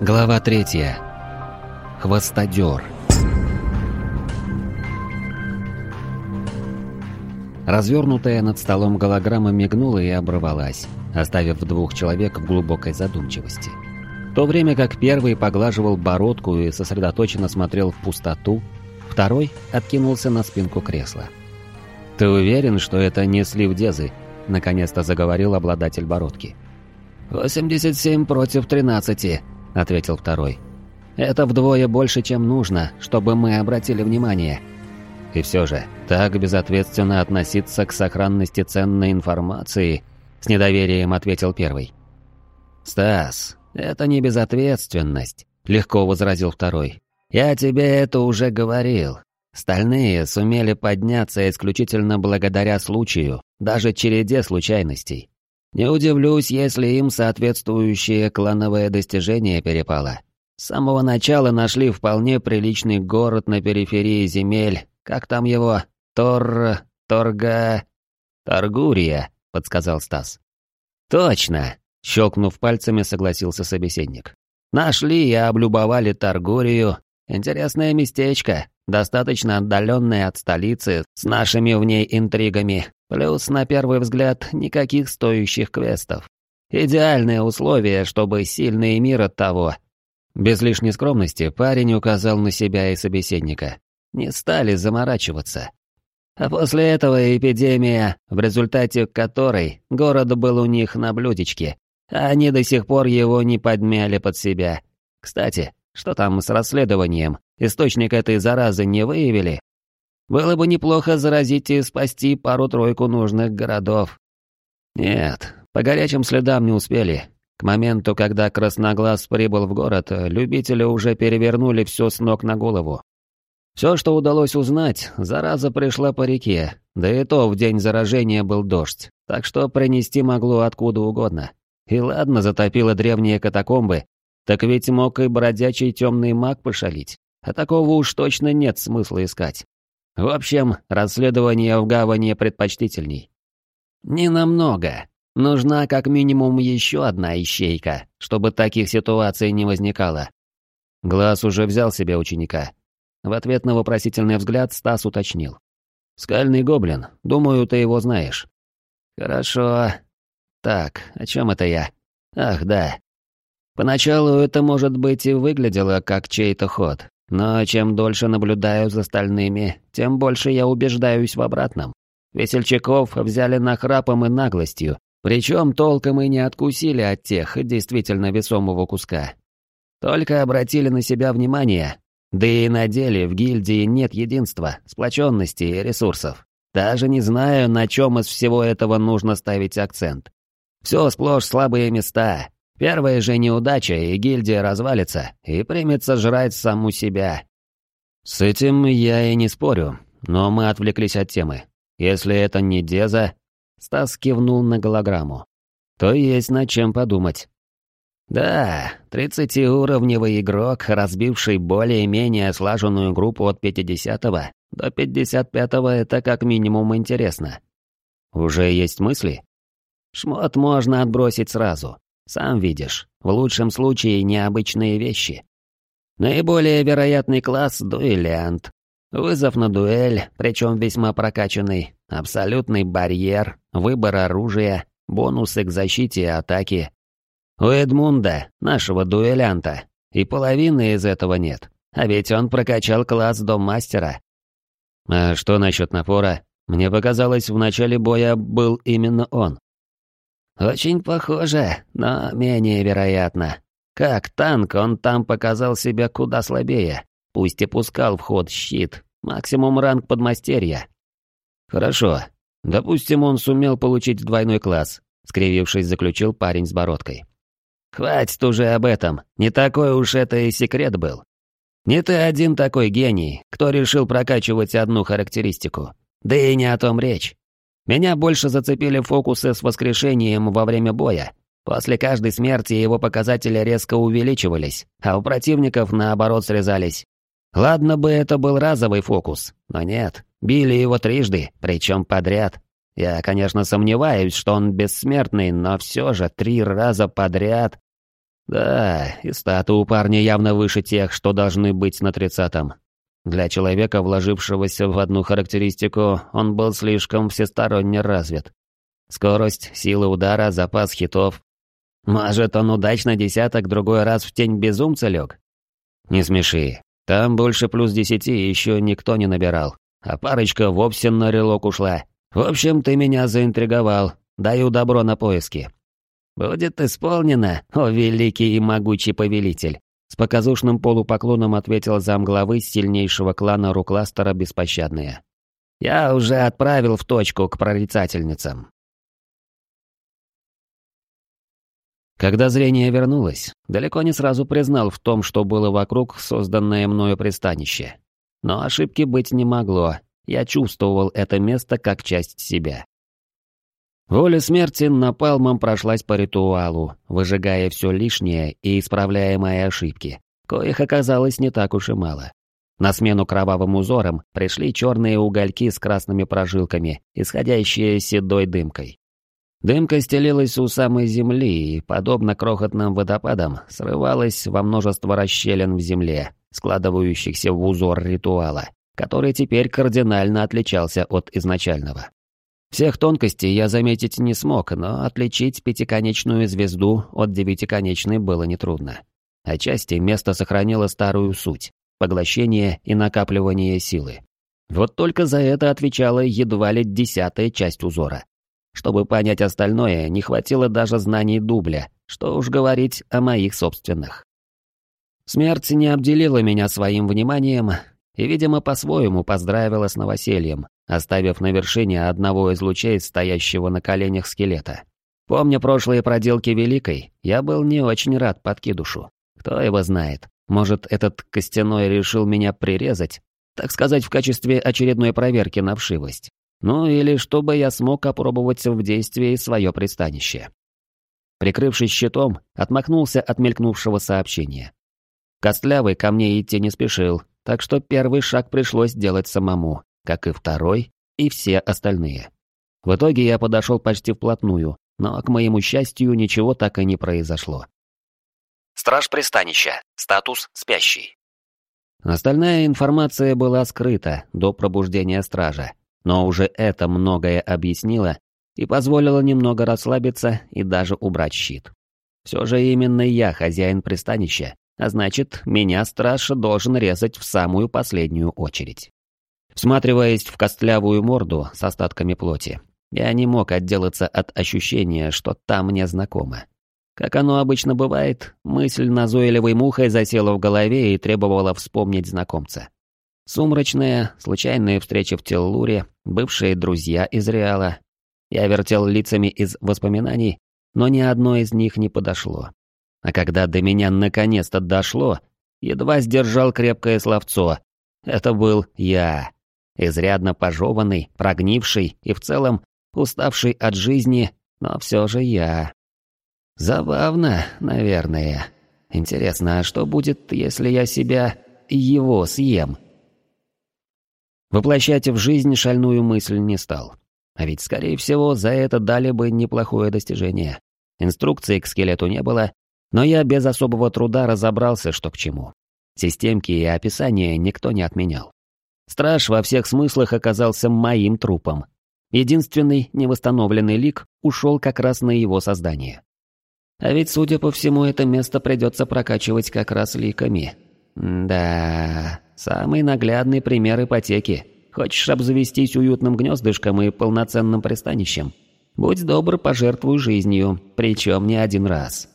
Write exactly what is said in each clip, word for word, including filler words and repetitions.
Глава третья. Хвостодер. Развернутая над столом голограмма мигнула и оборвалась, оставив двух человек в глубокой задумчивости. В то время как первый поглаживал бородку и сосредоточенно смотрел в пустоту, второй откинулся на спинку кресла. «Ты уверен, что это не слив Дезы?» — наконец-то заговорил обладатель бородки. «восемьдесят семь против тринадцати», — ответил второй. «Это вдвое больше, чем нужно, чтобы мы обратили внимание». «И все же, так безответственно относиться к сохранности ценной информации», — с недоверием ответил первый. «Стас, это не безответственность», — легко возразил второй. «Я тебе это уже говорил. Стальные сумели подняться исключительно благодаря случаю, даже череде случайностей. Не удивлюсь, если им соответствующее клановое достижение перепало. С самого начала нашли вполне приличный город на периферии земель. Как там его? Тор... Торга... Торгурия, подсказал Стас. Точно, щелкнув пальцами, согласился собеседник. Нашли и облюбовали Торгурию. Интересное местечко, достаточно отдаленное от столицы, с нашими в ней интригами. Плюс, на первый взгляд, никаких стоящих квестов. Идеальные условия, чтобы сильный мир от того. Без лишней скромности парень указал на себя и собеседника. Не стали заморачиваться. А после этого эпидемия, в результате которой город был у них на блюдечке, а они до сих пор его не подмяли под себя. Кстати, что там с расследованием? Источник этой заразы не выявили? Было бы неплохо заразить и спасти пару-тройку нужных городов. Нет, по горячим следам не успели. К моменту, когда Красноглаз прибыл в город, любители уже перевернули все с ног на голову. Все, что удалось узнать, зараза пришла по реке, да и то в день заражения был дождь, так что принести могло откуда угодно. И ладно, затопило древние катакомбы, так ведь мог и бродячий темный маг пошалить, а такого уж точно нет смысла искать. В общем, расследование в гавани предпочтительней. Ненамного. Нужна как минимум еще одна ищейка, чтобы таких ситуаций не возникало. Глаз уже взял себе ученика. В ответ на вопросительный взгляд Стас уточнил. «Скальный гоблин, думаю, ты его знаешь». «Хорошо. Так, о чем это я? Ах, да. Поначалу это, может быть, и выглядело как чей-то ход. Но чем дольше наблюдаю за стальными, тем больше я убеждаюсь в обратном. Весельчаков взяли нахрапом и наглостью, причем толком и не откусили от тех действительно весомого куска. Только обратили на себя внимание, да и на деле в гильдии нет единства, сплоченности и ресурсов. Даже не знаю, на чем из всего этого нужно ставить акцент. Все сплошь слабые места. Первая же неудача, и гильдия развалится, и примется жрать саму себя. С этим я и не спорю, но мы отвлеклись от темы. Если это не Деза, Стас кивнул на голограмму, то есть над чем подумать. Да, тридцатиуровневый игрок, разбивший более-менее слаженную группу от пятидесятого до пятьдесят пятого, это как минимум интересно. Уже есть мысли? Шмот можно отбросить сразу. Сам видишь, в лучшем случае необычные вещи. Наиболее вероятный класс — дуэлянт. Вызов на дуэль, причем весьма прокачанный, абсолютный барьер, выбор оружия, бонусы к защите и атаке. У Эдмунда, нашего дуэлянта, и половины из этого нет, а ведь он прокачал класс до мастера. А что насчет напора? Мне показалось, в начале боя был именно он. Очень похоже, но менее вероятно. Как танк, он там показал себя куда слабее, пусть и пускал в ход щит, максимум ранг подмастерья. Хорошо, допустим, он сумел получить двойной класс, скривившись, заключил парень с бородкой. Хватит уже об этом, не такой уж это и секрет был. Не ты один такой гений, кто решил прокачивать одну характеристику. Да и не о том речь. Меня больше зацепили фокусы с воскрешением во время боя. После каждой смерти его показатели резко увеличивались, а у противников, наоборот, срезались. Ладно бы это был разовый фокус, но нет, били его трижды, причем подряд. Я, конечно, сомневаюсь, что он бессмертный, но все же три раза подряд. Да, и статы у парня явно выше тех, что должны быть на тридцатом. Для человека, вложившегося в одну характеристику, он был слишком всесторонне развит. Скорость, сила удара, запас хитов. Может, он удачно десяток другой раз в тень безумца лег? Не смеши. Там больше плюс десяти еще никто не набирал. А парочка вовсе на релок ушла. В общем, ты меня заинтриговал. Даю добро на поиски. Будет исполнено, о великий и могучий повелитель. С показушным полупоклоном ответил замглавы сильнейшего клана Рукластера Беспощадные. Я уже отправил в точку к прорицательницам. Когда зрение вернулось, далеко не сразу признал в том, что было вокруг созданное мною пристанище. Но ошибки быть не могло, я чувствовал это место как часть себя. Воля смерти напалмом прошлась по ритуалу, выжигая все лишнее и исправляя мои ошибки, коих оказалось не так уж и мало. На смену кровавым узорам пришли черные угольки с красными прожилками, исходящие седой дымкой. Дымка стелилась у самой земли и, подобно крохотным водопадам, срывалась во множество расщелин в земле, складывающихся в узор ритуала, который теперь кардинально отличался от изначального. Всех тонкостей я заметить не смог, но отличить пятиконечную звезду от девятиконечной было нетрудно. Отчасти место сохранило старую суть – поглощение и накапливание силы. Вот только за это отвечала едва ли десятая часть узора. Чтобы понять остальное, не хватило даже знаний дубля, что уж говорить о моих собственных. Смерть не обделила меня своим вниманием и, видимо, по-своему поздравила с новосельем, оставив на вершине одного из лучей стоящего на коленях скелета. Помня прошлые проделки Великой, я был не очень рад подкидушу. Кто его знает, может, этот костяной решил меня прирезать, так сказать, в качестве очередной проверки на вшивость. Ну или чтобы я смог опробовать в действии свое пристанище. Прикрывшись щитом, отмахнулся от мелькнувшего сообщения. Костлявый ко мне идти не спешил, так что первый шаг пришлось делать самому, как и второй, и все остальные. В итоге я подошел почти вплотную, но, к моему счастью, ничего так и не произошло. Страж пристанища. Статус спящий. Остальная информация была скрыта до пробуждения стража, но уже это многое объяснило и позволило немного расслабиться и даже убрать щит. Все же именно я хозяин пристанища, а значит, меня страж должен резать в самую последнюю очередь. Всматриваясь в костлявую морду с остатками плоти, я не мог отделаться от ощущения, что та мне знакома. Как оно обычно бывает, мысль назойливой мухой засела в голове и требовала вспомнить знакомца. Сумрачная, случайная встреча в Теллуре, бывшие друзья из Реала. Я вертел лицами из воспоминаний, но ни одно из них не подошло. А когда до меня наконец-то дошло, едва сдержал крепкое словцо. Это был я. Изрядно пожеванный, прогнивший и в целом уставший от жизни, но все же я. Забавно, наверное. Интересно, а что будет, если я себя и его съем? Воплощать в жизнь шальную мысль не стал. А ведь, скорее всего, за это дали бы неплохое достижение. Инструкции к скелету не было, но я без особого труда разобрался, что к чему. Системки и описания никто не отменял. Страж во всех смыслах оказался моим трупом. Единственный невосстановленный лик ушел как раз на его создание. А ведь, судя по всему, это место придется прокачивать как раз ликами. Да, самый наглядный пример ипотеки. Хочешь обзавестись уютным гнездышком и полноценным пристанищем? Будь добр, пожертвуй жизнью, причем не один раз.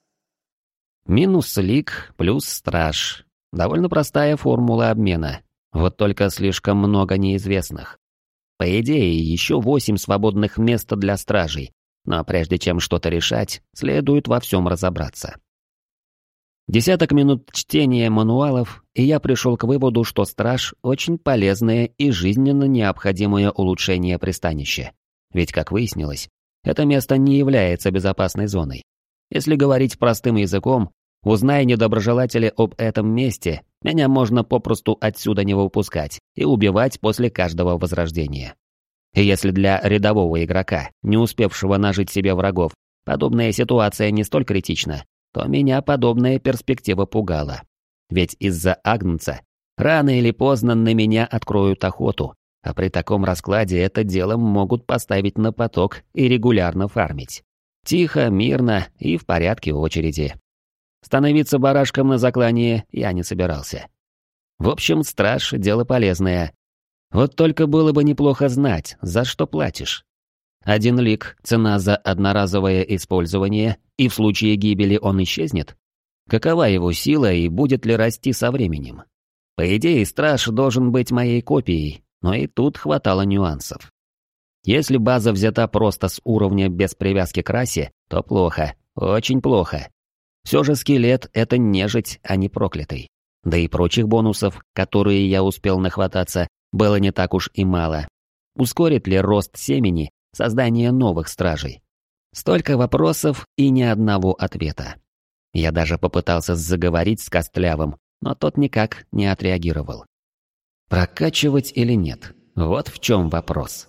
Минус лик плюс страж. Довольно простая формула обмена. Вот только слишком много неизвестных. По идее, еще восемь свободных мест для стражей. Но прежде чем что-то решать, следует во всем разобраться. Десяток минут чтения мануалов, и я пришел к выводу, что страж – очень полезное и жизненно необходимое улучшение пристанища. Ведь, как выяснилось, это место не является безопасной зоной. Если говорить простым языком, узнай недоброжелатели об этом месте, меня можно попросту отсюда не выпускать и убивать после каждого возрождения. И если для рядового игрока, не успевшего нажить себе врагов, подобная ситуация не столь критична, то меня подобная перспектива пугала. Ведь из-за Агнца рано или поздно на меня откроют охоту, а при таком раскладе это дело могут поставить на поток и регулярно фармить. Тихо, мирно и в порядке очереди. Становиться барашком на заклание я не собирался. В общем, страж — дело полезное. Вот только было бы неплохо знать, за что платишь. Один лик — цена за одноразовое использование, и в случае гибели он исчезнет? Какова его сила и будет ли расти со временем? По идее, страж должен быть моей копией, но и тут хватало нюансов. Если база взята просто с уровня без привязки к расе, то плохо, очень плохо. Все же скелет — это нежить, а не проклятый. Да и прочих бонусов, которые я успел нахвататься, было не так уж и мало. Ускорит ли рост семени создание новых стражей? Столько вопросов и ни одного ответа. Я даже попытался заговорить с Костлявым, но тот никак не отреагировал. Прокачивать или нет? Вот в чем вопрос.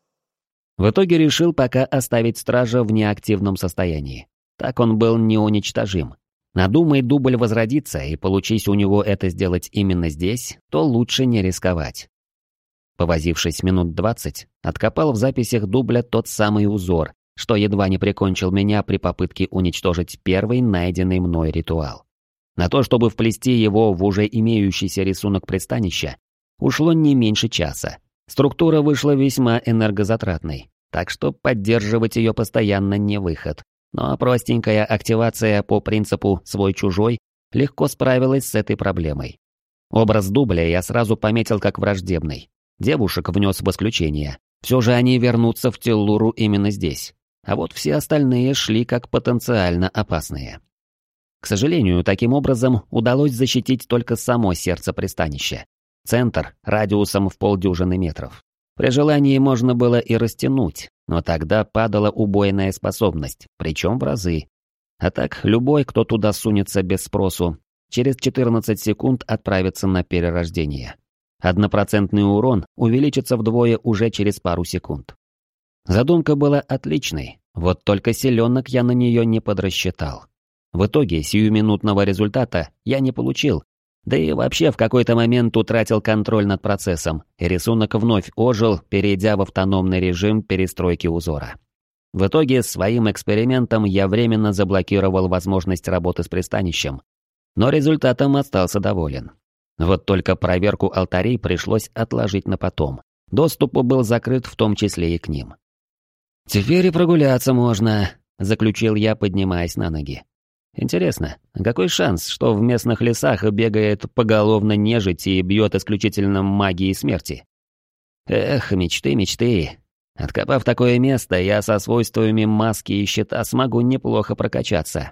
В итоге решил пока оставить стража в неактивном состоянии. Так он был неуничтожим. Надумай дубль возродиться и получись у него это сделать именно здесь, то лучше не рисковать. Повозившись минут двадцать, откопал в записях дубля тот самый узор, что едва не прикончил меня при попытке уничтожить первый найденный мной ритуал. На то, чтобы вплести его в уже имеющийся рисунок пристанища, ушло не меньше часа. Структура вышла весьма энергозатратной, так что поддерживать ее постоянно не выход. Но простенькая активация по принципу «свой-чужой» легко справилась с этой проблемой. Образ дубля я сразу пометил как враждебный. Девушек внес в исключение. Все же они вернутся в Теллуру именно здесь. А вот все остальные шли как потенциально опасные. К сожалению, таким образом удалось защитить только само сердце пристанища. Центр радиусом в полдюжины метров. При желании можно было и растянуть, но тогда падала убойная способность, причем в разы. А так, любой, кто туда сунется без спросу, через четырнадцать секунд отправится на перерождение. Однопроцентный урон увеличится вдвое уже через пару секунд. Задумка была отличной, вот только селенок я на нее не подрасчитал. В итоге сиюминутного результата я не получил, да и вообще в какой-то момент утратил контроль над процессом, и рисунок вновь ожил, перейдя в автономный режим перестройки узора. В итоге своим экспериментом я временно заблокировал возможность работы с пристанищем, но результатом остался доволен. Вот только проверку алтарей пришлось отложить на потом. Доступ был закрыт в том числе и к ним. «Теперь и прогуляться можно», — заключил я, поднимаясь на ноги. Интересно, какой шанс, что в местных лесах бегает поголовно нежить и бьет исключительно магией смерти? Эх, мечты, мечты. Откопав такое место, я со свойствами маски и щита смогу неплохо прокачаться.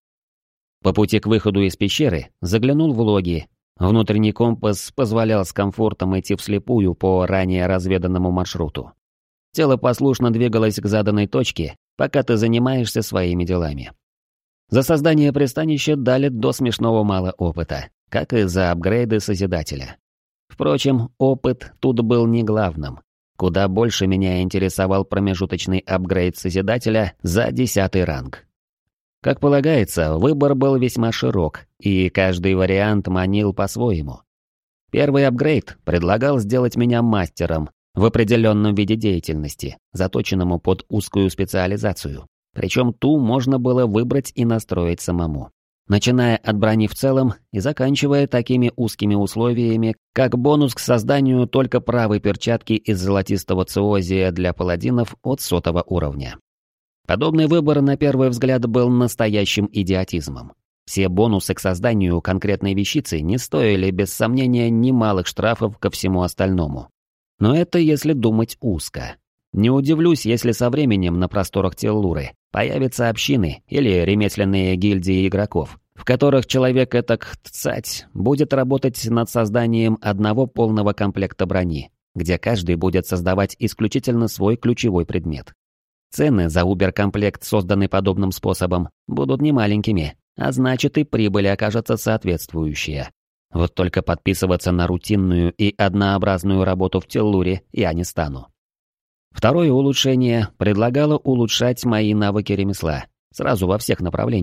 По пути к выходу из пещеры заглянул в логи. Внутренний компас позволял с комфортом идти вслепую по ранее разведанному маршруту. Тело послушно двигалось к заданной точке, пока ты занимаешься своими делами. За создание пристанища дали до смешного мало опыта, как и за апгрейды Созидателя. Впрочем, опыт тут был не главным. Куда больше меня интересовал промежуточный апгрейд Созидателя за десятый ранг. Как полагается, выбор был весьма широк, и каждый вариант манил по-своему. Первый апгрейд предлагал сделать меня мастером в определенном виде деятельности, заточенному под узкую специализацию. Причем ту можно было выбрать и настроить самому. Начиная от брони в целом и заканчивая такими узкими условиями, как бонус к созданию только правой перчатки из золотистого циозия для паладинов от сотого уровня. Подобный выбор на первый взгляд был настоящим идиотизмом. Все бонусы к созданию конкретной вещицы не стоили без сомнения немалых штрафов ко всему остальному. Но это если думать узко. Не удивлюсь, если со временем на просторах Теллуры появятся общины или ремесленные гильдии игроков, в которых человек этак тцать будет работать над созданием одного полного комплекта брони, где каждый будет создавать исключительно свой ключевой предмет. Цены за убер-комплект, созданный подобным способом, будут немаленькими, а значит и прибыль окажется соответствующая. Вот только подписываться на рутинную и однообразную работу в Теллуре я не стану. Второе улучшение предлагало улучшать мои навыки ремесла, сразу во всех направлениях.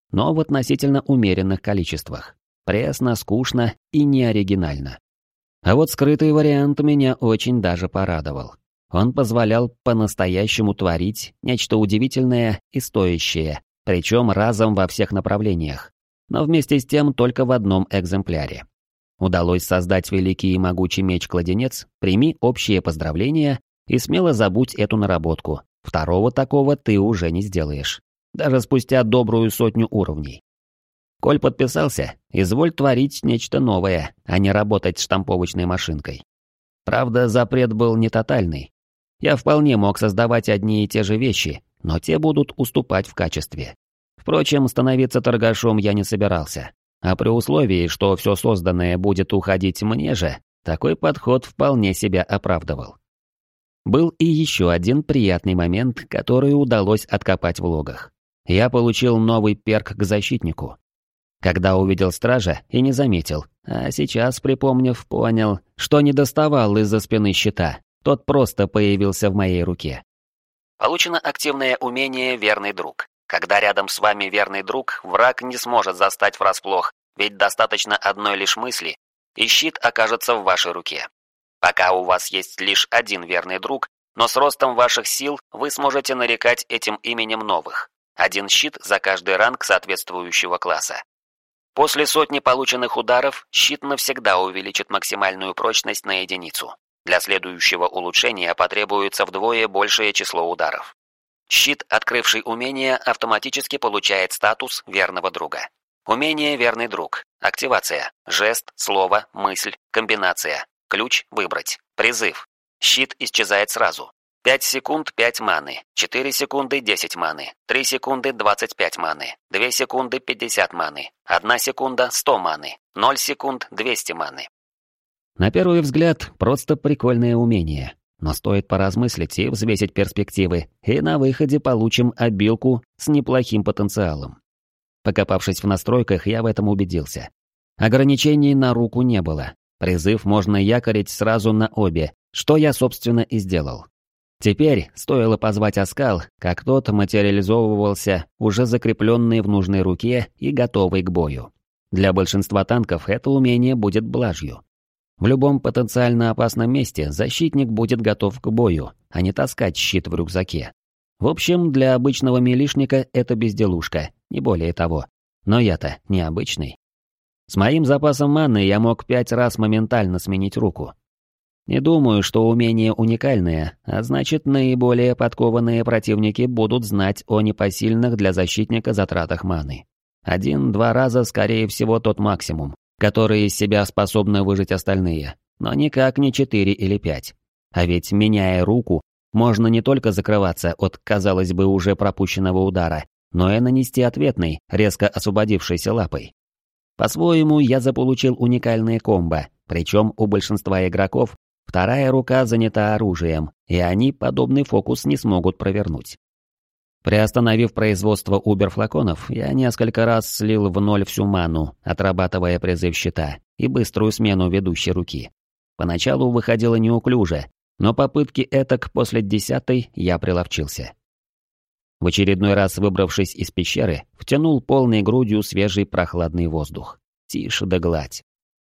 но в относительно умеренных количествах. Пресно, скучно и неоригинально. А вот скрытый вариант меня очень даже порадовал. Он позволял по-настоящему творить нечто удивительное и стоящее, причем разом во всех направлениях, но вместе с тем только в одном экземпляре. Удалось создать великий и могучий меч-кладенец, прими общие поздравления и смело забудь эту наработку. Второго такого ты уже не сделаешь, даже спустя добрую сотню уровней. Коль подписался, изволь творить нечто новое, а не работать штамповочной машинкой. Правда, запрет был не тотальный. Я вполне мог создавать одни и те же вещи, но те будут уступать в качестве. Впрочем, становиться торгашом я не собирался. А при условии, что все созданное будет уходить мне же, такой подход вполне себя оправдывал. Был и еще один приятный момент, который удалось откопать в логах. Я получил новый перк к защитнику. Когда увидел стража и не заметил, а сейчас, припомнив, понял, что не доставал из-за спины щита. Тот просто появился в моей руке. Получено активное умение «Верный друг». Когда рядом с вами верный друг, враг не сможет застать врасплох, ведь достаточно одной лишь мысли, и щит окажется в вашей руке. Пока у вас есть лишь один верный друг, но с ростом ваших сил вы сможете нарекать этим именем новых. Один щит за каждый ранг соответствующего класса. После сотни полученных ударов щит навсегда увеличит максимальную прочность на единицу. Для следующего улучшения потребуется вдвое большее число ударов. Щит, открывший умение, автоматически получает статус верного друга. Умение «Верный друг». Активация. Жест, слово, мысль, комбинация. Ключ «Выбрать». Призыв. Щит исчезает сразу. пять секунд пять маны, четыре секунды десять маны, три секунды двадцать пять маны, две секунды пятьдесят маны, одна секунда сто маны, ноль секунд двести маны. На первый взгляд, просто прикольное умение. Но стоит поразмыслить и взвесить перспективы, и на выходе получим обилку с неплохим потенциалом. Покопавшись в настройках, я в этом убедился. Ограничений на руку не было. Призыв можно якорить сразу на обе, что я, собственно, и сделал. Теперь стоило позвать оскал, как тот материализовывался, уже закрепленный в нужной руке и готовый к бою. Для большинства танков это умение будет блажью. В любом потенциально опасном месте защитник будет готов к бою, а не таскать щит в рюкзаке. В общем, для обычного милишника это безделушка, не более того. Но я-то необычный. С моим запасом маны я мог пять раз моментально сменить руку. Не думаю, что умение уникальное, а значит, наиболее подкованные противники будут знать о непосильных для защитника затратах маны. Один-два раза, скорее всего, тот максимум, который из себя способны выжить остальные, но никак не четыре или пять. А ведь, меняя руку, можно не только закрываться от, казалось бы, уже пропущенного удара, но и нанести ответный, резко освободившейся лапой. По-своему, я заполучил уникальные комбо, причем у большинства игроков вторая рука занята оружием, и они подобный фокус не смогут провернуть. Приостановив производство убер-флаконов, я несколько раз слил в ноль всю ману, отрабатывая призыв щита и быструю смену ведущей руки. Поначалу выходило неуклюже, но попытки этак после десятой я приловчился. В очередной раз, выбравшись из пещеры, втянул полной грудью свежий прохладный воздух. Тише да гладь.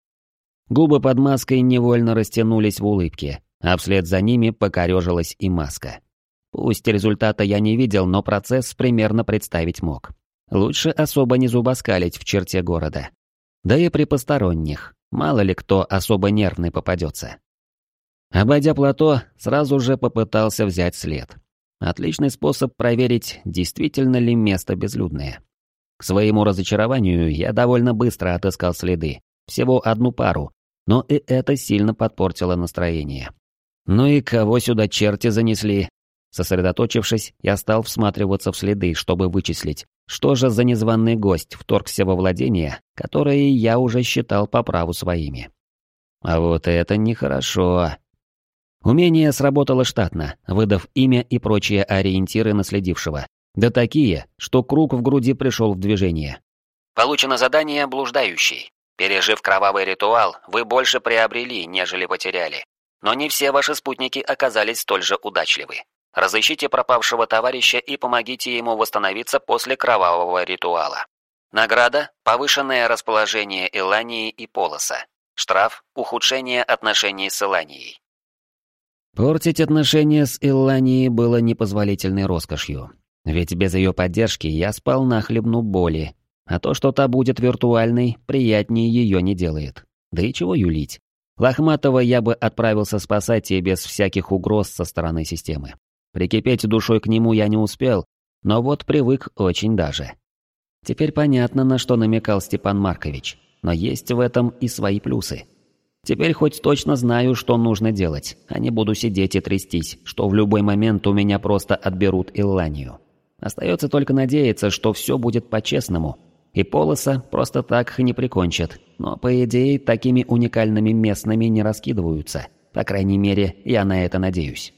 Губы под маской невольно растянулись в улыбке, а вслед за ними покорежилась и маска. Пусть результата я не видел, но процесс примерно представить мог. Лучше особо не зубоскалить в черте города. Да и при посторонних, мало ли кто особо нервный попадется. Обойдя плато, сразу же попытался взять след. Отличный способ проверить, действительно ли место безлюдное. К своему разочарованию я довольно быстро отыскал следы, всего одну пару, но и это сильно подпортило настроение. Ну и кого сюда черти занесли? Сосредоточившись, я стал всматриваться в следы, чтобы вычислить, что же за незваный гость вторгся во владения, которые я уже считал по праву своими. А вот это нехорошо. Умение сработало штатно, выдав имя и прочие ориентиры наследившего. Да такие, что круг в груди пришел в движение. Получено задание «Блуждающий». Пережив кровавый ритуал, вы больше приобрели, нежели потеряли. Но не все ваши спутники оказались столь же удачливы. Разыщите пропавшего товарища и помогите ему восстановиться после кровавого ритуала. Награда – повышенное расположение Иллании и Полоса. Штраф – ухудшение отношений с Илланией. Портить отношения с Илланией было непозволительной роскошью. Ведь без ее поддержки я спал на хлебну боли, а то, что та будет виртуальной, приятнее ее не делает. Да и чего юлить. Лохматова я бы отправился спасать и без всяких угроз со стороны системы. Прикипеть душой к нему я не успел, но вот привык очень даже. Теперь понятно, на что намекал Степан Маркович, но есть в этом и свои плюсы. Теперь хоть точно знаю, что нужно делать, а не буду сидеть и трястись, что в любой момент у меня просто отберут Илланию. Остается только надеяться, что все будет по-честному, и Полоса просто так не прикончат, но, по идее, такими уникальными местными не раскидываются. По крайней мере, я на это надеюсь.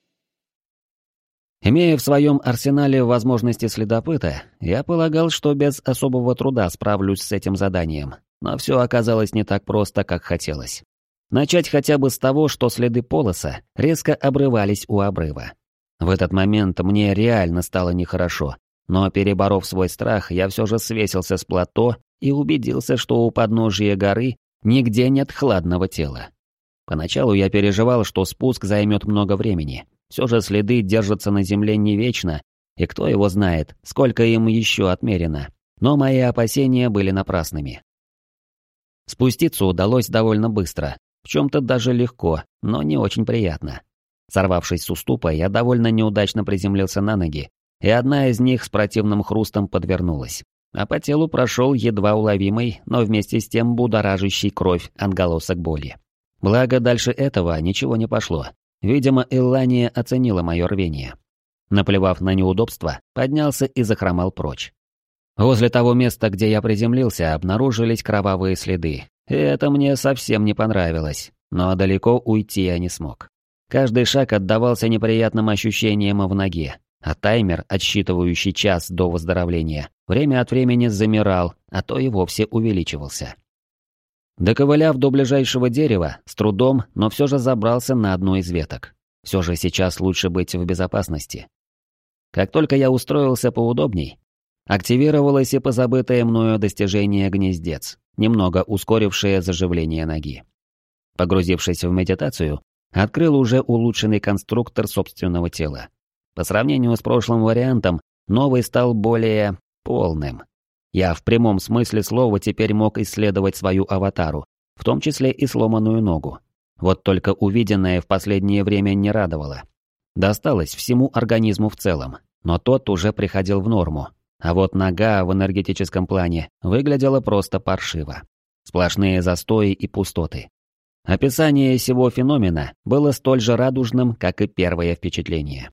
Имея в своем арсенале возможности следопыта, я полагал, что без особого труда справлюсь с этим заданием, но все оказалось не так просто, как хотелось. Начать хотя бы с того, что следы Полоса резко обрывались у обрыва. В этот момент мне реально стало нехорошо, но, переборов свой страх, я все же свесился с плато и убедился, что у подножия горы нигде нет хладного тела. Поначалу я переживал, что спуск займет много времени. Все же следы держатся на земле не вечно, и кто его знает, сколько им еще отмерено. Но мои опасения были напрасными. Спуститься удалось довольно быстро, в чем-то даже легко, но не очень приятно. Сорвавшись с уступа, я довольно неудачно приземлился на ноги, и одна из них с противным хрустом подвернулась. А по телу прошел едва уловимый, но вместе с тем будоражащий кровь отголосок боли. Благо, дальше этого ничего не пошло. Видимо, Иллания оценила мое рвение. Наплевав на неудобства, поднялся и захромал прочь. Возле того места, где я приземлился, обнаружились кровавые следы. И это мне совсем не понравилось, но далеко уйти я не смог. Каждый шаг отдавался неприятным ощущениям в ноге, а таймер, отсчитывающий час до выздоровления, время от времени замирал, а то и вовсе увеличивался. Доковыляв до ближайшего дерева, с трудом, но все же забрался на одну из веток. Все же сейчас лучше быть в безопасности. Как только я устроился поудобней, активировалось и позабытое мною достижение «Гнездец», немного ускорившее заживление ноги. Погрузившись в медитацию, открыл уже улучшенный конструктор собственного тела. По сравнению с прошлым вариантом, новый стал более полным. Я в прямом смысле слова теперь мог исследовать свою аватару, в том числе и сломанную ногу. Вот только увиденное в последнее время не радовало. Досталось всему организму в целом, но тот уже приходил в норму. А вот нога в энергетическом плане выглядела просто паршиво. Сплошные застои и пустоты. Описание сего феномена было столь же радужным, как и первое впечатление.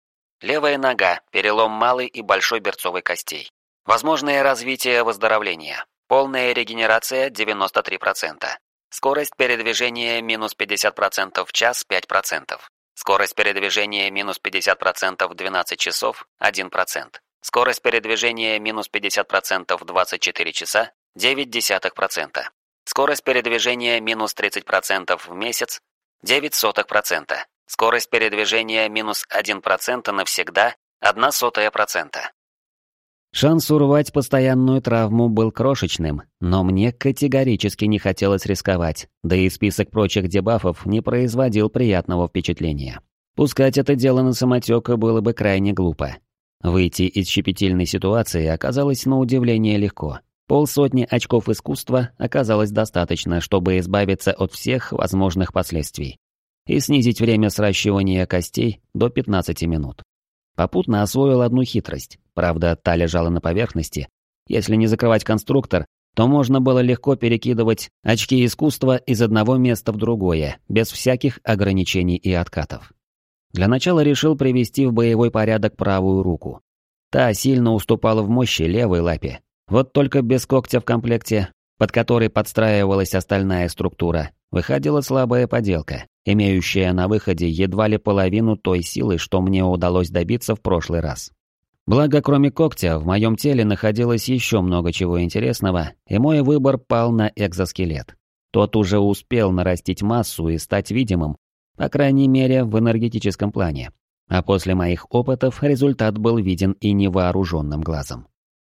Левая нога, перелом малой и большой берцовой костей. Возможное развитие выздоровления. Полная регенерация девяносто три процента. Скорость передвижения минус пятьдесят процентов в час пять процентов. Скорость передвижения минус пятьдесят процентов в двенадцать часов один процент. Скорость передвижения минус пятьдесят процентов в двадцать четыре часа девять десятых процента. Скорость передвижения минус тридцать процентов в месяц девять сотых процента. Скорость передвижения минус один процент навсегда одна сотая процента. Шанс урвать постоянную травму был крошечным, но мне категорически не хотелось рисковать, да и список прочих дебафов не производил приятного впечатления. Пускать это дело на самотек было бы крайне глупо. Выйти из щепетильной ситуации оказалось на удивление легко. Полсотни очков искусства оказалось достаточно, чтобы избавиться от всех возможных последствий и снизить время сращивания костей до пятнадцати минут. Попутно освоил одну хитрость, правда, та лежала на поверхности. Если не закрывать конструктор, то можно было легко перекидывать очки искусства из одного места в другое, без всяких ограничений и откатов. Для начала решил привести в боевой порядок правую руку. Та сильно уступала в мощи левой лапе. Вот только без когтя в комплекте, под который подстраивалась остальная структура, выходила слабая поделка, имеющая на выходе едва ли половину той силы, что мне удалось добиться в прошлый раз. Благо, кроме когтя, в моем теле находилось еще много чего интересного, и мой выбор пал на экзоскелет. Тот уже успел нарастить массу и стать видимым, по крайней мере, в энергетическом плане. А после моих опытов результат был виден и невооруженным глазом.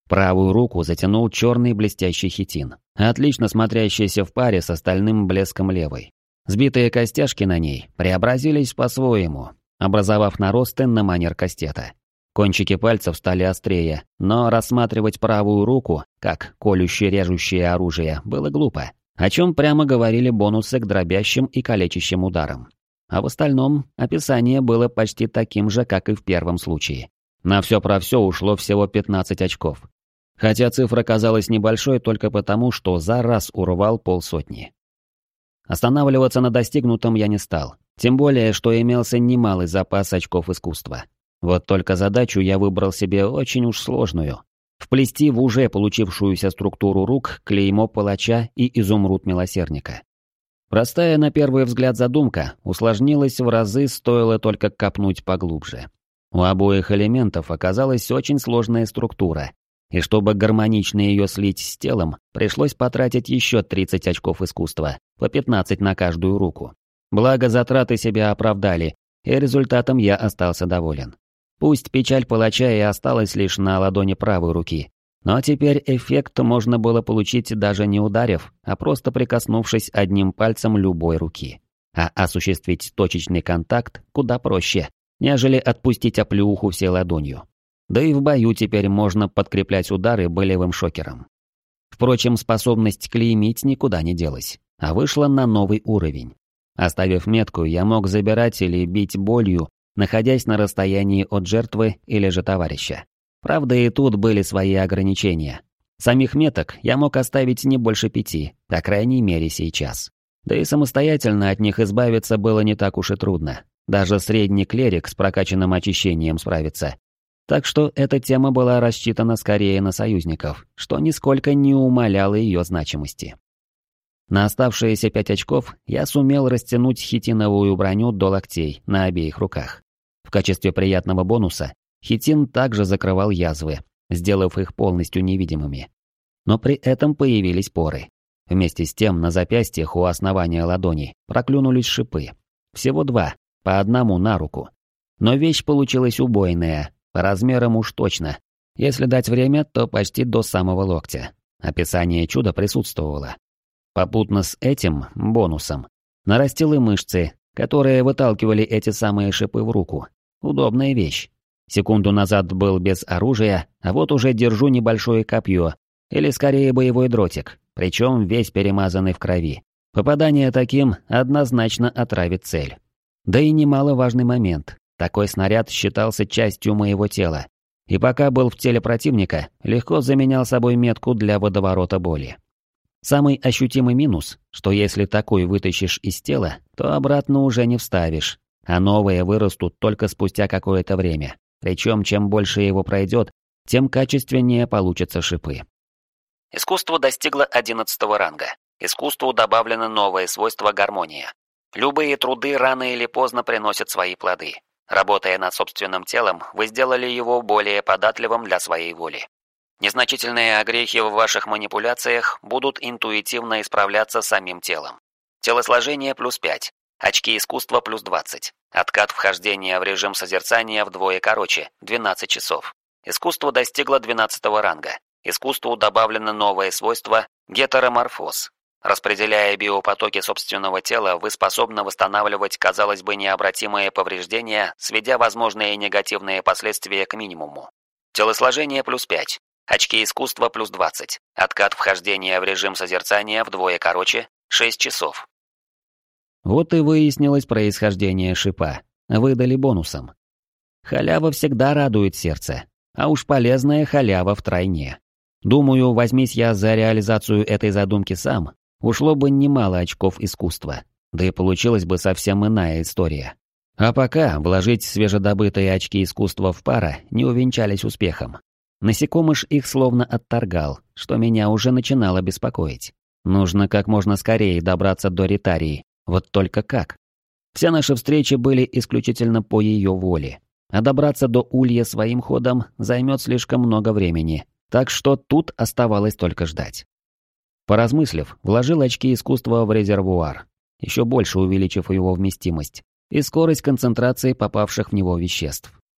Правую руку затянул черный блестящий хитин, отлично смотрящийся в паре с остальным блеском левой. Сбитые костяшки на ней преобразились по-своему, образовав наросты на манер кастета. Кончики пальцев стали острее, но рассматривать правую руку, как колюще-режущее оружие, было глупо, о чем прямо говорили бонусы к дробящим и калечащим ударам. А в остальном описание было почти таким же, как и в первом случае. На все про все ушло всего пятнадцать очков. Хотя цифра казалась небольшой только потому, что за раз урвал полсотни. Останавливаться на достигнутом я не стал, тем более, что имелся немалый запас очков искусства. Вот только задачу я выбрал себе очень уж сложную. Вплести в уже получившуюся структуру рук клеймо палача и изумруд милосердника. Простая на первый взгляд задумка усложнилась в разы, стоило только копнуть поглубже. У обоих элементов оказалась очень сложная структура, и чтобы гармонично ее слить с телом, пришлось потратить еще тридцать очков искусства, по пятнадцать на каждую руку. Благо затраты себя оправдали, и результатом я остался доволен. Пусть печаль палача и осталась лишь на ладони правой руки, но теперь эффект можно было получить даже не ударив, а просто прикоснувшись одним пальцем любой руки. А осуществить точечный контакт куда проще, нежели отпустить оплеуху всей ладонью. Да и в бою теперь можно подкреплять удары болевым шокером. Впрочем, способность клеймить никуда не делась, а вышла на новый уровень. Оставив метку, я мог забирать или бить болью, находясь на расстоянии от жертвы или же товарища. Правда, и тут были свои ограничения. Самих меток я мог оставить не больше пяти, по крайней мере сейчас. Да и самостоятельно от них избавиться было не так уж и трудно. Даже средний клерик с прокачанным очищением справится. Так что эта тема была рассчитана скорее на союзников, что нисколько не умаляло ее значимости. На оставшиеся пять очков я сумел растянуть хитиновую броню до локтей на обеих руках. В качестве приятного бонуса хитин также закрывал язвы, сделав их полностью невидимыми. Но при этом появились поры. Вместе с тем на запястьях у основания ладони проклюнулись шипы. Всего два, по одному на руку. Но вещь получилась убойная, по размерам уж точно. Если дать время, то почти до самого локтя. Описание чуда присутствовало. Попутно с этим бонусом нарастил и мышцы, которые выталкивали эти самые шипы в руку. Удобная вещь. Секунду назад был без оружия, а вот уже держу небольшое копье, или скорее боевой дротик, причем весь перемазанный в крови. Попадание таким однозначно отравит цель. Да и немаловажный момент. Такой снаряд считался частью моего тела. И пока был в теле противника, легко заменял собой метку для водоворота боли. Самый ощутимый минус, что если такой вытащишь из тела, то обратно уже не вставишь, а новые вырастут только спустя какое-то время. Причем чем больше его пройдет, тем качественнее получатся шипы. Искусство достигло одиннадцатого ранга. Искусству добавлено новое свойство гармония. Любые труды рано или поздно приносят свои плоды. Работая над собственным телом, вы сделали его более податливым для своей воли. Незначительные огрехи в ваших манипуляциях будут интуитивно исправляться самим телом. Телосложение плюс пять, очки искусства плюс двадцать, откат вхождения в режим созерцания вдвое короче, двенадцать часов. Искусство достигло двенадцатого ранга. Искусству добавлено новое свойство гетероморфоз. Распределяя биопотоки собственного тела, вы способны восстанавливать, казалось бы, необратимые повреждения, сведя возможные негативные последствия к минимуму. Телосложение плюс пять, очки искусства плюс двадцать, откат вхождения в режим созерцания вдвое короче, шесть часов. Вот и выяснилось происхождение шипа. Выдали бонусом. Халява всегда радует сердце, а уж полезная халява втройне. Думаю, возьмись я за реализацию этой задумки сам, ушло бы немало очков искусства, да и получилась бы совсем иная история. А пока вложить свежедобытые очки искусства в пара не увенчались успехом. Насекомыш их словно отторгал, что меня уже начинало беспокоить. Нужно как можно скорее добраться до Ритарии, вот только как? Все наши встречи были исключительно по ее воле, а добраться до Улья своим ходом займет слишком много времени, так что тут оставалось только ждать. Поразмыслив, вложил очки искусства в резервуар, еще больше увеличив его вместимость, и скорость концентрации попавших в него веществ.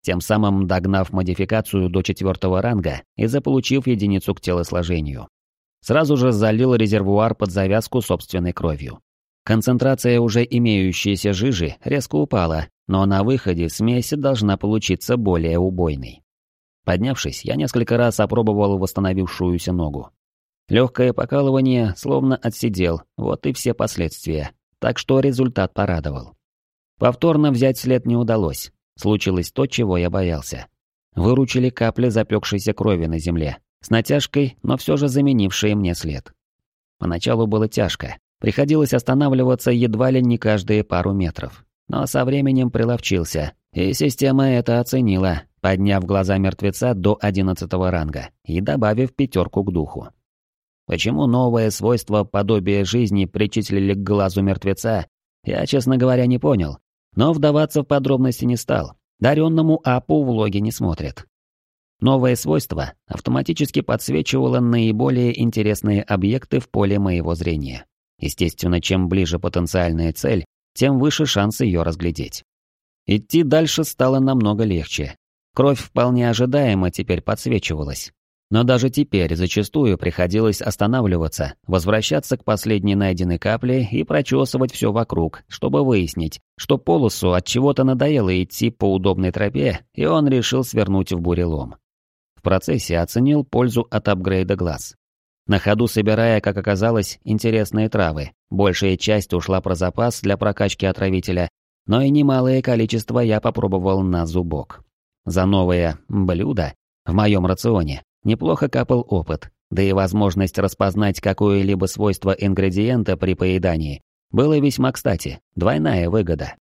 тем самым догнав модификацию до четвертого ранга и заполучив единицу к телосложению. Сразу же залил резервуар под завязку собственной кровью. Концентрация уже имеющейся жижи резко упала, но на выходе смесь должна получиться более убойной. Поднявшись, я несколько раз опробовал восстановившуюся ногу. Легкое покалывание словно отсидел, вот и все последствия, так что результат порадовал. Повторно взять след не удалось, случилось то, чего я боялся. Выручили капли запекшейся крови на земле, с натяжкой, но все же заменившие мне след. Поначалу было тяжко, приходилось останавливаться едва ли не каждые пару метров, но со временем приловчился, и система это оценила, подняв глаза мертвеца до одиннадцатого ранга и добавив пятерку к духу. Почему новое свойство подобия жизни причислили к глазу мертвеца, я, честно говоря, не понял, но вдаваться в подробности не стал, даренному апу влоги не смотрят. Новое свойство автоматически подсвечивало наиболее интересные объекты в поле моего зрения. Естественно, чем ближе потенциальная цель, тем выше шанс ее разглядеть. Идти дальше стало намного легче. Кровь вполне ожидаемо теперь подсвечивалась. Но даже теперь зачастую приходилось останавливаться, возвращаться к последней найденной капле и прочесывать все вокруг, чтобы выяснить, что Полосу от чего-то надоело идти по удобной тропе, и он решил свернуть в бурелом. В процессе оценил пользу от апгрейда глаз. На ходу собирая, как оказалось, интересные травы, большая часть ушла про запас для прокачки отравителя, но и немалое количество я попробовал на зубок. За новое блюдо в моем рационе неплохо капал опыт, да и возможность распознать какое-либо свойство ингредиента при поедании было весьма кстати, двойная выгода.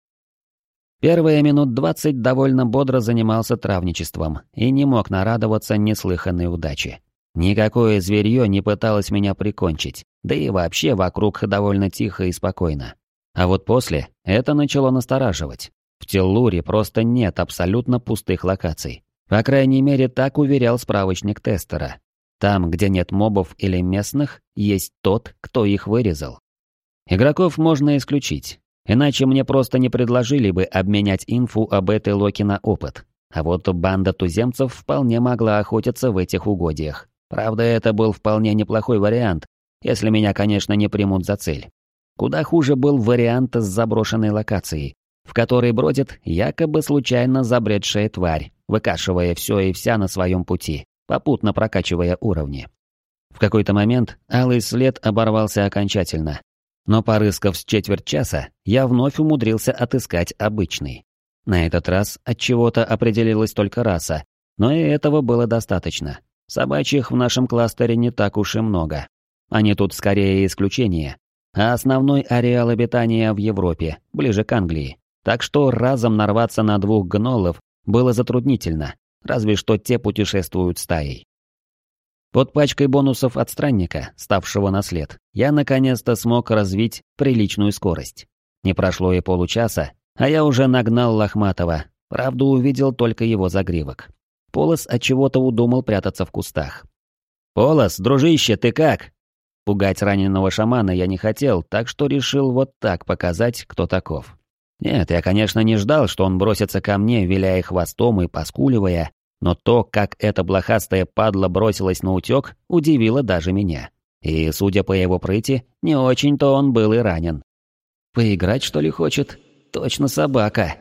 Первые минут двадцать довольно бодро занимался травничеством и не мог нарадоваться неслыханной удаче. Никакое зверье не пыталось меня прикончить, да и вообще вокруг довольно тихо и спокойно. А вот после это начало настораживать. В Теллуре просто нет абсолютно пустых локаций. По крайней мере, так уверял справочник тестера. Там, где нет мобов или местных, есть тот, кто их вырезал. Игроков можно исключить, иначе мне просто не предложили бы обменять инфу об этой локе на опыт. А вот банда туземцев вполне могла охотиться в этих угодьях. Правда, это был вполне неплохой вариант, если меня, конечно, не примут за цель. Куда хуже был вариант с заброшенной локацией, в которой бродит якобы случайно забредшая тварь, выкашивая все и вся на своем пути, попутно прокачивая уровни. В какой-то момент алый след оборвался окончательно, но порыскав с четверть часа, я вновь умудрился отыскать обычный. На этот раз от чего-то определилась только раса, но и этого было достаточно. Собачьих в нашем кластере не так уж и много. Они тут скорее исключение, а основной ареал обитания в Европе, ближе к Англии. Так что разом нарваться на двух гнолов было затруднительно, разве что те путешествуют стаей. Под пачкой бонусов от странника, ставшего на след, я наконец-то смог развить приличную скорость. Не прошло и получаса, а я уже нагнал Лохматого, правда увидел только его загривок. Полос отчего-то удумал прятаться в кустах. «Полос, дружище, ты как?» Пугать раненого шамана я не хотел, так что решил вот так показать, кто таков. Нет, я, конечно, не ждал, что он бросится ко мне, виляя хвостом и поскуливая, но то, как эта блохастая падла бросилась на утек, удивило даже меня. И, судя по его прыти, не очень-то он был и ранен. «Поиграть, что ли, хочет? Точно собака!»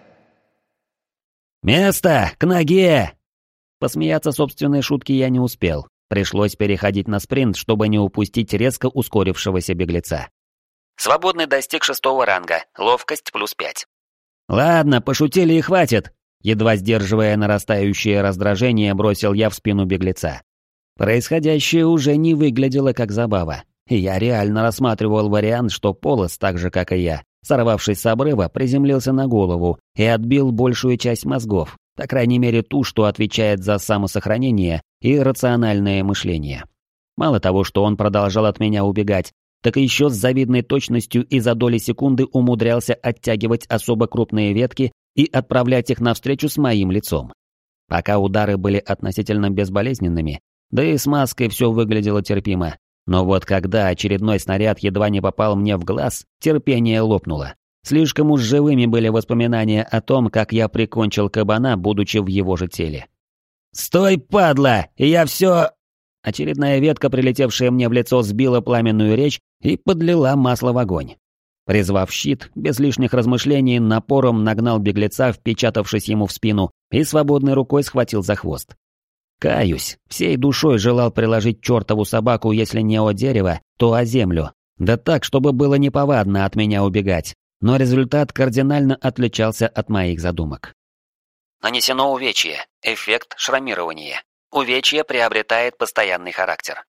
«Место! К ноге!» Посмеяться собственной шутки я не успел. Пришлось переходить на спринт, чтобы не упустить резко ускорившегося беглеца. Свободный достиг шестого ранга, ловкость плюс пять. «Ладно, пошутили и хватит!» Едва сдерживая нарастающее раздражение, бросил я в спину беглеца. Происходящее уже не выглядело как забава. И я реально рассматривал вариант, что Полос, так же как и я, сорвавшись с обрыва, приземлился на голову и отбил большую часть мозгов, по крайней мере ту, что отвечает за самосохранение и рациональное мышление. Мало того, что он продолжал от меня убегать, так еще с завидной точностью и за доли секунды умудрялся оттягивать особо крупные ветки и отправлять их навстречу с моим лицом. Пока удары были относительно безболезненными, да и с маской все выглядело терпимо, но вот когда очередной снаряд едва не попал мне в глаз, терпение лопнуло. Слишком уж живыми были воспоминания о том, как я прикончил кабана, будучи в его же теле. «Стой, падла! Я все...» Очередная ветка, прилетевшая мне в лицо, сбила пламенную речь и подлила масло в огонь. Призвав щит, без лишних размышлений, напором нагнал беглеца, впечатавшись ему в спину, и свободной рукой схватил за хвост. Каюсь, всей душой желал приложить чертову собаку, если не о дерево, то о землю. Да так, чтобы было неповадно от меня убегать. Но результат кардинально отличался от моих задумок. Нанесено увечье. Эффект шрамирования. Увечье приобретает постоянный характер.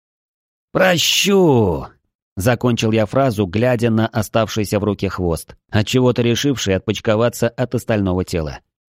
«Прощу!» — закончил я фразу, глядя на оставшийся в руке хвост, отчего-то решивший отпочковаться от остального тела.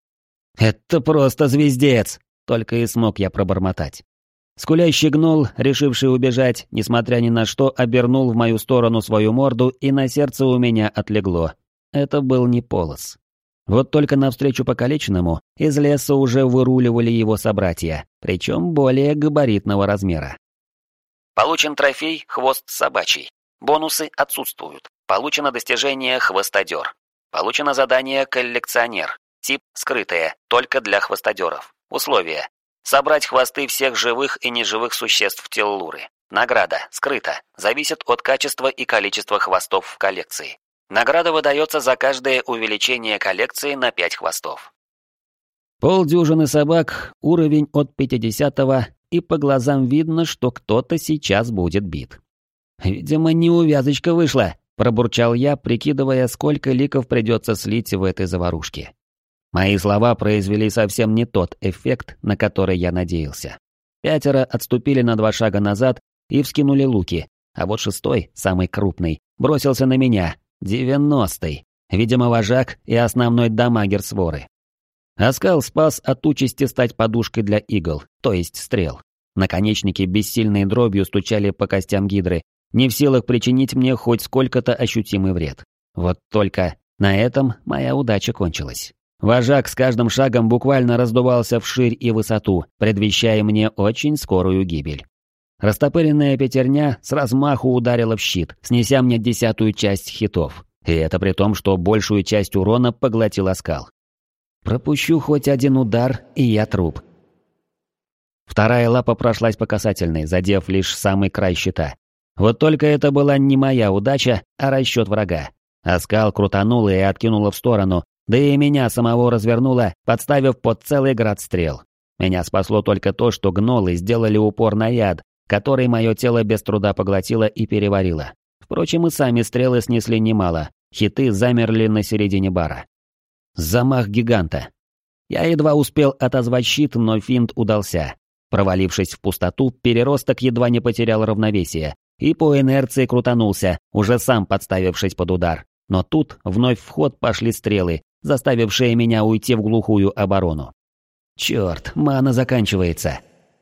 «Это просто звездец!» — только и смог я пробормотать. Скулящий гнол, решивший убежать, несмотря ни на что, обернул в мою сторону свою морду, и на сердце у меня отлегло. Это был не Полос. Вот только навстречу покалеченному из леса уже выруливали его собратья, причем более габаритного размера. Получен трофей «Хвост собачий». Бонусы отсутствуют. Получено достижение «Хвостодер». Получено задание «Коллекционер». Тип «Скрытое», только для хвостодеров. Условия. Собрать хвосты всех живых и неживых существ Теллуры. Награда «Скрыто». Зависит от качества и количества хвостов в коллекции. Награда выдается за каждое увеличение коллекции на пять хвостов. Полдюжины собак, уровень от пятидесятого, и по глазам видно, что кто-то сейчас будет бит. «Видимо, неувязочка вышла», — пробурчал я, прикидывая, сколько ликов придется слить в этой заварушке. Мои слова произвели совсем не тот эффект, на который я надеялся. Пятеро отступили на два шага назад и вскинули луки, а вот шестой, самый крупный, бросился на меня. Девяностый. Видимо, вожак и основной дамагер своры. Оскал спас от участи стать подушкой для игл, то есть стрел. Наконечники бессильной дробью стучали по костям гидры, не в силах причинить мне хоть сколько-то ощутимый вред. Вот только на этом моя удача кончилась. Вожак с каждым шагом буквально раздувался вширь и высоту, предвещая мне очень скорую гибель. Растопыренная пятерня с размаху ударила в щит, снеся мне десятую часть хитов. И это при том, что большую часть урона поглотил оскал. Пропущу хоть один удар, и я труп. Вторая лапа прошлась по касательной, задев лишь самый край щита. Вот только это была не моя удача, а расчет врага. Оскал крутанула и откинула в сторону, да и меня самого развернуло, подставив под целый град стрел. Меня спасло только то, что гнолы сделали упор на яд, который мое тело без труда поглотило и переварило. Впрочем, и сами стрелы снесли немало, хиты замерли на середине бара. Замах гиганта. Я едва успел отозвать щит, но финт удался. Провалившись в пустоту, переросток едва не потерял равновесие и по инерции крутанулся, уже сам подставившись под удар. Но тут вновь в ход пошли стрелы, заставившие меня уйти в глухую оборону. Черт, мана заканчивается.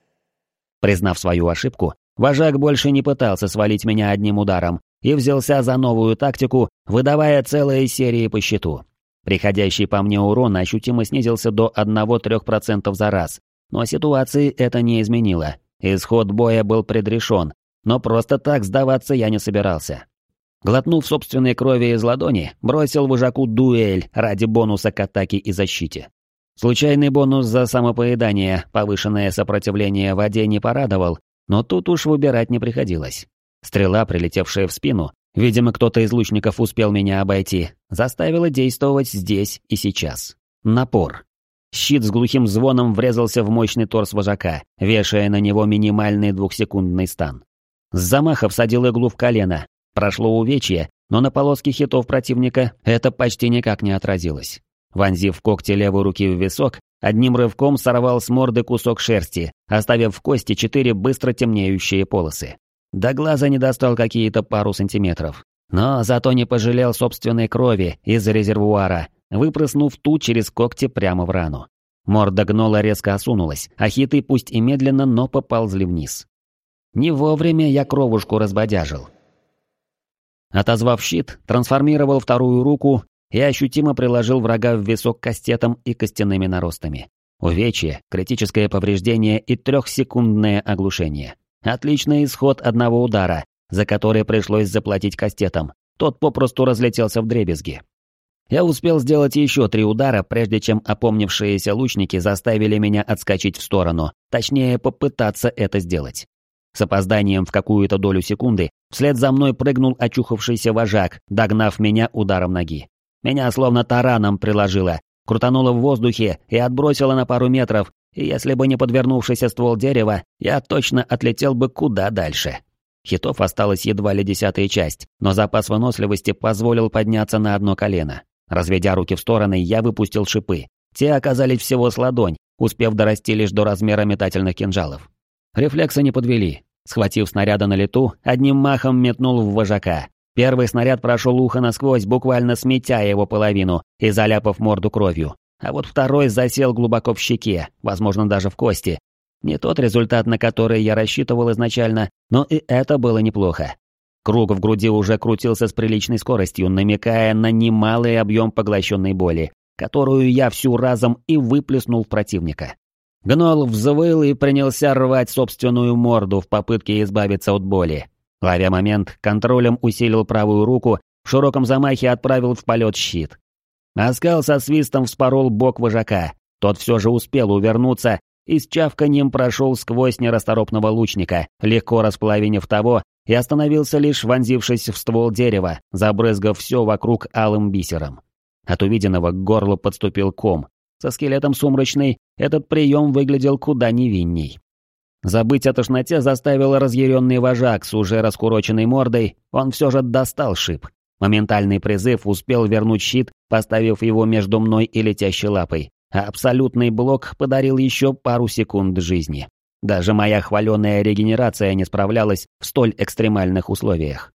Признав свою ошибку, вожак больше не пытался свалить меня одним ударом и взялся за новую тактику, выдавая целые серии по щиту. Приходящий по мне урон ощутимо снизился до одного-трёх процентов за раз, но ситуации это не изменило. Исход боя был предрешен, но просто так сдаваться я не собирался. Глотнув собственной крови из ладони, бросил вожаку дуэль ради бонуса к атаке и защите. Случайный бонус за самопоедание, повышенное сопротивление воде не порадовал, но тут уж выбирать не приходилось. Стрела, прилетевшая в спину, видимо, кто-то из лучников успел меня обойти, заставила действовать здесь и сейчас. Напор. Щит с глухим звоном врезался в мощный торс вожака, вешая на него минимальный двухсекундный стан. С замаха всадил иглу в колено. Прошло увечье, но на полоске хитов противника это почти никак не отразилось. Вонзив когти левой руки в висок, одним рывком сорвал с морды кусок шерсти, оставив в кости четыре быстро темнеющие полосы. До глаза не достал какие-то пару сантиметров. Но зато не пожалел собственной крови из резервуара, выпрыснув ту через когти прямо в рану. Морда гнола резко осунулась, а хиты пусть и медленно, но поползли вниз. Не вовремя я кровушку разбодяжил. Отозвав щит, трансформировал вторую руку и ощутимо приложил врага в висок кастетом и костяными наростами. Увечье, критическое повреждение и трехсекундное оглушение. Отличный исход одного удара, за который пришлось заплатить кастетом. Тот попросту разлетелся вдребезги. Я успел сделать еще три удара, прежде чем опомнившиеся лучники заставили меня отскочить в сторону, точнее попытаться это сделать. С опозданием в какую-то долю секунды вслед за мной прыгнул очухавшийся вожак, догнав меня ударом ноги. Меня словно тараном приложило, крутануло в воздухе и отбросило на пару метров, и если бы не подвернувшийся ствол дерева, я точно отлетел бы куда дальше. Хитов осталась едва ли десятая часть, но запас выносливости позволил подняться на одно колено. Разведя руки в стороны, я выпустил шипы. Те оказались всего с ладонь, успев дорасти лишь до размера метательных кинжалов. Рефлексы не подвели. Схватив снаряда на лету, одним махом метнул в вожака. Первый снаряд прошел ухо насквозь, буквально сметя его половину и заляпав морду кровью. А вот второй засел глубоко в щеке, возможно, даже в кости. Не тот результат, на который я рассчитывал изначально, но и это было неплохо. Круг в груди уже крутился с приличной скоростью, намекая на немалый объем поглощенной боли, которую я всю разом и выплеснул в противника. Гнол взвыл и принялся рвать собственную морду в попытке избавиться от боли. Ловя момент, контролем усилил правую руку, в широком замахе отправил в полет щит. Оскал со свистом вспорол бок вожака. Тот все же успел увернуться и с чавканьем прошел сквозь нерасторопного лучника, легко расплавив того, и остановился лишь вонзившись в ствол дерева, забрызгав все вокруг алым бисером. От увиденного к горлу подступил ком. Со скелетом сумрачный этот прием выглядел куда невинней. Забыть о тошноте заставил разъяренный вожак с уже раскуроченной мордой, он все же достал шип. Моментальный призыв успел вернуть щит, поставив его между мной и летящей лапой, а абсолютный блок подарил еще пару секунд жизни. Даже моя хваленая регенерация не справлялась в столь экстремальных условиях.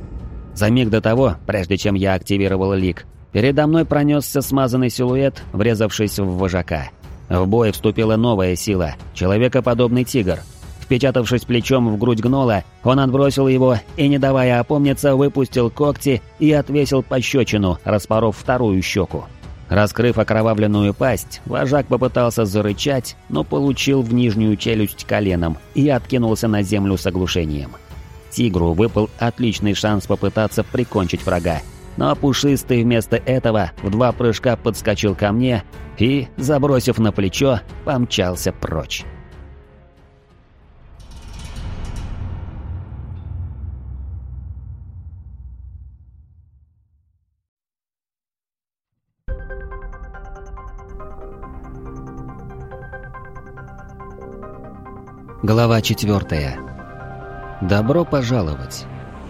За миг до того, прежде чем я активировал лик, передо мной пронесся смазанный силуэт, врезавшись в вожака. В бой вступила новая сила, человекоподобный тигр. Впечатавшись плечом в грудь гнола, он отбросил его и, не давая опомниться, выпустил когти и отвесил пощечину, распоров вторую щеку. Раскрыв окровавленную пасть, вожак попытался зарычать, но получил в нижнюю челюсть коленом и откинулся на землю с оглушением. Тигру выпал отличный шанс попытаться прикончить врага, но Пушистый вместо этого в два прыжка подскочил ко мне и, забросив на плечо, помчался прочь. Глава четвертая. Добро пожаловать.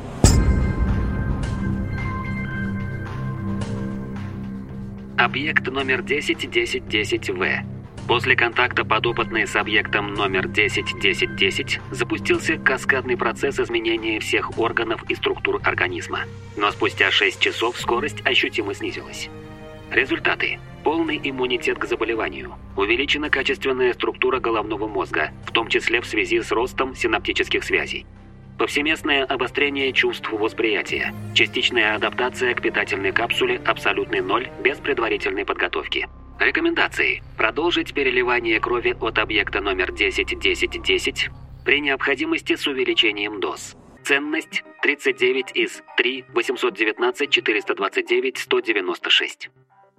Объект номер десять десять десять вэ. После контакта подопытный с объектом номер десять десять десять запустился каскадный процесс изменения всех органов и структур организма. Но спустя шесть часов скорость ощутимо снизилась. Результаты. Полный иммунитет к заболеванию. Увеличена качественная структура головного мозга, в том числе в связи с ростом синаптических связей. Повсеместное обострение чувств восприятия. Частичная адаптация к питательной капсуле абсолютный ноль без предварительной подготовки. Рекомендации. Продолжить переливание крови от объекта номер десять десять десять при необходимости с увеличением доз. Ценность тридцать девять из три восемьсот девятнадцать четыреста двадцать девять сто девяносто шесть.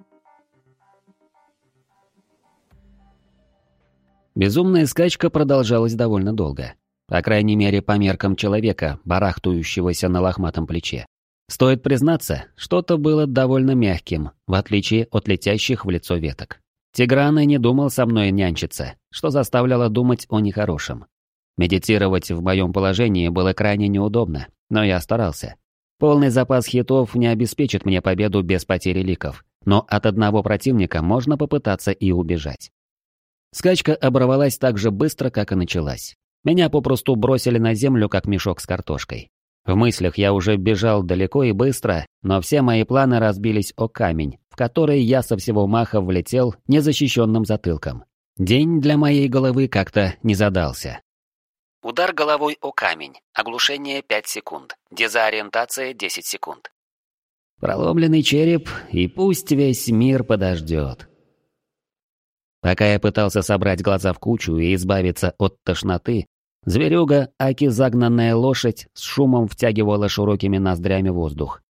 Безумная скачка продолжалась довольно долго. По крайней мере, по меркам человека, барахтающегося на лохматом плече. Стоит признаться, что-то было довольно мягким, в отличие от летящих в лицо веток. Тигран и не думал со мной нянчиться, что заставляло думать о нехорошем. Медитировать в моем положении было крайне неудобно, но я старался. Полный запас хитов не обеспечит мне победу без потери ликов, но от одного противника можно попытаться и убежать. Скачка оборвалась так же быстро, как и началась. Меня попросту бросили на землю, как мешок с картошкой. В мыслях я уже бежал далеко и быстро, но все мои планы разбились о камень, в который я со всего маха влетел незащищенным затылком. День для моей головы как-то не задался. Удар головой о камень. Оглушение пять секунд. Дезориентация десять секунд. Проломленный череп, и пусть весь мир подождет. Пока я пытался собрать глаза в кучу и избавиться от тошноты, зверюга, аки загнанная лошадь, с шумом втягивала широкими ноздрями воздух.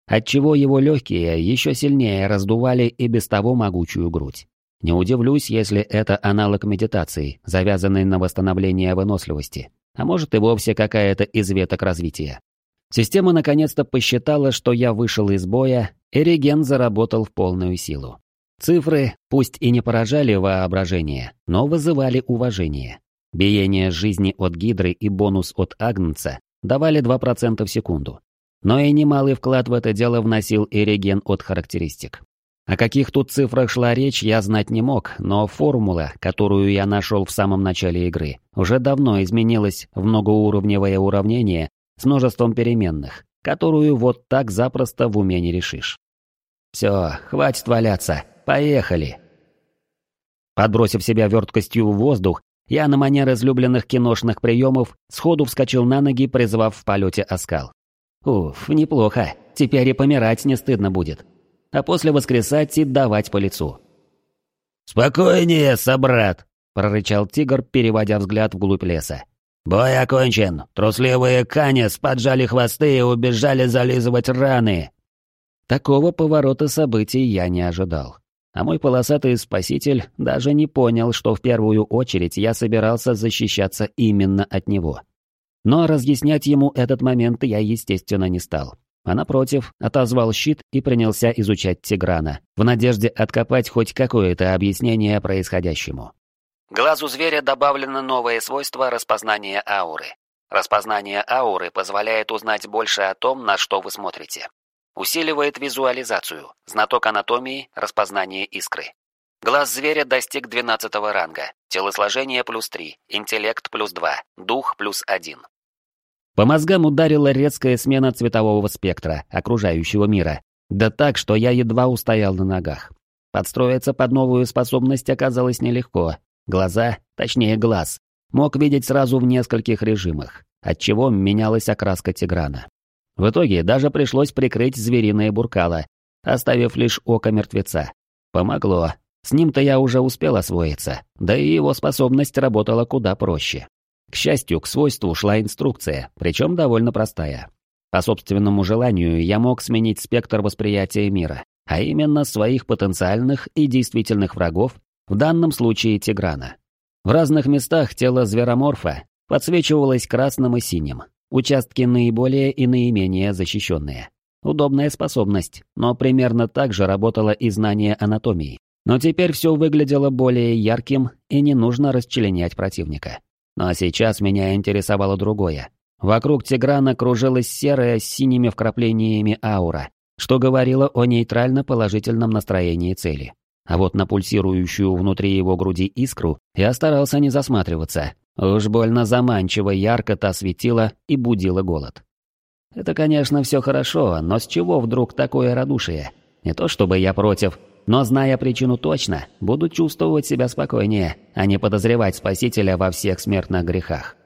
отчего его легкие еще сильнее раздували и без того могучую грудь. Не удивлюсь, если это аналог медитации, завязанный на восстановление выносливости, а может и вовсе какая-то из веток развития. Система наконец-то посчитала, что я вышел из боя, и реген заработал в полную силу. Цифры, пусть и не поражали воображение, но вызывали уважение. Биение жизни от Гидры и бонус от Агнца давали два процента в секунду. Но и немалый вклад в это дело вносил и реген от характеристик. О каких тут цифрах шла речь, я знать не мог, но формула, которую я нашел в самом начале игры, уже давно изменилась в многоуровневое уравнение с множеством переменных, которую вот так запросто в уме не решишь. Все, хватит валяться, поехали. Подбросив себя верткостью в воздух, я на манер излюбленных киношных приемов сходу вскочил на ноги, призвав в полете оскал. Уф, неплохо, теперь и помирать не стыдно будет. А после воскресать и давать по лицу. «Спокойнее, собрат!» — прорычал тигр, переводя взгляд вглубь леса. «Бой окончен. Трусливые канес поджали хвосты и убежали зализывать раны». Такого поворота событий я не ожидал. А мой полосатый спаситель даже не понял, что в первую очередь я собирался защищаться именно от него. Но разъяснять ему этот момент я, естественно, не стал. А напротив, отозвал щит и принялся изучать Тиграна, в надежде откопать хоть какое-то объяснение происходящему. Глазу зверя добавлено новое свойство распознания ауры. Распознание ауры позволяет узнать больше о том, на что вы смотрите. Усиливает визуализацию, знаток анатомии, распознание искры. Глаз зверя достиг двенадцатого ранга, телосложение плюс три, интеллект плюс два, дух плюс один. По мозгам ударила резкая смена цветового спектра окружающего мира, да так, что я едва устоял на ногах. Подстроиться под новую способность оказалось нелегко. Глаза, точнее глаз, мог видеть сразу в нескольких режимах, отчего менялась окраска Тиграна. В итоге даже пришлось прикрыть звериное буркало, оставив лишь око мертвеца. Помогло. С ним-то я уже успел освоиться, да и его способность работала куда проще. К счастью, к свойству шла инструкция, причем довольно простая. По собственному желанию я мог сменить спектр восприятия мира, а именно своих потенциальных и действительных врагов, в данном случае Тиграна. В разных местах тело звероморфа подсвечивалось красным и синим, участки наиболее и наименее защищенные. Удобная способность, но примерно так же работало и знание анатомии. Но теперь все выглядело более ярким и не нужно расчленять противника. Но сейчас меня интересовало другое. Вокруг Тиграна кружилась серая с синими вкраплениями аура, что говорило о нейтрально-положительном настроении цели. А вот на пульсирующую внутри его груди искру я старался не засматриваться. Уж больно заманчиво ярко та светила и будила голод. Это, конечно, все хорошо, но с чего вдруг такое радушие? Не то чтобы я против, но, зная причину точно, буду чувствовать себя спокойнее, а не подозревать Спасителя во всех смертных грехах.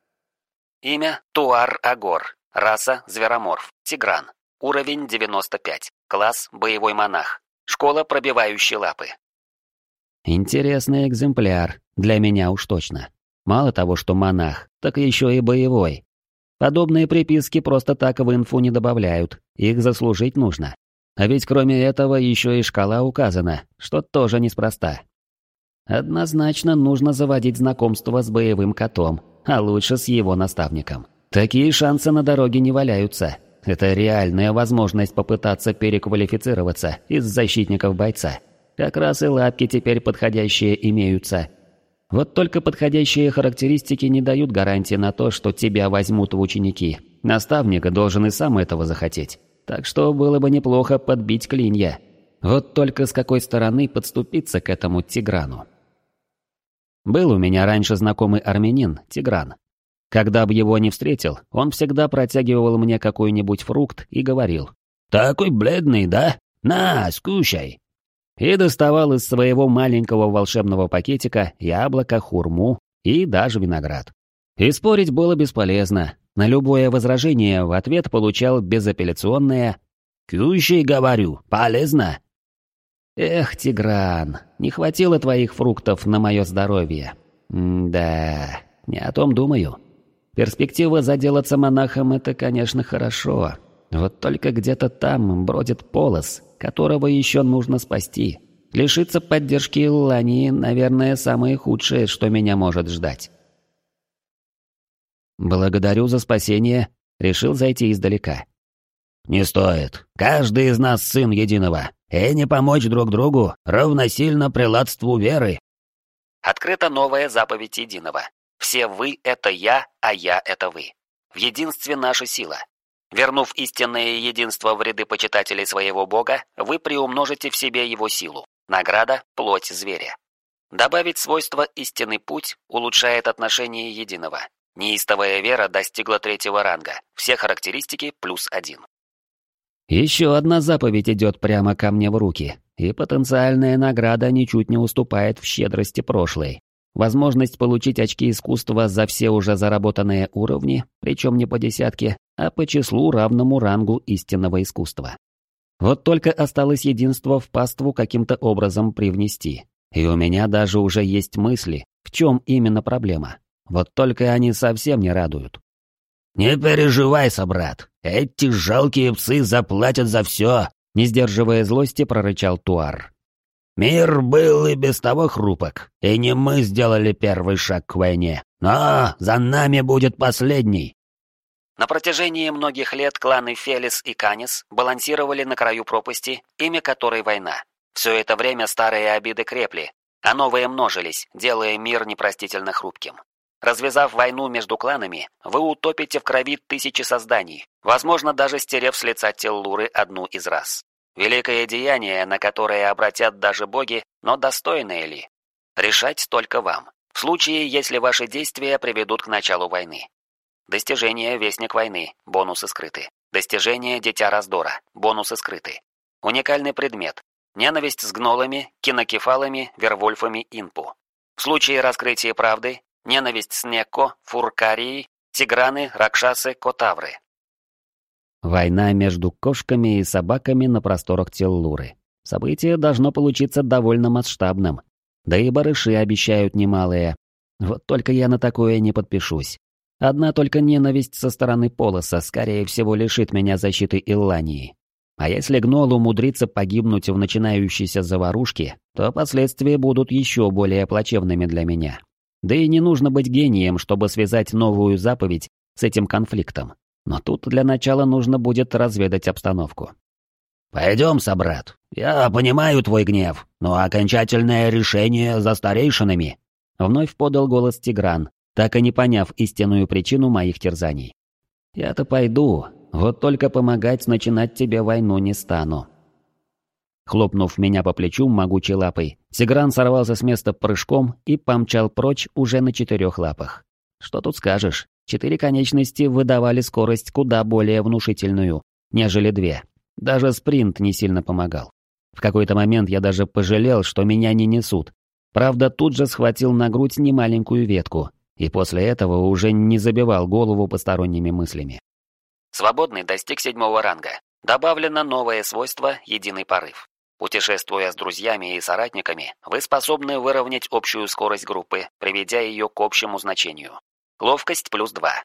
Имя Туар Агор. Раса Звероморф. Тигран. Уровень девяносто пять. Класс Боевой монах. Школа Пробивающей лапы. Интересный экземпляр, для меня уж точно. Мало того, что монах, так еще и боевой. Подобные приписки просто так в инфу не добавляют, их заслужить нужно. А ведь кроме этого еще и шкала указана, что тоже неспроста. Однозначно нужно заводить знакомство с боевым котом, а лучше с его наставником. Такие шансы на дороге не валяются. Это реальная возможность попытаться переквалифицироваться из защитников бойца. Как раз и лапки теперь подходящие имеются. Вот только подходящие характеристики не дают гарантии на то, что тебя возьмут в ученики. Наставник должен и сам этого захотеть. Так что было бы неплохо подбить клинья. Вот только с какой стороны подступиться к этому Тиграну. Был у меня раньше знакомый армянин, Тигран. Когда бы его не встретил, он всегда протягивал мне какой-нибудь фрукт и говорил: «Такой бледный, да? На, скушай!» И доставал из своего маленького волшебного пакетика яблоко, хурму и даже виноград. И спорить было бесполезно. На любое возражение в ответ получал безапелляционное «Кушай, говорю, полезно!» Эх, Тигран, не хватило твоих фруктов на мое здоровье. М-да, не о том думаю. Перспектива заделаться монахом — это, конечно, хорошо. Вот только где-то там бродит Полос, которого еще нужно спасти. Лишиться поддержки Иллании, наверное, самое худшее, что меня может ждать. «Благодарю за спасение», — решил зайти издалека. «Не стоит. Каждый из нас сын единого, и не помочь друг другу равносильно прелатству веры». Открыта новая заповедь единого. Все вы — это я, а я — это вы. В единстве наша сила. Вернув истинное единство в ряды почитателей своего бога, вы приумножите в себе его силу. Награда – плоть зверя. Добавить свойство «истинный путь» улучшает отношение единого. Неистовая вера достигла третьего ранга. Все характеристики плюс один. Еще одна заповедь идет прямо ко мне в руки, и потенциальная награда ничуть не уступает в щедрости прошлой. Возможность получить очки искусства за все уже заработанные уровни, причем не по десятке, а по числу равному рангу истинного искусства. Вот только осталось единство в паству каким-то образом привнести. И у меня даже уже есть мысли, в чем именно проблема. Вот только они совсем не радуют. «Не переживай, собрат, эти жалкие псы заплатят за все», — не сдерживая злости, прорычал Туар. «Мир был и без того хрупок, и не мы сделали первый шаг к войне, но за нами будет последний». На протяжении многих лет кланы Фелис и Канис балансировали на краю пропасти, имя которой война. Все это время старые обиды крепли, а новые множились, делая мир непростительно хрупким. Развязав войну между кланами, вы утопите в крови тысячи созданий, возможно, даже стерев с лица Теллуры одну из рас. Великое деяние, на которое обратят даже боги, но достойное ли? Решать только вам, в случае, если ваши действия приведут к началу войны. Достижение Вестник войны, бонусы скрыты. Достижение Дитя раздора, бонусы скрыты. Уникальный предмет. Ненависть с гнолами, кинокефалами, вервольфами инпу. В случае раскрытия правды, ненависть с Некко, Фуркарией, Тиграны, Ракшасы, Котавры. Война между кошками и собаками на просторах Теллуры. Событие должно получиться довольно масштабным. Да и барыши обещают немалые. Вот только я на такое не подпишусь. Одна только ненависть со стороны Полоса, скорее всего, лишит меня защиты Иллании. А если гнол умудрится погибнуть в начинающейся заварушке, то последствия будут еще более плачевными для меня. Да и не нужно быть гением, чтобы связать новую заповедь с этим конфликтом. Но тут для начала нужно будет разведать обстановку. «Пойдем, собрат. Я понимаю твой гнев, но окончательное решение за старейшинами», — вновь подал голос Тигран, так и не поняв истинную причину моих терзаний. «Я-то пойду, вот только помогать начинать тебе войну не стану». Хлопнув меня по плечу могучей лапой, Тигран сорвался с места прыжком и помчал прочь уже на четырех лапах. Что тут скажешь, четыре конечности выдавали скорость куда более внушительную, нежели две. Даже спринт не сильно помогал. В какой-то момент я даже пожалел, что меня не несут. Правда, тут же схватил на грудь немаленькую ветку, и после этого уже не забивал голову посторонними мыслями. Свободный достиг седьмого ранга. Добавлено новое свойство «Единый порыв». Путешествуя с друзьями и соратниками, вы способны выровнять общую скорость группы, приведя ее к общему значению. Ловкость плюс два.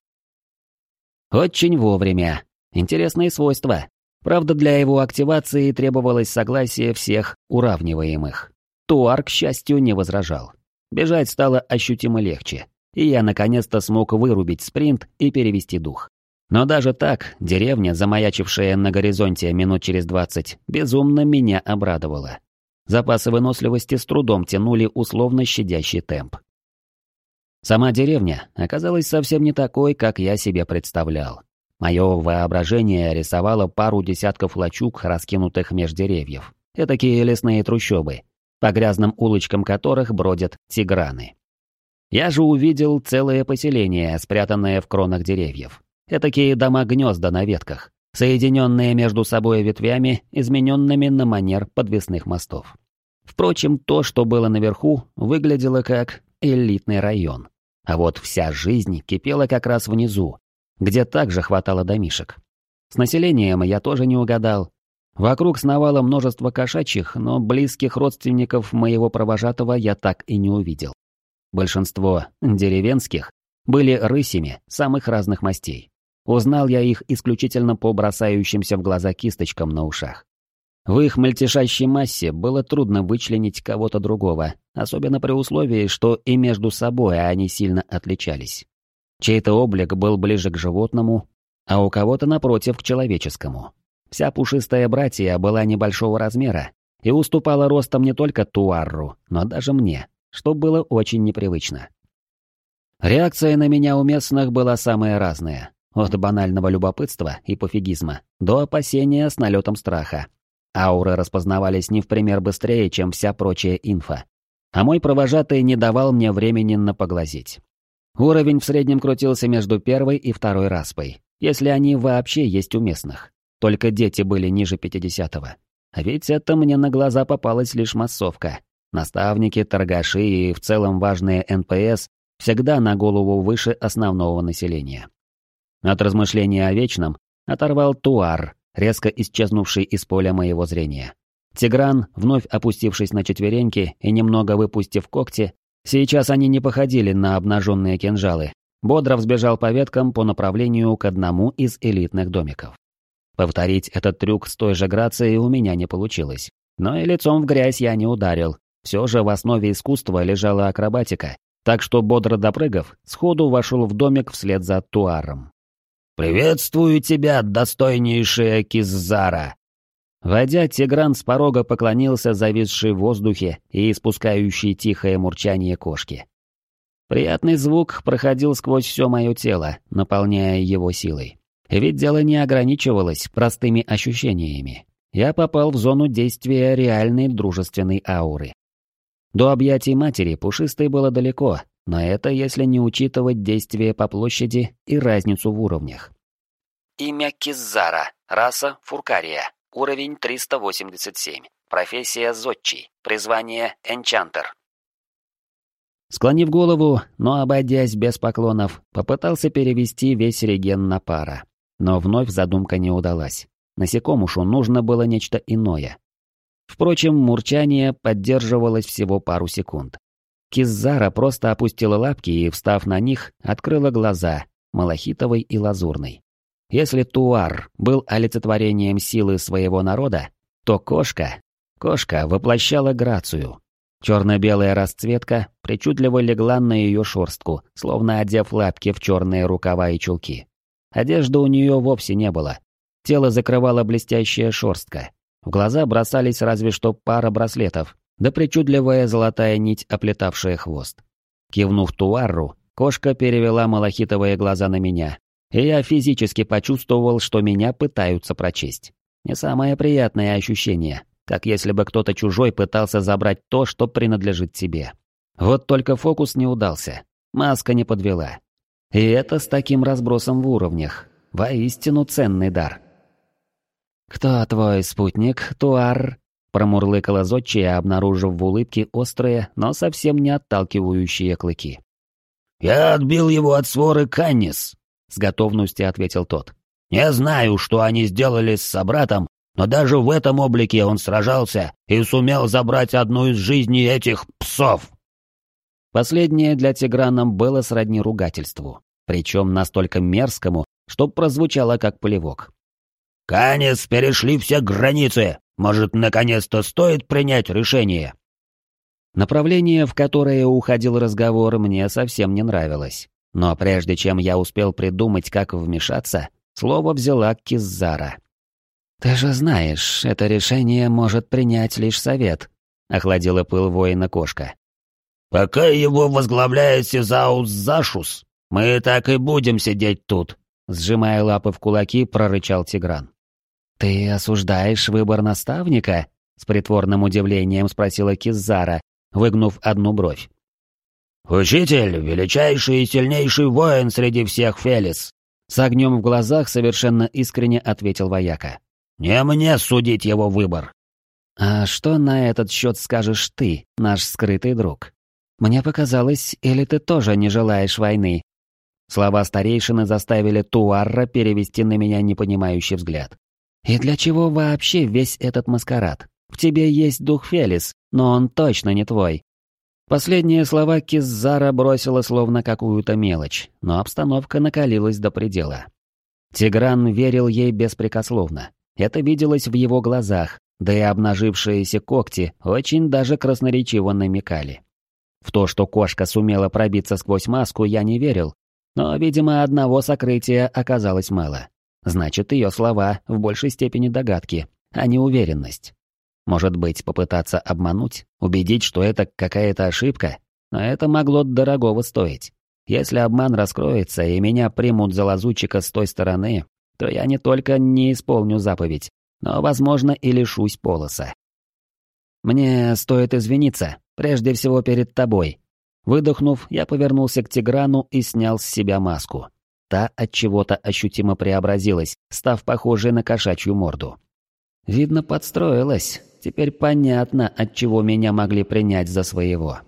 Очень вовремя. Интересные свойства. Правда, для его активации требовалось согласие всех уравниваемых. Туар, к счастью, не возражал. Бежать стало ощутимо легче, и я наконец-то смог вырубить спринт и перевести дух. Но даже так, деревня, замаячившая на горизонте минут через двадцать, безумно меня обрадовала. Запасы выносливости с трудом тянули условно щадящий темп. Сама деревня оказалась совсем не такой, как я себе представлял. Мое воображение рисовало пару десятков лачуг, раскинутых меж деревьев. Этакие лесные трущобы, по грязным улочкам которых бродят тиграны. Я же увидел целое поселение, спрятанное в кронах деревьев. Этакие дома-гнезда на ветках, соединенные между собой ветвями, измененными на манер подвесных мостов. Впрочем, то, что было наверху, выглядело как элитный район. А вот вся жизнь кипела как раз внизу, где также хватало домишек. С населением я тоже не угадал. Вокруг сновало множество кошачьих, но близких родственников моего провожатого я так и не увидел. Большинство деревенских были рысями самых разных мастей. Узнал я их исключительно по бросающимся в глаза кисточкам на ушах. В их мельтешащей массе было трудно вычленить кого-то другого, особенно при условии, что и между собой они сильно отличались. Чей-то облик был ближе к животному, а у кого-то, напротив, к человеческому. Вся пушистая братья была небольшого размера и уступала ростом не только Туарру, но даже мне, что было очень непривычно. Реакция на меня у местных была самая разная, от банального любопытства и пофигизма до опасения с налетом страха. Ауры распознавались не в пример быстрее, чем вся прочая инфа. А мой провожатый не давал мне времени на поглазеть. Уровень в среднем крутился между первой и второй распой, если они вообще есть у местных. Только дети были ниже пятидесятого. А ведь это мне на глаза попалась лишь массовка. Наставники, торгаши и в целом важные эн пэ эс всегда на голову выше основного населения. От размышления о вечном оторвал Туар, резко исчезнувший из поля моего зрения. Тигран, вновь опустившись на четвереньки и немного выпустив когти, сейчас они не походили на обнаженные кинжалы, бодро взбежал по веткам по направлению к одному из элитных домиков. Повторить этот трюк с той же грацией у меня не получилось, но и лицом в грязь я не ударил. Все же в основе искусства лежала акробатика, так что, бодро допрыгав, сходу вошел в домик вслед за Туаром. «Приветствую тебя, достойнейшая Киззара!» Войдя, Тигран с порога поклонился зависшей в воздухе и испускающей тихое мурчание кошки. Приятный звук проходил сквозь все мое тело, наполняя его силой. Ведь дело не ограничивалось простыми ощущениями. Я попал в зону действия реальной дружественной ауры. До объятий матери Пушистой было далеко, но это если не учитывать действия по площади и разницу в уровнях. Имя Киззара, раса Фуркария, уровень триста восемьдесят семь, профессия Зодчий, призвание Энчантер. Склонив голову, но обойдясь без поклонов, попытался перевести весь реген на пара. Но вновь задумка не удалась. Насекомушу нужно было нечто иное. Впрочем, мурчание поддерживалось всего пару секунд. Киззара просто опустила лапки и, встав на них, открыла глаза, малахитовый и лазурный. Если Туар был олицетворением силы своего народа, то кошка... Кошка воплощала грацию. Черно-белая расцветка причудливо легла на ее шерстку, словно одев лапки в черные рукава и чулки. Одежды у нее вовсе не было. Тело закрывала блестящая шерстка. В глаза бросались разве что пара браслетов, да причудливая золотая нить, оплетавшая хвост. Кивнув Туарру, кошка перевела малахитовые глаза на меня, и я физически почувствовал, что меня пытаются прочесть. Не самое приятное ощущение, как если бы кто-то чужой пытался забрать то, что принадлежит тебе. Вот только фокус не удался, маска не подвела. И это с таким разбросом в уровнях. Воистину ценный дар. «Кто твой спутник, Туар?» — промурлыкала Зодчая, обнаружив в улыбке острые, но совсем не отталкивающие клыки. «Я отбил его от своры Каннис», — с готовностью ответил тот. «Не знаю, что они сделали с собратом, но даже в этом облике он сражался и сумел забрать одну из жизней этих псов». Последнее для Тиграна было сродни ругательству, причем настолько мерзкому, что прозвучало как плевок. «Каннис перешли все границы. Может, наконец-то стоит принять решение?» Направление, в которое уходил разговор, мне совсем не нравилось. Но прежде чем я успел придумать, как вмешаться, слово взяла Киззара. «Ты же знаешь, это решение может принять лишь совет», — охладила пыл воина кошка. «Пока его возглавляет Сезаус Зашус, мы так и будем сидеть тут», — сжимая лапы в кулаки, прорычал Тигран. «Ты осуждаешь выбор наставника?» — с притворным удивлением спросила Киззара, выгнув одну бровь. «Учитель, величайший и сильнейший воин среди всех Фелис», — с огнем в глазах совершенно искренне ответил вояка. «Не мне судить его выбор». «А что на этот счет скажешь ты, наш скрытый друг? Мне показалось, или ты тоже не желаешь войны?» Слова старейшины заставили Туарра перевести на меня непонимающий взгляд. «И для чего вообще весь этот маскарад? В тебе есть дух Фелис, но он точно не твой». Последние слова Киззара бросила словно какую-то мелочь, но обстановка накалилась до предела. Тигран верил ей беспрекословно. Это виделось в его глазах, да и обнажившиеся когти очень даже красноречиво намекали. В то, что кошка сумела пробиться сквозь маску, я не верил, но, видимо, одного сокрытия оказалось мало. Значит, ее слова в большей степени догадки, а не уверенность. Может быть, попытаться обмануть, убедить, что это какая-то ошибка, но это могло дорогого стоить. Если обман раскроется и меня примут за лазутчика с той стороны, то я не только не исполню заповедь, но, возможно, и лишусь полоса. Мне стоит извиниться, прежде всего перед тобой. Выдохнув, я повернулся к Тиграну и снял с себя маску. Та от чего-то ощутимо преобразилась, став похожей на кошачью морду. Видно, подстроилась. Теперь понятно, от чего меня могли принять за своего.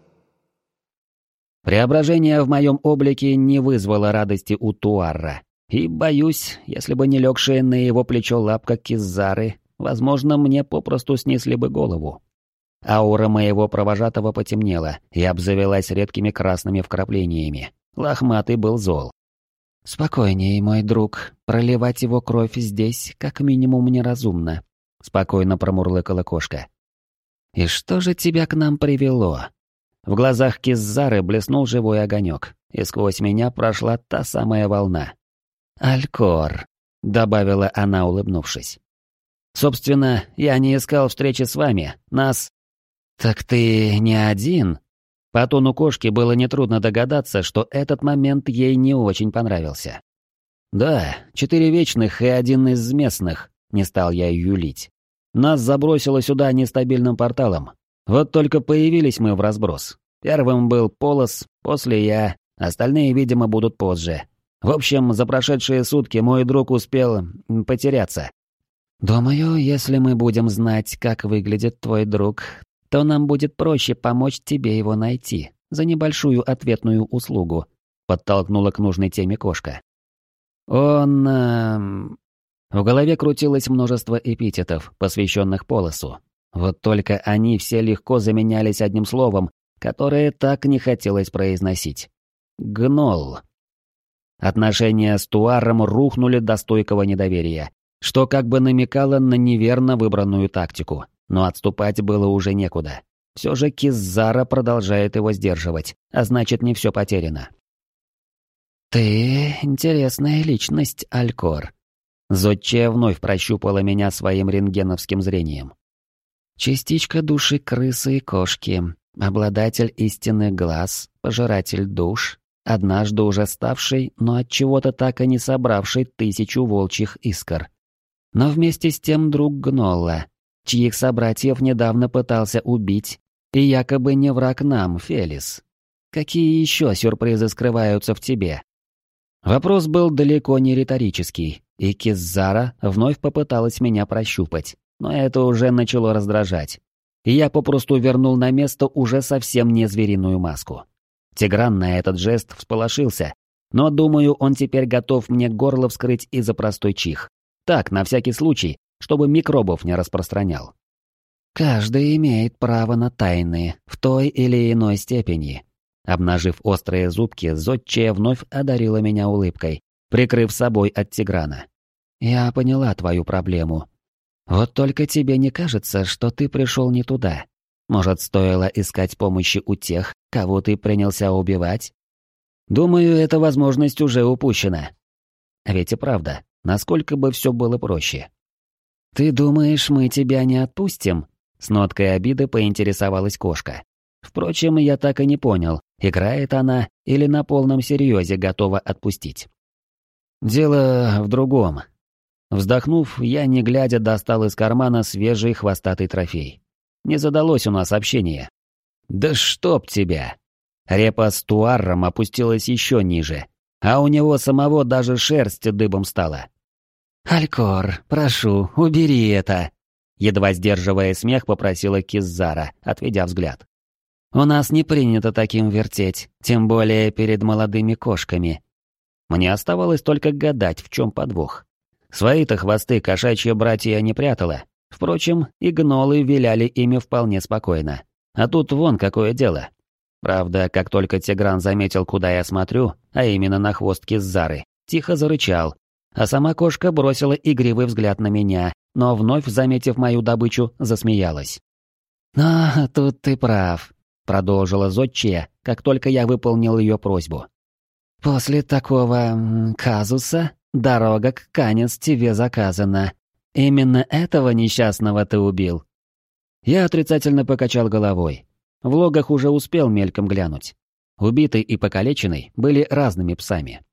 Преображение в моем облике не вызвало радости у Туарра. И, боюсь, если бы не легшая на его плечо лапка Киззары, возможно, мне попросту снесли бы голову. Аура моего провожатого потемнела и обзавелась редкими красными вкраплениями. Лохматый был зол. «Спокойнее, мой друг. Проливать его кровь здесь как минимум неразумно», — спокойно промурлыкала кошка. «И что же тебя к нам привело?» В глазах Киззары блеснул живой огонек, и сквозь меня прошла та самая волна. «Алькор», — добавила она, улыбнувшись. «Собственно, я не искал встречи с вами. Нас...» «Так ты не один?» По тону кошки было нетрудно догадаться, что этот момент ей не очень понравился. «Да, четыре вечных и один из местных», — не стал я юлить. «Нас забросило сюда нестабильным порталом. Вот только появились мы в разброс. Первым был Полос, после я, остальные, видимо, будут позже. В общем, за прошедшие сутки мой друг успел потеряться». «Думаю, если мы будем знать, как выглядит твой друг, то нам будет проще помочь тебе его найти за небольшую ответную услугу», — подтолкнула к нужной теме кошка. «Он...» эм... В голове крутилось множество эпитетов, посвященных Полосу. Вот только они все легко заменялись одним словом, которое так не хотелось произносить. Гнол. Отношения с Туаром рухнули до стойкого недоверия, что как бы намекало на неверно выбранную тактику. Но отступать было уже некуда. Все же Киззара продолжает его сдерживать, а значит, не все потеряно. «Ты интересная личность, Алькор». Зодчая вновь прощупала меня своим рентгеновским зрением. «Частичка души крысы и кошки, обладатель истинных глаз, пожиратель душ, однажды уже ставший, но от чего-то так и не собравший тысячу волчьих искр. Но вместе с тем друг Гнолла, чьих собратьев недавно пытался убить, и якобы не враг нам, Фелис. Какие еще сюрпризы скрываются в тебе?» Вопрос был далеко не риторический, и Киззара вновь попыталась меня прощупать, но это уже начало раздражать. И я попросту вернул на место уже совсем не звериную маску. Тигран на этот жест всполошился, но, думаю, он теперь готов мне горло вскрыть и за простой чих. Так, на всякий случай, чтобы микробов не распространял. «Каждый имеет право на тайны в той или иной степени». Обнажив острые зубки, зодчая вновь одарила меня улыбкой, прикрыв собой от Тиграна. «Я поняла твою проблему. Вот только тебе не кажется, что ты пришел не туда? Может, стоило искать помощи у тех, кого ты принялся убивать?» «Думаю, эта возможность уже упущена». А ведь и правда, насколько бы все было проще. «Ты думаешь, мы тебя не отпустим?» С ноткой обиды поинтересовалась кошка. Впрочем, я так и не понял, играет она или на полном серьезе готова отпустить. Дело в другом. Вздохнув, я, не глядя, достал из кармана свежий хвостатый трофей. Не задалось у нас общение. «Да чтоб тебя!» Репа с Туарром опустилась еще ниже, а у него самого даже шерсть дыбом стала. «Алькор, прошу, убери это!» Едва сдерживая смех, попросила Киззара, отведя взгляд. «У нас не принято таким вертеть, тем более перед молодыми кошками». Мне оставалось только гадать, в чем подвох. Свои-то хвосты кошачья братья не прятала. Впрочем, и гнолы виляли ими вполне спокойно. А тут вон какое дело. Правда, как только Тигран заметил, куда я смотрю, а именно на хвост Киззары, тихо зарычал, А сама кошка бросила игривый взгляд на меня, но вновь, заметив мою добычу, засмеялась. «А, тут ты прав», — продолжила зодчая, как только я выполнил ее просьбу. «После такого казуса дорога к Канец тебе заказана. Именно этого несчастного ты убил?» Я отрицательно покачал головой. В логах уже успел мельком глянуть. Убитый и покалеченный были разными псами.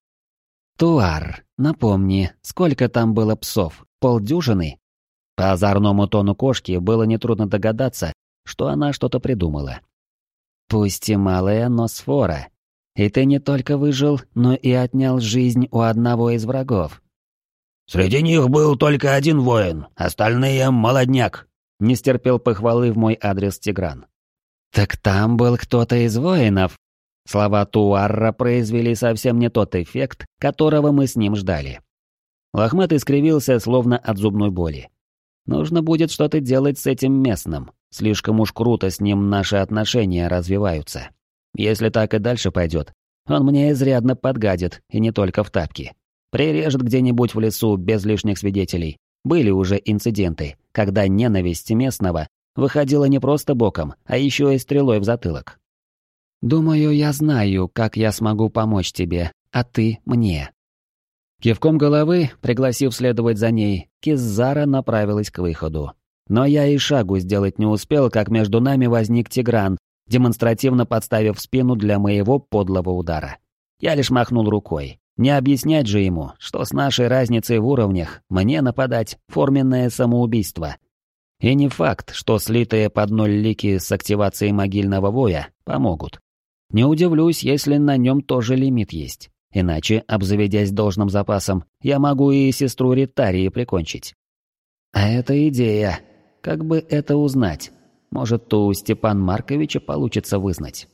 «Туар, напомни, сколько там было псов? Полдюжины?» По озорному тону кошки было нетрудно догадаться, что она что-то придумала. «Пусть и малая, но сфора. И ты не только выжил, но и отнял жизнь у одного из врагов». «Среди них был только один воин, остальные — молодняк», — не стерпел похвалы в мой адрес Тигран. «Так там был кто-то из воинов». Слова Туарра произвели совсем не тот эффект, которого мы с ним ждали. Лохматый скривился, словно от зубной боли. Нужно будет что-то делать с этим местным. Слишком уж круто с ним наши отношения развиваются. Если так и дальше пойдет, он мне изрядно подгадит, и не только в тапки. Прирежет где-нибудь в лесу без лишних свидетелей. Были уже инциденты, когда ненависть местного выходила не просто боком, а еще и стрелой в затылок. «Думаю, я знаю, как я смогу помочь тебе, а ты мне». Кивком головы, пригласив следовать за ней, Киззара направилась к выходу. Но я и шагу сделать не успел, как между нами возник Тигран, демонстративно подставив спину для моего подлого удара. Я лишь махнул рукой. Не объяснять же ему, что с нашей разницей в уровнях мне нападать — форменное самоубийство. И не факт, что слитые под ноль лики с активацией могильного воя помогут. Не удивлюсь, если на нем тоже лимит есть. Иначе, обзаведясь должным запасом, я могу и сестру Ритарии прикончить. А это идея. Как бы это узнать? Может, у Степана Марковича получится вызнать.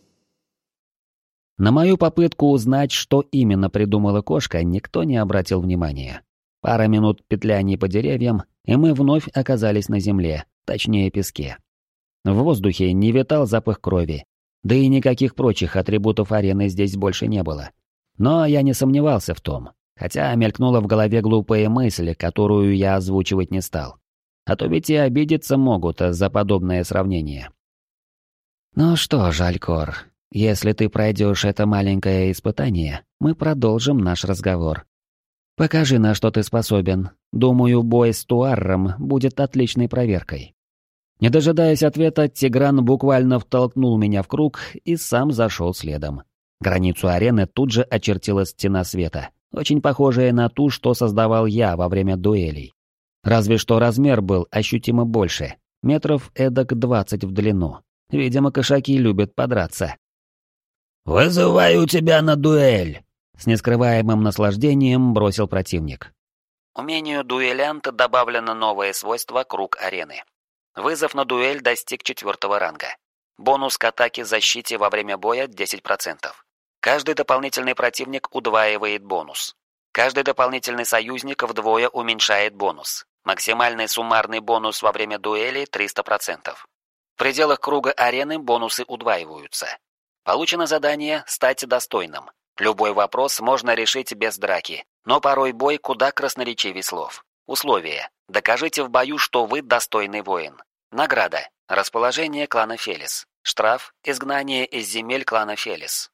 На мою попытку узнать, что именно придумала кошка, никто не обратил внимания. Пара минут петляний по деревьям, и мы вновь оказались на земле, точнее песке. В воздухе не витал запах крови, да и никаких прочих атрибутов арены здесь больше не было. Но я не сомневался в том, хотя мелькнула в голове глупая мысль, которую я озвучивать не стал. А то ведь и обидеться могут за подобное сравнение. «Ну что ж, Алькор, если ты пройдешь это маленькое испытание, мы продолжим наш разговор. Покажи, на что ты способен. Думаю, бой с Туарром будет отличной проверкой». Не дожидаясь ответа, Тигран буквально втолкнул меня в круг и сам зашел следом. Границу арены тут же очертила стена света, очень похожая на ту, что создавал я во время дуэлей. Разве что размер был ощутимо больше, метров эдак двадцать в длину. Видимо, кошаки любят подраться. «Вызываю тебя на дуэль!» С нескрываемым наслаждением бросил противник. Умению дуэлянта добавлено новое свойство «Круг арены». Вызов на дуэль достиг четвертого ранга. Бонус к атаке защите во время боя десять процентов. Каждый дополнительный противник удваивает бонус. Каждый дополнительный союзник вдвое уменьшает бонус. Максимальный суммарный бонус во время дуэли триста процентов. В пределах круга арены бонусы удваиваются. Получено задание «Стать достойным». Любой вопрос можно решить без драки, но порой бой куда красноречивее слов. Условия. Докажите в бою, что вы достойный воин. Награда. Расположение клана Фелис. Штраф. Изгнание из земель клана Фелис.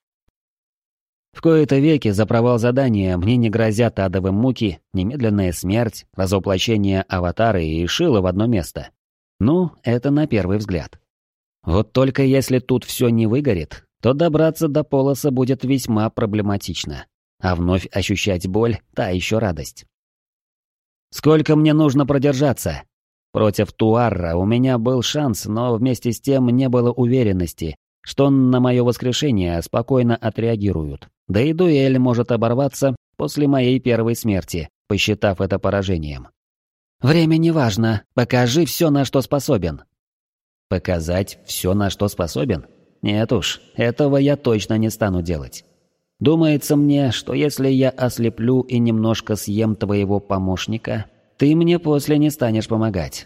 В кои-то веки за провал задания мне не грозят адовым муки, немедленная смерть, разоплощение аватара и шило в одно место. Ну, это на первый взгляд. Вот только если тут все не выгорит, то добраться до полоса будет весьма проблематично. А вновь ощущать боль — та еще радость. Сколько мне нужно продержаться? Против Туарра у меня был шанс, но вместе с тем не было уверенности, что на мое воскрешение спокойно отреагируют. Да и дуэль может оборваться после моей первой смерти, посчитав это поражением. Время не важно, покажи все, на что способен. Показать все, на что способен? Нет уж, этого я точно не стану делать. Думается мне, что если я ослеплю и немножко съем твоего помощника, ты мне после не станешь помогать.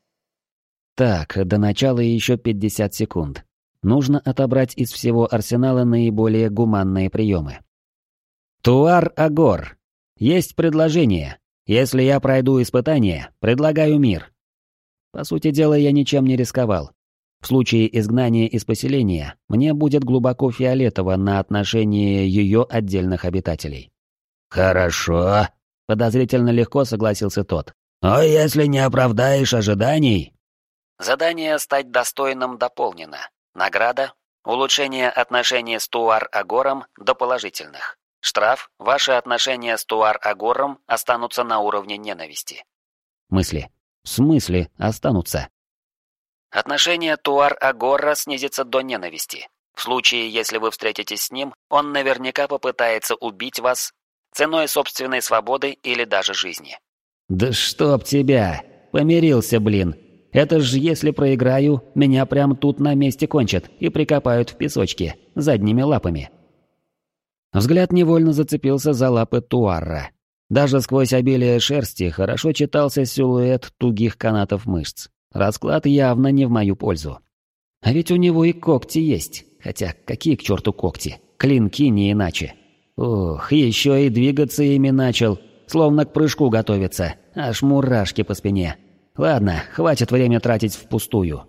Так, до начала еще пятьдесят секунд. Нужно отобрать из всего арсенала наиболее гуманные приемы. Туар Агор. Есть предложение. Если я пройду испытание, предлагаю мир. По сути дела, я ничем не рисковал. В случае изгнания из поселения мне будет глубоко фиолетово на отношении ее отдельных обитателей. «Хорошо», — подозрительно легко согласился тот. «Но если не оправдаешь ожиданий...» Задание «Стать достойным» дополнено. Награда – улучшение отношений с Туар-Агором до положительных. Штраф – ваши отношения с Туар-Агором останутся на уровне ненависти. Мысли. В смысле останутся? Отношение Туар-Агора снизится до ненависти. В случае, если вы встретитесь с ним, он наверняка попытается убить вас ценой собственной свободы или даже жизни. Да чтоб тебя! Помирился, блин! Это ж если проиграю, меня прям тут на месте кончат и прикопают в песочке, задними лапами. Взгляд невольно зацепился за лапы Туарра. Даже сквозь обилие шерсти хорошо читался силуэт тугих канатов мышц. Расклад явно не в мою пользу. А ведь у него и когти есть. Хотя какие к черту когти? Клинки не иначе. Ух, еще и двигаться ими начал, словно к прыжку готовится. Аж мурашки по спине. Ладно, хватит время тратить впустую.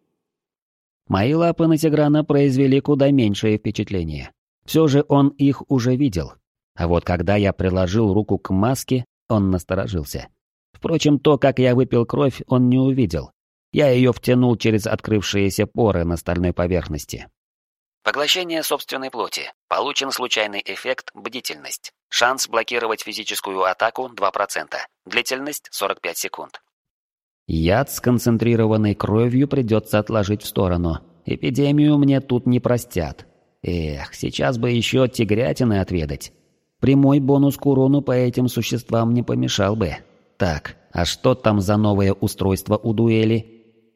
Мои лапы на Тиграна произвели куда меньшее впечатление. Все же он их уже видел. А вот когда я приложил руку к маске, он насторожился. Впрочем, то, как я выпил кровь, он не увидел. Я ее втянул через открывшиеся поры на стальной поверхности. Поглощение собственной плоти. Получен случайный эффект «Бдительность». Шанс блокировать физическую атаку два процента. Длительность сорок пять секунд. Яд с концентрированной кровью придется отложить в сторону. Эпидемию мне тут не простят. Эх, сейчас бы еще тигрятины отведать. Прямой бонус к урону по этим существам не помешал бы. Так, а что там за новое устройство у дуэли?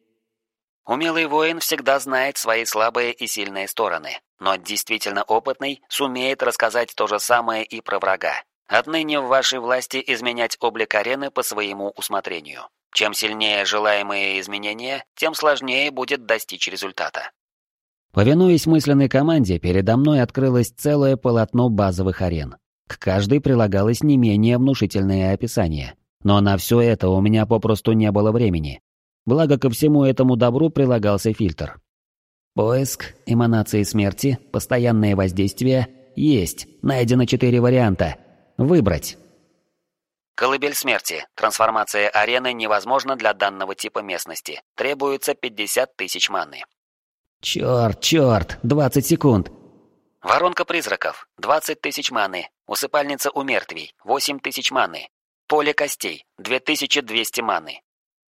Умелый воин всегда знает свои слабые и сильные стороны, но действительно опытный сумеет рассказать то же самое и про врага. Отныне в вашей власти изменять облик арены по своему усмотрению. Чем сильнее желаемые изменения, тем сложнее будет достичь результата. Повинуясь мысленной команде, передо мной открылось целое полотно базовых арен. К каждой прилагалось не менее внушительное описание. Но на все это у меня попросту не было времени. Благо ко всему этому добру прилагался фильтр. Поиск, эманации смерти, постоянное воздействие есть. Найдено четыре варианта. Выбрать. Колыбель смерти. Трансформация арены невозможна для данного типа местности. Требуется пятьдесят тысяч маны. Черт, черт, двадцать секунд. Воронка призраков. двадцать тысяч маны. Усыпальница у мертвей. восемь тысяч маны. Поле костей. две тысячи двести маны.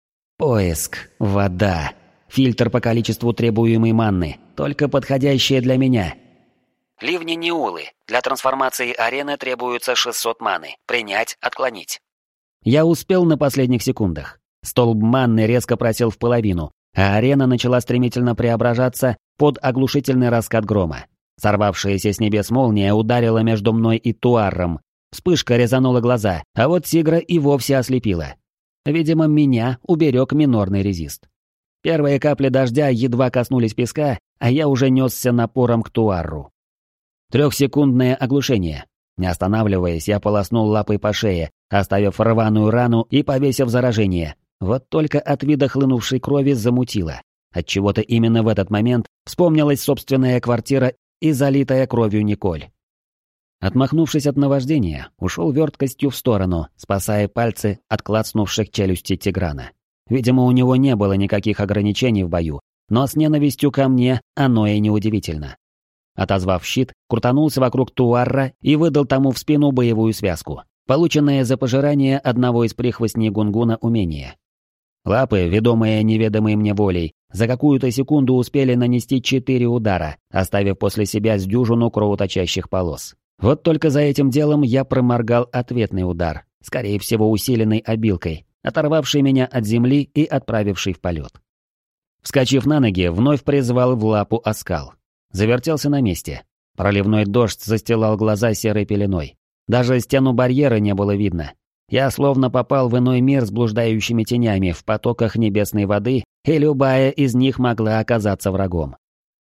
Поиск. Вода. Фильтр по количеству требуемой манны. Только подходящая для меня. Ливни Неулы. Для трансформации арены требуется шестьсот маны. Принять, отклонить. Я успел на последних секундах. Столб манны резко просел в половину, а арена начала стремительно преображаться под оглушительный раскат грома. Сорвавшаяся с небес молния ударила между мной и Туарром. Вспышка резанула глаза, а вот тигра и вовсе ослепила. Видимо, меня уберег минорный резист. Первые капли дождя едва коснулись песка, а я уже несся напором к Туарру. Трехсекундное оглушение. Не останавливаясь, я полоснул лапой по шее, оставив рваную рану и повесив заражение. Вот только от вида хлынувшей крови замутило. Отчего-то именно в этот момент вспомнилась собственная квартира и залитая кровью Николь. Отмахнувшись от наваждения, ушел верткостью в сторону, спасая пальцы от клацнувших челюстей Тиграна. Видимо, у него не было никаких ограничений в бою, но с ненавистью ко мне оно и неудивительно. Отозвав щит, крутанулся вокруг Туарра и выдал тому в спину боевую связку, полученное за пожирание одного из прихвостней Гунгуна умения. Лапы, ведомые неведомой мне волей, за какую-то секунду успели нанести четыре удара, оставив после себя с дюжину кровоточащих полос. Вот только за этим делом я проморгал ответный удар, скорее всего усиленной обилкой, оторвавший меня от земли и отправивший в полет. Вскочив на ноги, вновь призвал в лапу оскал. Завертелся на месте. Проливной дождь застилал глаза серой пеленой. Даже стену барьера не было видно. Я словно попал в иной мир с блуждающими тенями в потоках небесной воды, и любая из них могла оказаться врагом.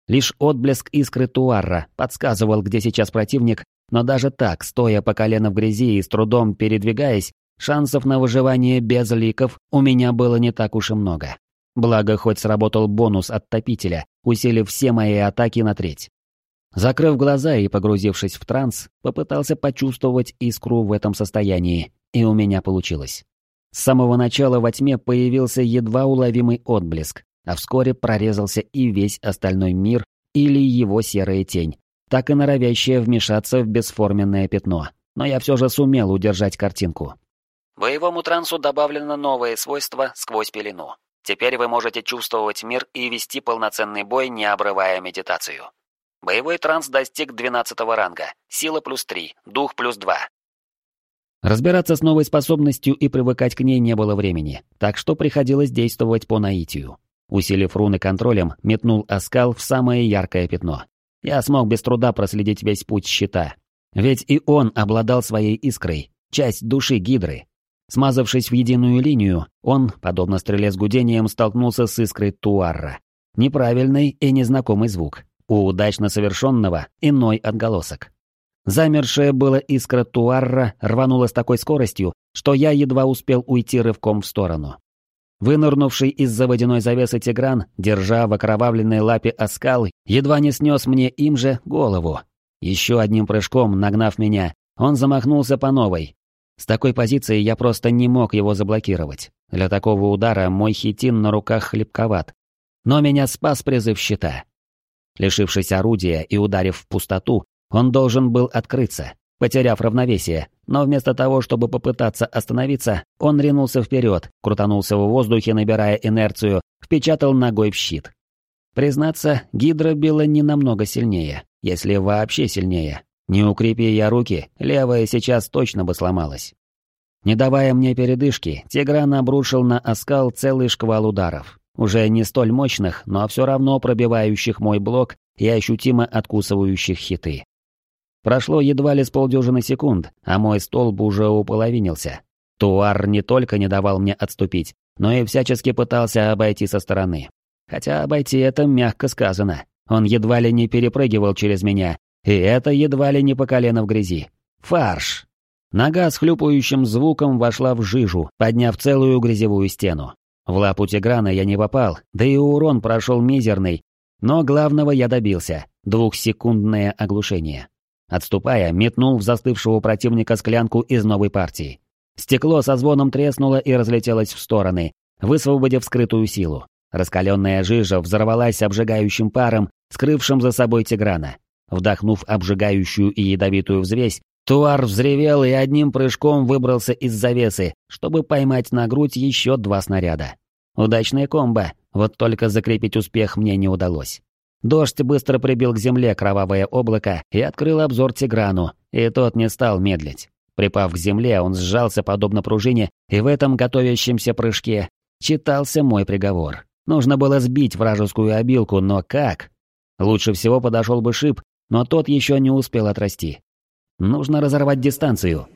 Лишь отблеск искры Туарра подсказывал, где сейчас противник, но даже так, стоя по колено в грязи и с трудом передвигаясь, шансов на выживание без ликов у меня было не так уж и много. Благо, хоть сработал бонус от топителя, усилив все мои атаки на треть. Закрыв глаза и погрузившись в транс, попытался почувствовать искру в этом состоянии, и у меня получилось. С самого начала во тьме появился едва уловимый отблеск, а вскоре прорезался и весь остальной мир или его серая тень, так и норовящая вмешаться в бесформенное пятно. Но я все же сумел удержать картинку. Боевому трансу добавлено новое свойство «Сквозь пелену». Теперь вы можете чувствовать мир и вести полноценный бой, не обрывая медитацию. Боевой транс достиг двенадцатого ранга, сила плюс три, дух плюс два. Разбираться с новой способностью и привыкать к ней не было времени, так что приходилось действовать по наитию. Усилив руны контролем, метнул оскал в самое яркое пятно. Я смог без труда проследить весь путь щита. Ведь и он обладал своей искрой, часть души Гидры. Смазавшись в единую линию, он, подобно стреле с гудением, столкнулся с искрой Туарра. Неправильный и незнакомый звук. У удачно совершенного иной отголосок. Замершая была искра Туарра рванула с такой скоростью, что я едва успел уйти рывком в сторону. Вынырнувший из-за водяной завесы Тигран, держа в окровавленной лапе оскал, едва не снес мне им же голову. Еще одним прыжком, нагнав меня, он замахнулся по новой. С такой позиции я просто не мог его заблокировать. Для такого удара мой хитин на руках хлипковат. Но меня спас призыв щита. Лишившись орудия и ударив в пустоту, он должен был открыться, потеряв равновесие, но вместо того, чтобы попытаться остановиться, он ринулся вперед, крутанулся в воздухе, набирая инерцию, впечатал ногой в щит. Признаться, Гидра била не намного сильнее, если вообще сильнее. Не укрепи я руки, левая сейчас точно бы сломалась. Не давая мне передышки, Тигран обрушил на оскал целый шквал ударов. Уже не столь мощных, но все равно пробивающих мой блок и ощутимо откусывающих хиты. Прошло едва ли с полдюжины секунд, а мой столб уже уполовинился. Туар не только не давал мне отступить, но и всячески пытался обойти со стороны. Хотя обойти это мягко сказано. Он едва ли не перепрыгивал через меня, и это едва ли не по колено в грязи. Фарш! Нога с хлюпающим звуком вошла в жижу, подняв целую грязевую стену. В лапу Тиграна я не попал, да и урон прошел мизерный, но главного я добился — двухсекундное оглушение. Отступая, метнул в застывшего противника склянку из новой партии. Стекло со звоном треснуло и разлетелось в стороны, высвободив скрытую силу. Раскаленная жижа взорвалась обжигающим паром, скрывшим за собой Тиграна. Вдохнув обжигающую и ядовитую взвесь, Туар взревел и одним прыжком выбрался из завесы, чтобы поймать на грудь еще два снаряда. Удачная комбо, вот только закрепить успех мне не удалось. Дождь быстро прибил к земле кровавое облако и открыл обзор Тиграну, и тот не стал медлить. Припав к земле, он сжался подобно пружине, и в этом готовящемся прыжке читался мой приговор. Нужно было сбить вражескую обилку, но как? Лучше всего подошел бы шип, но тот еще не успел отрасти. Нужно разорвать дистанцию.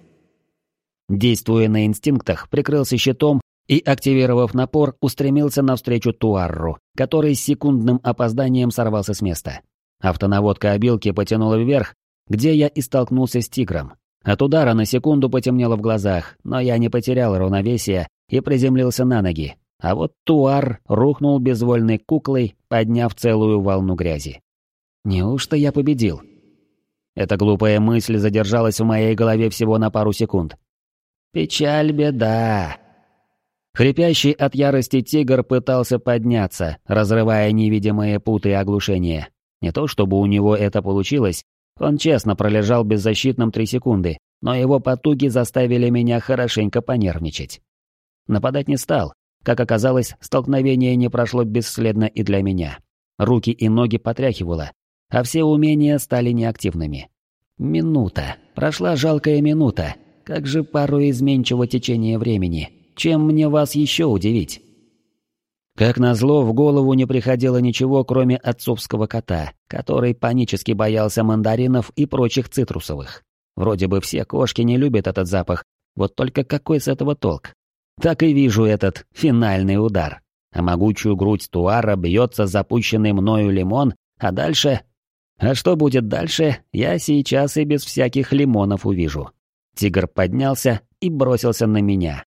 Действуя на инстинктах, прикрылся щитом и, активировав напор, устремился навстречу Туарру, который с секундным опозданием сорвался с места. Автонаводка обилки потянула вверх, где я и столкнулся с тигром. От удара на секунду потемнело в глазах, но я не потерял равновесия и приземлился на ноги. А вот Туар рухнул безвольной куклой, подняв целую волну грязи. Неужто я победил? Эта глупая мысль задержалась в моей голове всего на пару секунд. Печаль, беда. Хрипящий от ярости тигр пытался подняться, разрывая невидимые путы оглушения. Не то чтобы у него это получилось, он честно пролежал беззащитным три секунды, но его потуги заставили меня хорошенько понервничать. Нападать не стал. Как оказалось, столкновение не прошло бесследно и для меня. Руки и ноги потряхивало, а все умения стали неактивными. Минута. Прошла жалкая минута. Как же порой изменчиво течение времени. Чем мне вас еще удивить? Как назло, в голову не приходило ничего, кроме отцовского кота, который панически боялся мандаринов и прочих цитрусовых. Вроде бы все кошки не любят этот запах, вот только какой с этого толк? Так и вижу этот финальный удар. А могучую грудь Туара бьется запущенный мною лимон, А дальше... А что будет дальше, я сейчас и без всяких лимонов увижу. Тигр поднялся и бросился на меня.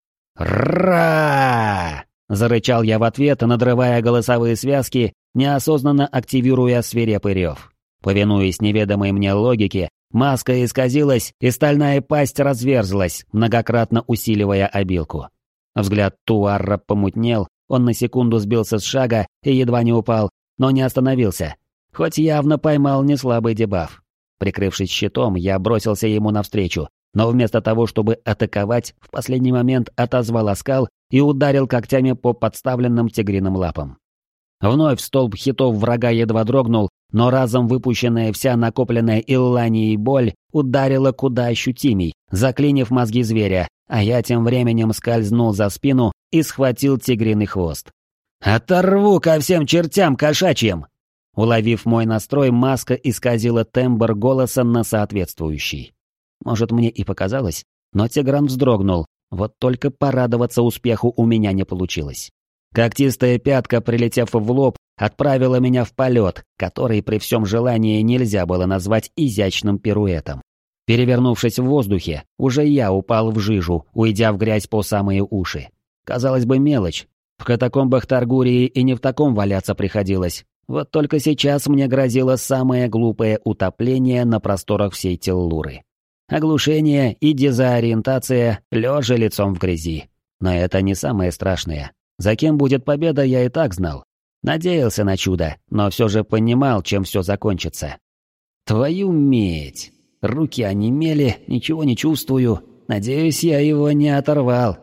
«Ра!» — зарычал я в ответ, надрывая голосовые связки, неосознанно активируя свирепый рев. Повинуясь неведомой мне логике, маска исказилась, и стальная пасть разверзлась, многократно усиливая обилку. Взгляд Туарра помутнел, он на секунду сбился с шага и едва не упал, но не остановился, хоть явно поймал неслабый дебаф. Прикрывшись щитом, я бросился ему навстречу, но вместо того, чтобы атаковать, в последний момент отозвал оскал и ударил когтями по подставленным тигриным лапам. Вновь столб хитов врага едва дрогнул, но разом выпущенная вся накопленная Илланией боль ударила куда ощутимей, заклинив мозги зверя, а я тем временем скользнул за спину и схватил тигриный хвост. «Оторву ко всем чертям кошачьим!» Уловив мой настрой, маска исказила тембр голоса на соответствующий. Может, мне и показалось, но Тигран вздрогнул, вот только порадоваться успеху у меня не получилось. Когтистая пятка, прилетев в лоб, отправила меня в полет, который при всем желании нельзя было назвать изящным пируэтом. Перевернувшись в воздухе, уже я упал в жижу, уйдя в грязь по самые уши. Казалось бы, мелочь. В катакомбах Таргурии и не в таком валяться приходилось. Вот только сейчас мне грозило самое глупое утопление на просторах всей Теллуры. Оглушение и дезориентация, лежа лицом в грязи. Но это не самое страшное. За кем будет победа, я и так знал. Надеялся на чудо, но все же понимал, чем все закончится. Твою медь! Руки онемели, ничего не чувствую. Надеюсь, я его не оторвал.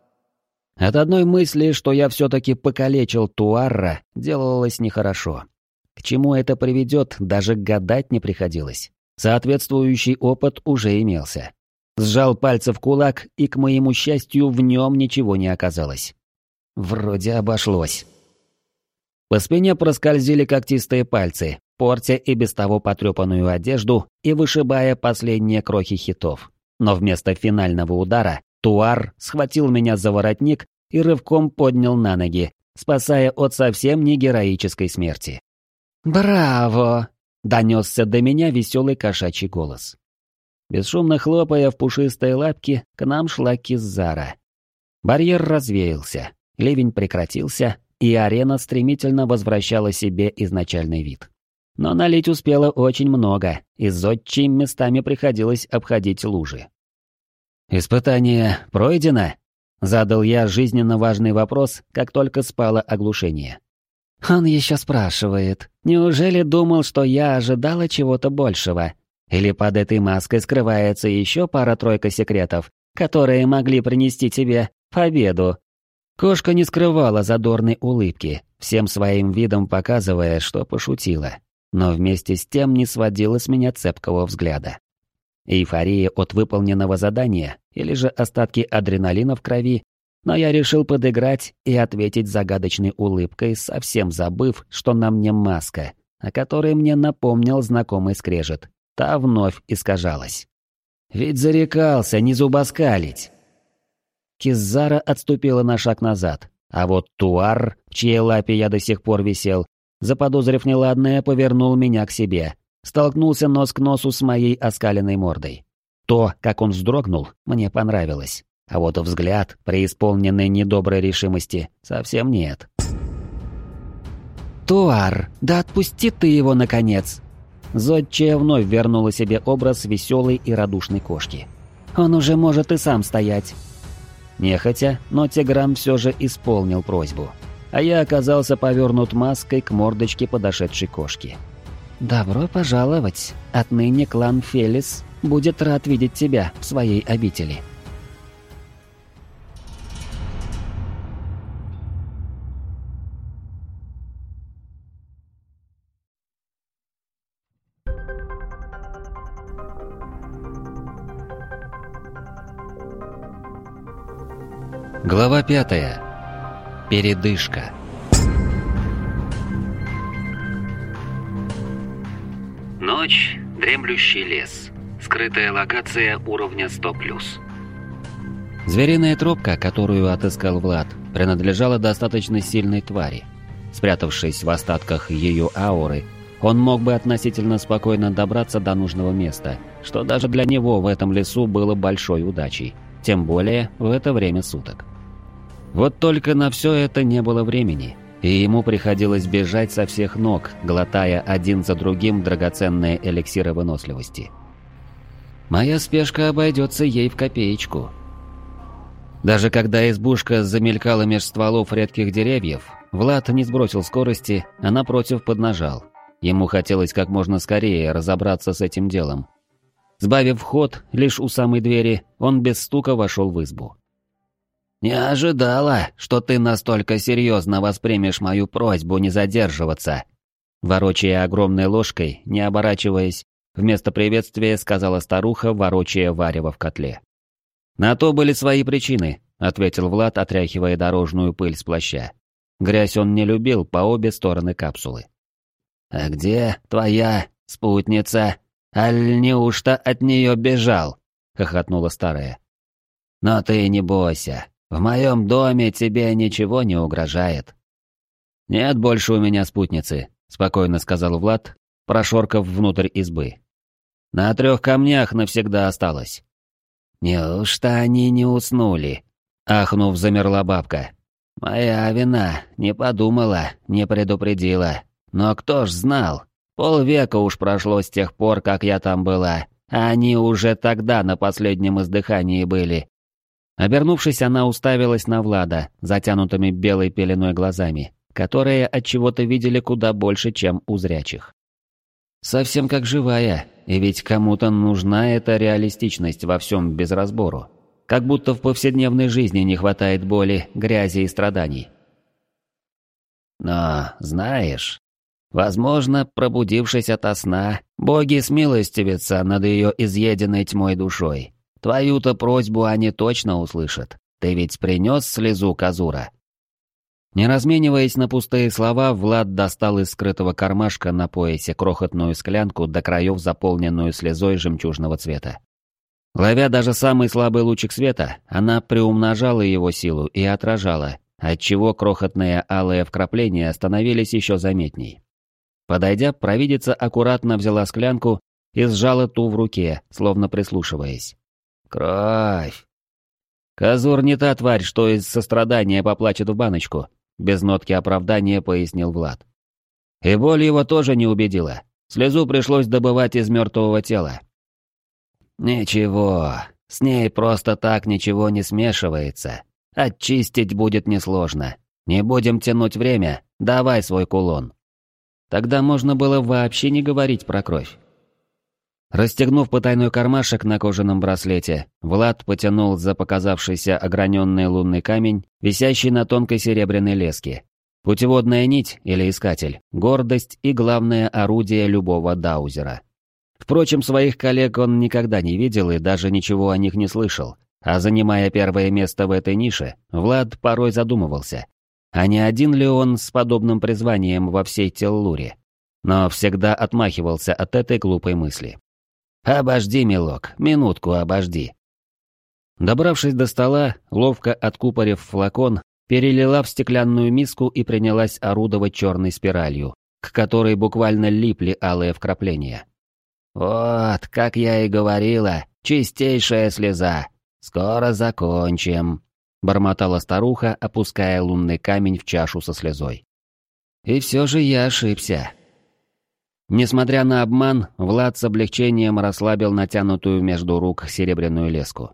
От одной мысли, что я все-таки покалечил Туарра, делалось нехорошо. К чему это приведет, даже гадать не приходилось. Соответствующий опыт уже имелся. Сжал пальцы в кулак, и, к моему счастью, в нем ничего не оказалось. Вроде обошлось. По спине проскользили когтистые пальцы, портя и без того потрепанную одежду и вышибая последние крохи хитов. Но вместо финального удара Туар схватил меня за воротник и рывком поднял на ноги, спасая от совсем не героической смерти. «Браво!» — донесся до меня веселый кошачий голос. Бесшумно хлопая в пушистые лапки, к нам шла Киззара. Барьер развеялся, ливень прекратился, и арена стремительно возвращала себе изначальный вид. Но налить успела очень много, и зодчей местами приходилось обходить лужи. «Испытание пройдено?» — задал я жизненно важный вопрос, как только спало оглушение. «Он еще спрашивает, неужели думал, что я ожидала чего-то большего? Или под этой маской скрывается еще пара-тройка секретов, которые могли принести тебе победу?» Кошка не скрывала задорной улыбки, всем своим видом показывая, что пошутила, но вместе с тем не сводила с меня цепкого взгляда. Эйфория от выполненного задания или же остатки адреналина в крови, но я решил подыграть и ответить загадочной улыбкой, совсем забыв, что на мне маска, о которой мне напомнил знакомый скрежет. Та вновь искажалась. Ведь зарекался не зубоскалить. Киззара отступила на шаг назад, а вот Туар, в чьей лапе я до сих пор висел, заподозрив неладное, повернул меня к себе, столкнулся нос к носу с моей оскаленной мордой. То, как он вздрогнул, мне понравилось, а вот взгляд, преисполненный недоброй решимости, совсем нет. «Туар, да отпусти ты его, наконец!» Зодчая вновь вернула себе образ веселой и радушной кошки. «Он уже может и сам стоять». Нехотя, но Тигран все же исполнил просьбу, а я оказался повернут маской к мордочке подошедшей кошки. «Добро пожаловать. Отныне клан Фелис будет рад видеть тебя в своей обители». Глава пятая. Передышка. Ночь, дремлющий лес. Скрытая локация уровня сто плюс. Звериная тропка, которую отыскал Влад, принадлежала достаточно сильной твари. Спрятавшись в остатках ее ауры, он мог бы относительно спокойно добраться до нужного места, что даже для него в этом лесу было большой удачей, тем более в это время суток. Вот только на все это не было времени, и ему приходилось бежать со всех ног, глотая один за другим драгоценные эликсиры выносливости. Моя спешка обойдется ей в копеечку. Даже когда избушка замелькала меж стволов редких деревьев, Влад не сбросил скорости, а напротив поднажал. Ему хотелось как можно скорее разобраться с этим делом. Сбавив ход лишь у самой двери, он без стука вошел в избу. «Не ожидала, что ты настолько серьезно воспримешь мою просьбу не задерживаться», ворочая огромной ложкой, не оборачиваясь, вместо приветствия сказала старуха, ворочая варево в котле. «На то были свои причины», — ответил Влад, отряхивая дорожную пыль с плаща. Грязь он не любил по обе стороны капсулы. «А где твоя спутница? Аль неужто от нее бежал?» — хохотнула старая. «Но ты не бойся, в моем доме тебе ничего не угрожает». «Нет больше у меня спутницы», — спокойно сказал Влад, прошоркав внутрь избы. «На трех камнях навсегда осталось». «Неужто они не уснули?» — ахнув, замерла бабка. «Моя вина, не подумала, не предупредила. Но кто ж знал? Полвека уж прошло с тех пор, как я там была, а они уже тогда на последнем издыхании были». Обернувшись, она уставилась на Влада, затянутыми белой пеленой глазами, которые отчего-то видели куда больше, чем у зрячих. Совсем как живая, и ведь кому-то нужна эта реалистичность во всем без разбору. Как будто в повседневной жизни не хватает боли, грязи и страданий. Но, знаешь, возможно, пробудившись ото сна, боги смилостивятся над ее изъеденной тьмой душой. Твою-то просьбу они точно услышат. Ты ведь принес слезу Казура. Не размениваясь на пустые слова, Влад достал из скрытого кармашка на поясе крохотную склянку до краев, заполненную слезой жемчужного цвета. Ловя даже самый слабый лучик света, она приумножала его силу и отражала, отчего крохотные алые вкрапления становились еще заметней. Подойдя, провидица аккуратно взяла склянку и сжала ту в руке, словно прислушиваясь. «Кровь!» «Казур не та тварь, что из сострадания поплачет в баночку», без нотки оправдания пояснил Влад. И боль его тоже не убедила. Слезу пришлось добывать из мертвого тела. «Ничего, с ней просто так ничего не смешивается. Очистить будет несложно. Не будем тянуть время, давай свой кулон». Тогда можно было вообще не говорить про кровь. Расстегнув потайной кармашек на кожаном браслете, Влад потянул за показавшийся ограненный лунный камень, висящий на тонкой серебряной леске. Путеводная нить или искатель, гордость и главное орудие любого даузера. Впрочем, своих коллег он никогда не видел и даже ничего о них не слышал, а занимая первое место в этой нише, Влад порой задумывался, а не один ли он с подобным призванием во всей Теллуре. Но всегда отмахивался от этой глупой мысли. «Обожди, милок, минутку обожди». Добравшись до стола, ловко откупорив флакон, перелила в стеклянную миску и принялась орудовать черной спиралью, к которой буквально липли алые вкрапления. «Вот, как я и говорила, чистейшая слеза. Скоро закончим», — бормотала старуха, опуская лунный камень в чашу со слезой. И все же я ошибся. Несмотря на обман, Влад с облегчением расслабил натянутую между рук серебряную леску.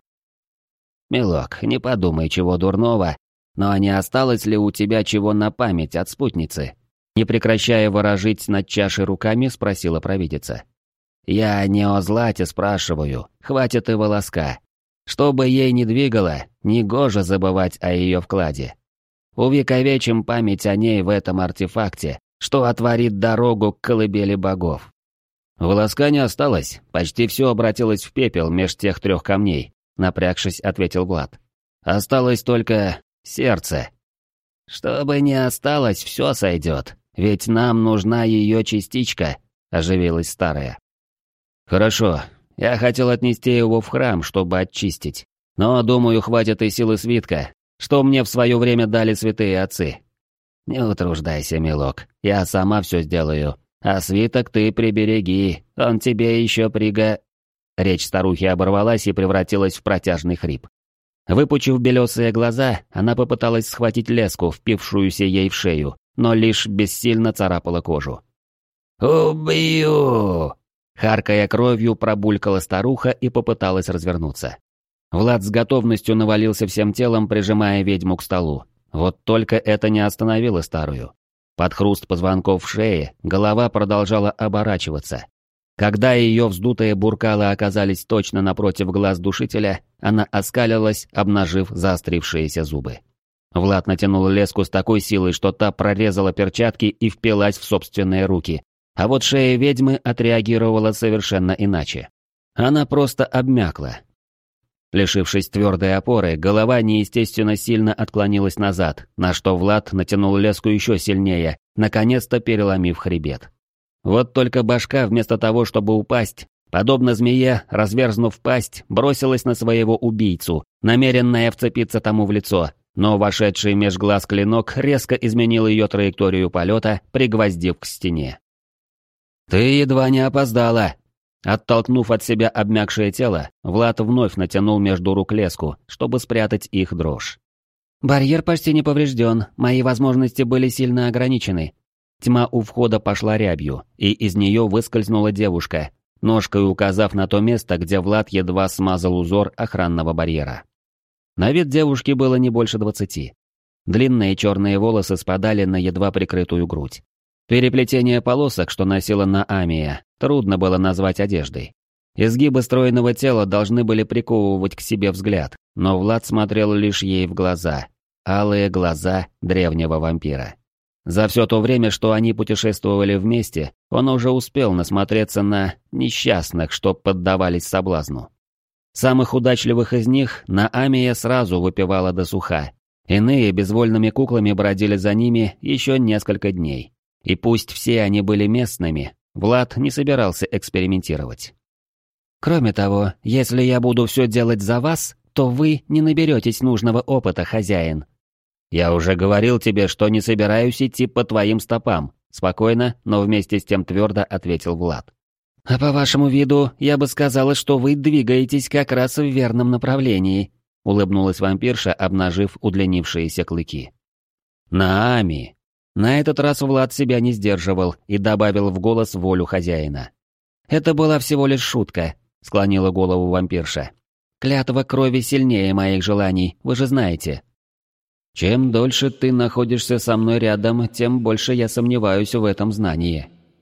«Милок, не подумай чего дурного, но не осталось ли у тебя чего на память от спутницы?» Не прекращая ворожить над чашей руками, спросила провидица. «Я не о злате спрашиваю, хватит и волоска. Что бы ей ни двигало, негоже забывать о ее вкладе. Увековечим память о ней в этом артефакте, что отворит дорогу к колыбели богов». «Волоска не осталось, почти все обратилось в пепел меж тех трех камней», напрягшись, ответил Влад. «Осталось только сердце». «Чтобы не осталось, все сойдет, ведь нам нужна ее частичка», оживилась старая. «Хорошо, я хотел отнести его в храм, чтобы очистить, но, думаю, хватит и силы свитка, что мне в свое время дали святые отцы». «Не утруждайся, милок, я сама все сделаю. А свиток ты прибереги, он тебе еще приго...» Речь старухи оборвалась и превратилась в протяжный хрип. Выпучив белесые глаза, она попыталась схватить леску, впившуюся ей в шею, но лишь бессильно царапала кожу. «Убью!» Харкая кровью, пробулькала старуха и попыталась развернуться. Влад с готовностью навалился всем телом, прижимая ведьму к столу. Вот только это не остановило старую. Под хруст позвонков в шее голова продолжала оборачиваться. Когда ее вздутые буркалы оказались точно напротив глаз душителя, она оскалилась, обнажив заострившиеся зубы. Влад натянул леску с такой силой, что та прорезала перчатки и впилась в собственные руки. А вот шея ведьмы отреагировала совершенно иначе. Она просто обмякла. Лишившись твердой опоры, голова неестественно сильно отклонилась назад, на что Влад натянул леску еще сильнее, наконец-то переломив хребет. Вот только башка, вместо того, чтобы упасть, подобно змее, разверзнув пасть, бросилась на своего убийцу, намеренная вцепиться тому в лицо, но вошедший меж глаз клинок резко изменил ее траекторию полета, пригвоздив к стене. «Ты едва не опоздала!» Оттолкнув от себя обмякшее тело, Влад вновь натянул между рук леску, чтобы спрятать их дрожь. «Барьер почти не поврежден, мои возможности были сильно ограничены». Тьма у входа пошла рябью, и из нее выскользнула девушка, ножкой указав на то место, где Влад едва смазал узор охранного барьера. На вид девушки было не больше двадцати. Длинные черные волосы спадали на едва прикрытую грудь. Переплетение полосок, что носила Наамия, трудно было назвать одеждой. Изгибы стройного тела должны были приковывать к себе взгляд, но Влад смотрел лишь ей в глаза. Алые глаза древнего вампира. За все то время, что они путешествовали вместе, он уже успел насмотреться на несчастных, что поддавались соблазну. Самых удачливых из них Наамия сразу выпивала досуха. Иные безвольными куклами бродили за ними еще несколько дней. И пусть все они были местными, Влад не собирался экспериментировать. «Кроме того, если я буду все делать за вас, то вы не наберетесь нужного опыта, хозяин». «Я уже говорил тебе, что не собираюсь идти по твоим стопам», спокойно, но вместе с тем твердо ответил Влад. «А по вашему виду, я бы сказала, что вы двигаетесь как раз в верном направлении», улыбнулась вампирша, обнажив удлинившиеся клыки. «Наами!» На этот раз Влад себя не сдерживал и добавил в голос волю хозяина. «Это была всего лишь шутка», — склонила голову вампирша. «Клятва крови сильнее моих желаний, вы же знаете». «Чем дольше ты находишься со мной рядом, тем больше я сомневаюсь в этом знании».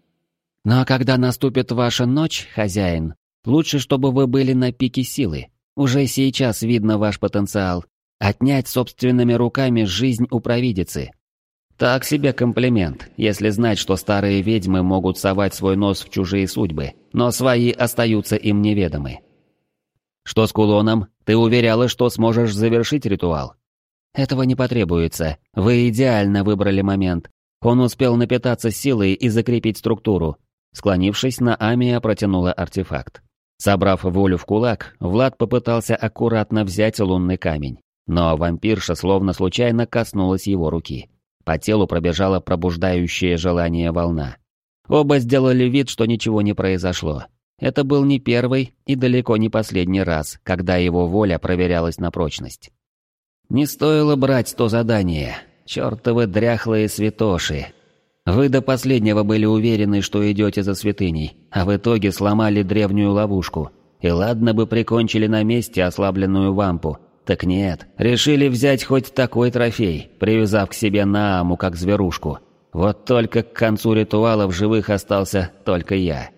«Но когда наступит ваша ночь, хозяин, лучше, чтобы вы были на пике силы. Уже сейчас видно ваш потенциал. Отнять собственными руками жизнь у провидицы. Так себе комплимент, если знать, что старые ведьмы могут совать свой нос в чужие судьбы, но свои остаются им неведомы. Что с кулоном? Ты уверяла, что сможешь завершить ритуал? Этого не потребуется. Вы идеально выбрали момент. Он успел напитаться силой и закрепить структуру. Склонившись, Наамия протянула артефакт. Собрав волю в кулак, Влад попытался аккуратно взять лунный камень, но вампирша словно случайно коснулась его руки. По телу пробежала пробуждающее желание волна. Оба сделали вид, что ничего не произошло. Это был не первый и далеко не последний раз, когда его воля проверялась на прочность. Не стоило брать то задание. Чёртовы дряхлые святоши. Вы до последнего были уверены, что идете за святыней, а в итоге сломали древнюю ловушку. И ладно бы прикончили на месте ослабленную вампу. Так нет, решили взять хоть такой трофей, привязав к себе Нааму как зверушку. Вот только к концу ритуала в живых остался только я.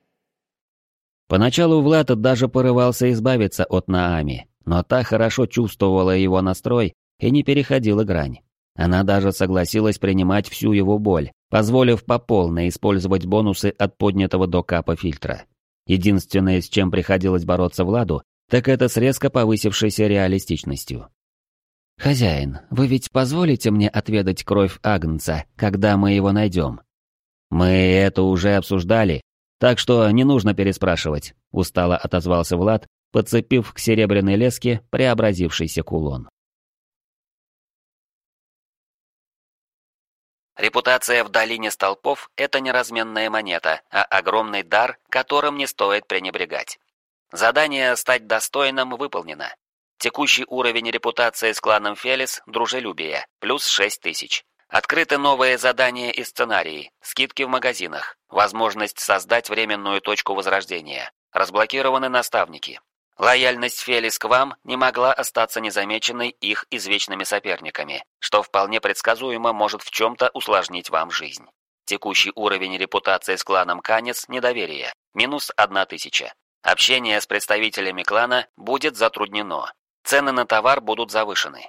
Поначалу Влад даже порывался избавиться от Наами, но та хорошо чувствовала его настрой и не переходила грань. Она даже согласилась принимать всю его боль, позволив по полной использовать бонусы от поднятого до капа фильтра. Единственное, с чем приходилось бороться Владу, так это с резко повысившейся реалистичностью. «Хозяин, вы ведь позволите мне отведать кровь Агнца, когда мы его найдем?» «Мы это уже обсуждали, так что не нужно переспрашивать», — устало отозвался Влад, подцепив к серебряной леске преобразившийся кулон. Репутация в долине столпов – это не разменная монета, а огромный дар, которым не стоит пренебрегать. Задание «Стать достойным» выполнено. Текущий уровень репутации с кланом Фелис – дружелюбие, плюс шесть тысяч. Открыты новые задания и сценарии, скидки в магазинах, возможность создать временную точку возрождения, разблокированы наставники. Лояльность Фелис к вам не могла остаться незамеченной их извечными соперниками, что вполне предсказуемо может в чем-то усложнить вам жизнь. Текущий уровень репутации с кланом Канец – недоверие, минус одна тысяча. Общение с представителями клана будет затруднено. Цены на товар будут завышены.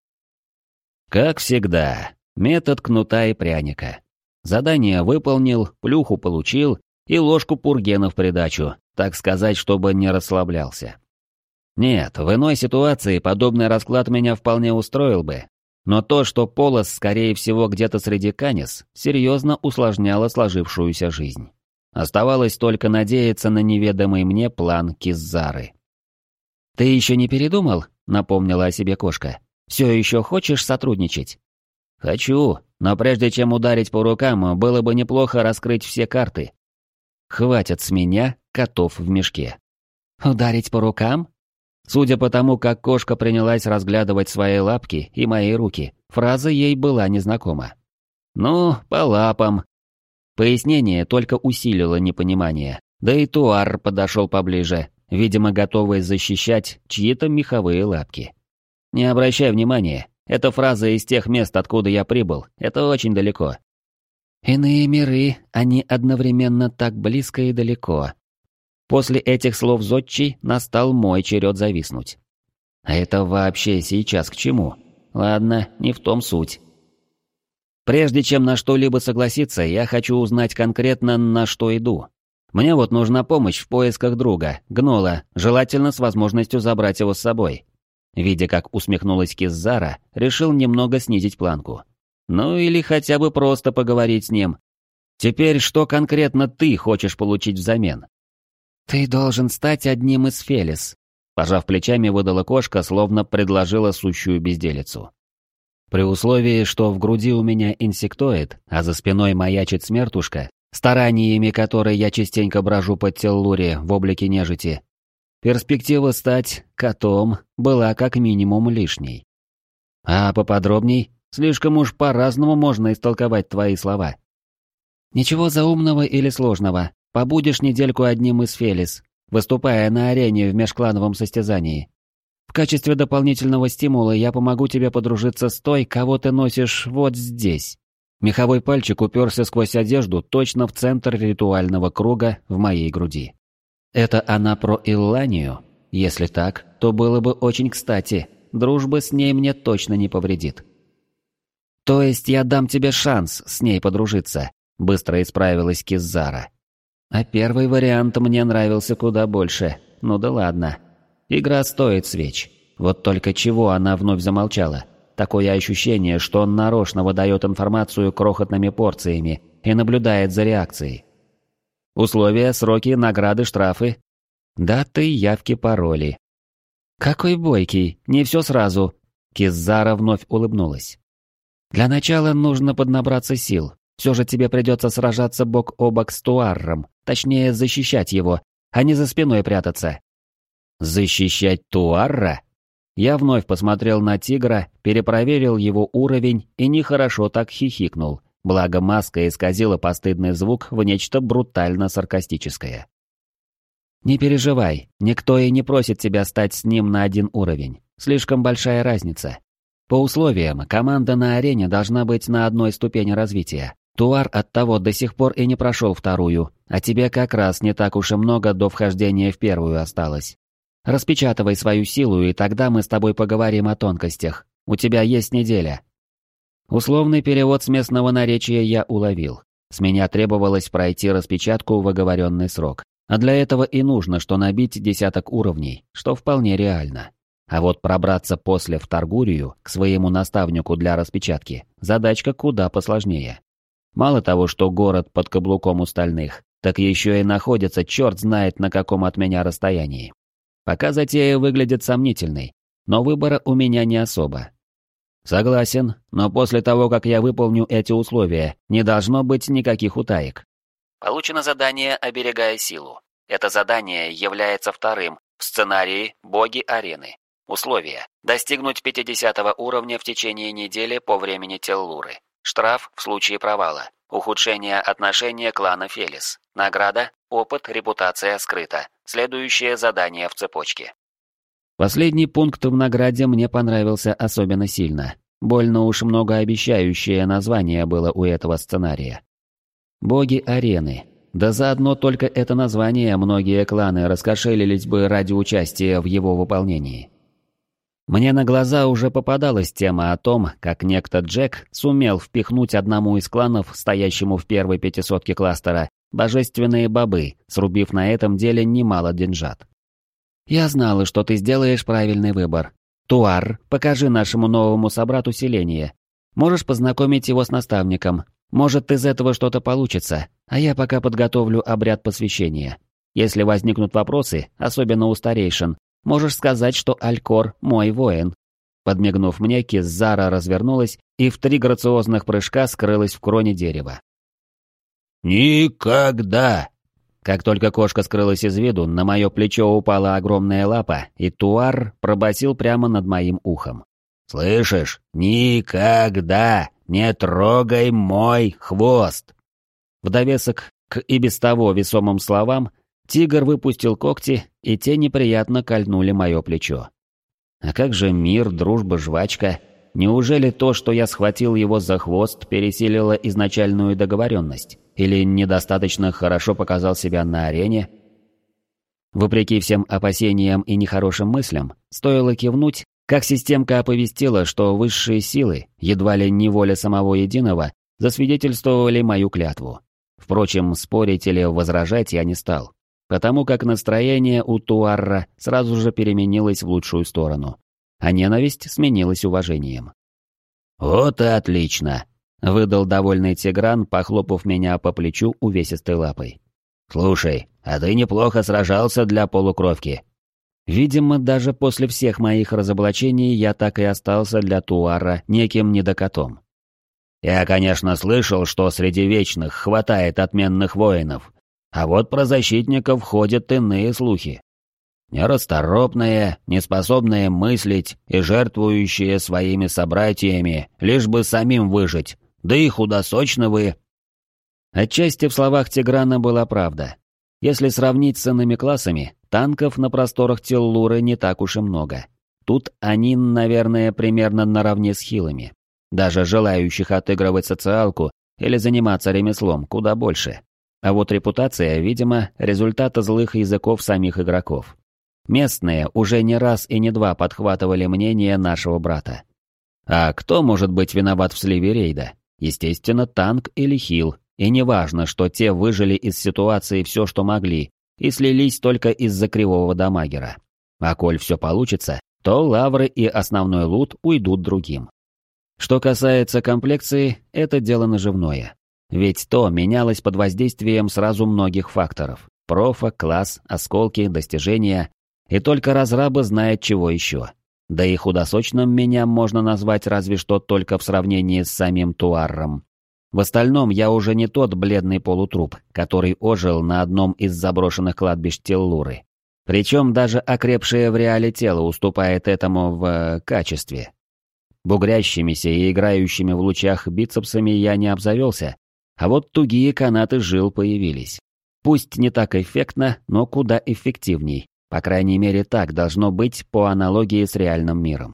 Как всегда, метод кнута и пряника. Задание выполнил, плюху получил и ложку пургена в придачу, так сказать, чтобы не расслаблялся. Нет, в иной ситуации подобный расклад меня вполне устроил бы, но то, что Полос, скорее всего, где-то среди Канис, серьезно усложняло сложившуюся жизнь. Оставалось только надеяться на неведомый мне план Киззары. «Ты еще не передумал?» — напомнила о себе кошка. «Все еще хочешь сотрудничать?» «Хочу, но прежде чем ударить по рукам, было бы неплохо раскрыть все карты. Хватит с меня котов в мешке». «Ударить по рукам?» Судя по тому, как кошка принялась разглядывать свои лапки и мои руки, фраза ей была незнакома. «Ну, по лапам». Пояснение только усилило непонимание, да и Туар подошел поближе, видимо, готовый защищать чьи-то меховые лапки. «Не обращай внимания, эта фраза из тех мест, откуда я прибыл, это очень далеко». «Иные миры, они одновременно так близко и далеко». После этих слов зодчий настал мой черед зависнуть. А это вообще сейчас к чему? Ладно, не в том суть. Прежде чем на что-либо согласиться, я хочу узнать конкретно, на что иду. Мне вот нужна помощь в поисках друга, гнола, желательно с возможностью забрать его с собой. Видя, как усмехнулась Киззара, решил немного снизить планку. Ну или хотя бы просто поговорить с ним. Теперь что конкретно ты хочешь получить взамен? «Ты должен стать одним из Фелис», — пожав плечами, выдала кошка, словно предложила сущую безделицу. При условии, что в груди у меня инсектоид, а за спиной маячит смертушка, стараниями которой я частенько брожу под Теллуре в облике нежити, перспектива стать котом была как минимум лишней. А поподробней, слишком уж по-разному можно истолковать твои слова. Ничего заумного или сложного. Побудешь недельку одним из Фелис, выступая на арене в межклановом состязании. В качестве дополнительного стимула я помогу тебе подружиться с той, кого ты носишь вот здесь. Меховой пальчик уперся сквозь одежду точно в центр ритуального круга в моей груди. Это она про Илланию? Если так, то было бы очень кстати. Дружба с ней мне точно не повредит. То есть я дам тебе шанс с ней подружиться, быстро исправилась Киззара. А первый вариант мне нравился куда больше. Ну да ладно. Игра стоит свеч. Вот только чего она вновь замолчала? Такое ощущение, что он нарочно выдает информацию крохотными порциями и наблюдает за реакцией. Условия, сроки, награды, штрафы. Даты, явки, пароли. Какой бойкий, не все сразу. Киззара вновь улыбнулась. Для начала нужно поднабраться сил. Все же тебе придется сражаться бок о бок с Туарром, точнее защищать его, а не за спиной прятаться. Защищать Туарра? Я вновь посмотрел на тигра, перепроверил его уровень и нехорошо так хихикнул, благо маска исказила постыдный звук в нечто брутально саркастическое. Не переживай, никто и не просит тебя стать с ним на один уровень, слишком большая разница. По условиям, команда на арене должна быть на одной ступени развития. Туар оттого до сих пор и не прошел вторую, а тебе как раз не так уж и много до вхождения в первую осталось. Распечатывай свою силу, и тогда мы с тобой поговорим о тонкостях. У тебя есть неделя. Условный перевод с местного наречия я уловил. С меня требовалось пройти распечатку в оговоренный срок. А для этого и нужно, что набить десяток уровней, что вполне реально. А вот пробраться после в Таргурию к своему наставнику для распечатки задачка куда посложнее. Мало того, что город под каблуком у стальных, так еще и находится черт знает на каком от меня расстоянии. Пока затея выглядит сомнительной, но выбора у меня не особо. Согласен, но после того, как я выполню эти условия, не должно быть никаких утаек. Получено задание «Оберегая силу». Это задание является вторым в сценарии «Боги арены». Условия. Достигнуть пятидесятого уровня в течение недели по времени Теллуры. Штраф в случае провала. Ухудшение отношения клана Фелис. Награда. Опыт, репутация скрыта. Следующее задание в цепочке. Последний пункт в награде мне понравился особенно сильно. Больно уж многообещающее название было у этого сценария. «Боги арены». Да заодно только это название многие кланы раскошелились бы ради участия в его выполнении. Мне на глаза уже попадалась тема о том, как некто Джек сумел впихнуть одному из кланов, стоящему в первой пятисотке кластера, божественные бобы, срубив на этом деле немало деньжат. «Я знала, что ты сделаешь правильный выбор. Туар, покажи нашему новому собрату селение. Можешь познакомить его с наставником. Может, из этого что-то получится, а я пока подготовлю обряд посвящения. Если возникнут вопросы, особенно у старейшин, можешь сказать, что Алькор – мой воин». Подмигнув мне, Киззара развернулась и в три грациозных прыжка скрылась в кроне дерева. «Никогда!» Как только кошка скрылась из виду, на мое плечо упала огромная лапа, и Туар пробасил прямо над моим ухом. «Слышишь? Никогда не трогай мой хвост!» В довесок к и без того весомым словам, тигр выпустил когти, и те неприятно кольнули мое плечо. А как же мир, дружба, жвачка? Неужели то, что я схватил его за хвост, пересилило изначальную договоренность? Или недостаточно хорошо показал себя на арене? Вопреки всем опасениям и нехорошим мыслям, стоило кивнуть, как системка оповестила, что высшие силы, едва ли не воля самого Единого, засвидетельствовали мою клятву. Впрочем, спорить или возражать я не стал, потому как настроение у Туарра сразу же переменилось в лучшую сторону, а ненависть сменилась уважением. «Вот и отлично!» — выдал довольный Тигран, похлопав меня по плечу увесистой лапой. «Слушай, а ты неплохо сражался для полукровки». Видимо, даже после всех моих разоблачений я так и остался для Туара неким недокотом. «Я, конечно, слышал, что среди вечных хватает отменных воинов, а вот про защитников ходят иные слухи. Нерасторопные, неспособные мыслить и жертвующие своими собратьями, лишь бы самим выжить, да и худосочновые». Отчасти в словах Тиграна была правда. Если сравнить с иными классами, танков на просторах Теллуры не так уж и много. Тут они, наверное, примерно наравне с хилами. Даже желающих отыгрывать социалку или заниматься ремеслом куда больше. А вот репутация, видимо, результат злых языков самих игроков. Местные уже не раз и не два подхватывали мнение нашего брата. А кто может быть виноват в сливе рейда? Естественно, танк или хил. И не важно, что те выжили из ситуации все, что могли, и слились только из-за кривого дамагера. А коль все получится, то лавры и основной лут уйдут другим. Что касается комплекции, это дело наживное. Ведь то менялось под воздействием сразу многих факторов. Профа, класс, осколки, достижения. И только разраба знает чего еще. Да и худосочным меня можно назвать разве что только в сравнении с самим Туарром. В остальном я уже не тот бледный полутруп, который ожил на одном из заброшенных кладбищ Теллуры. Причем даже окрепшее в реале тело уступает этому в э, качестве. Бугрящимися и играющими в лучах бицепсами я не обзавелся, а вот тугие канаты жил появились. Пусть не так эффектно, но куда эффективней. По крайней мере, так должно быть по аналогии с реальным миром.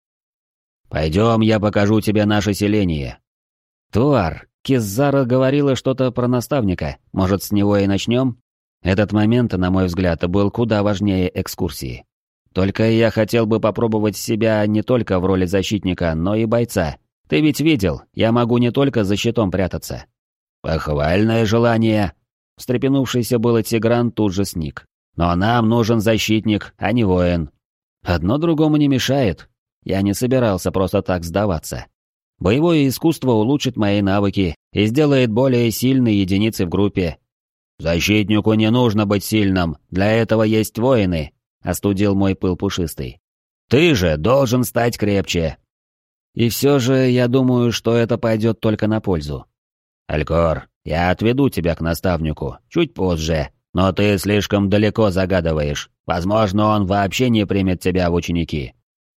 «Пойдем, я покажу тебе наше селение». «Туар, Киззара говорила что-то про наставника. Может, с него и начнем?» Этот момент, на мой взгляд, был куда важнее экскурсии. Только я хотел бы попробовать себя не только в роли защитника, но и бойца. Ты ведь видел, я могу не только за щитом прятаться. «Похвальное желание!» Встрепенувшийся было Тигран тут же сник. «Но нам нужен защитник, а не воин». Одно другому не мешает. Я не собирался просто так сдаваться. Боевое искусство улучшит мои навыки и сделает более сильной единицей в группе. «Защитнику не нужно быть сильным, для этого есть воины», — остудил мой пыл пушистый. «Ты же должен стать крепче». И все же я думаю, что это пойдет только на пользу. Алькор, я отведу тебя к наставнику, чуть позже, но ты слишком далеко загадываешь. Возможно, он вообще не примет тебя в ученики.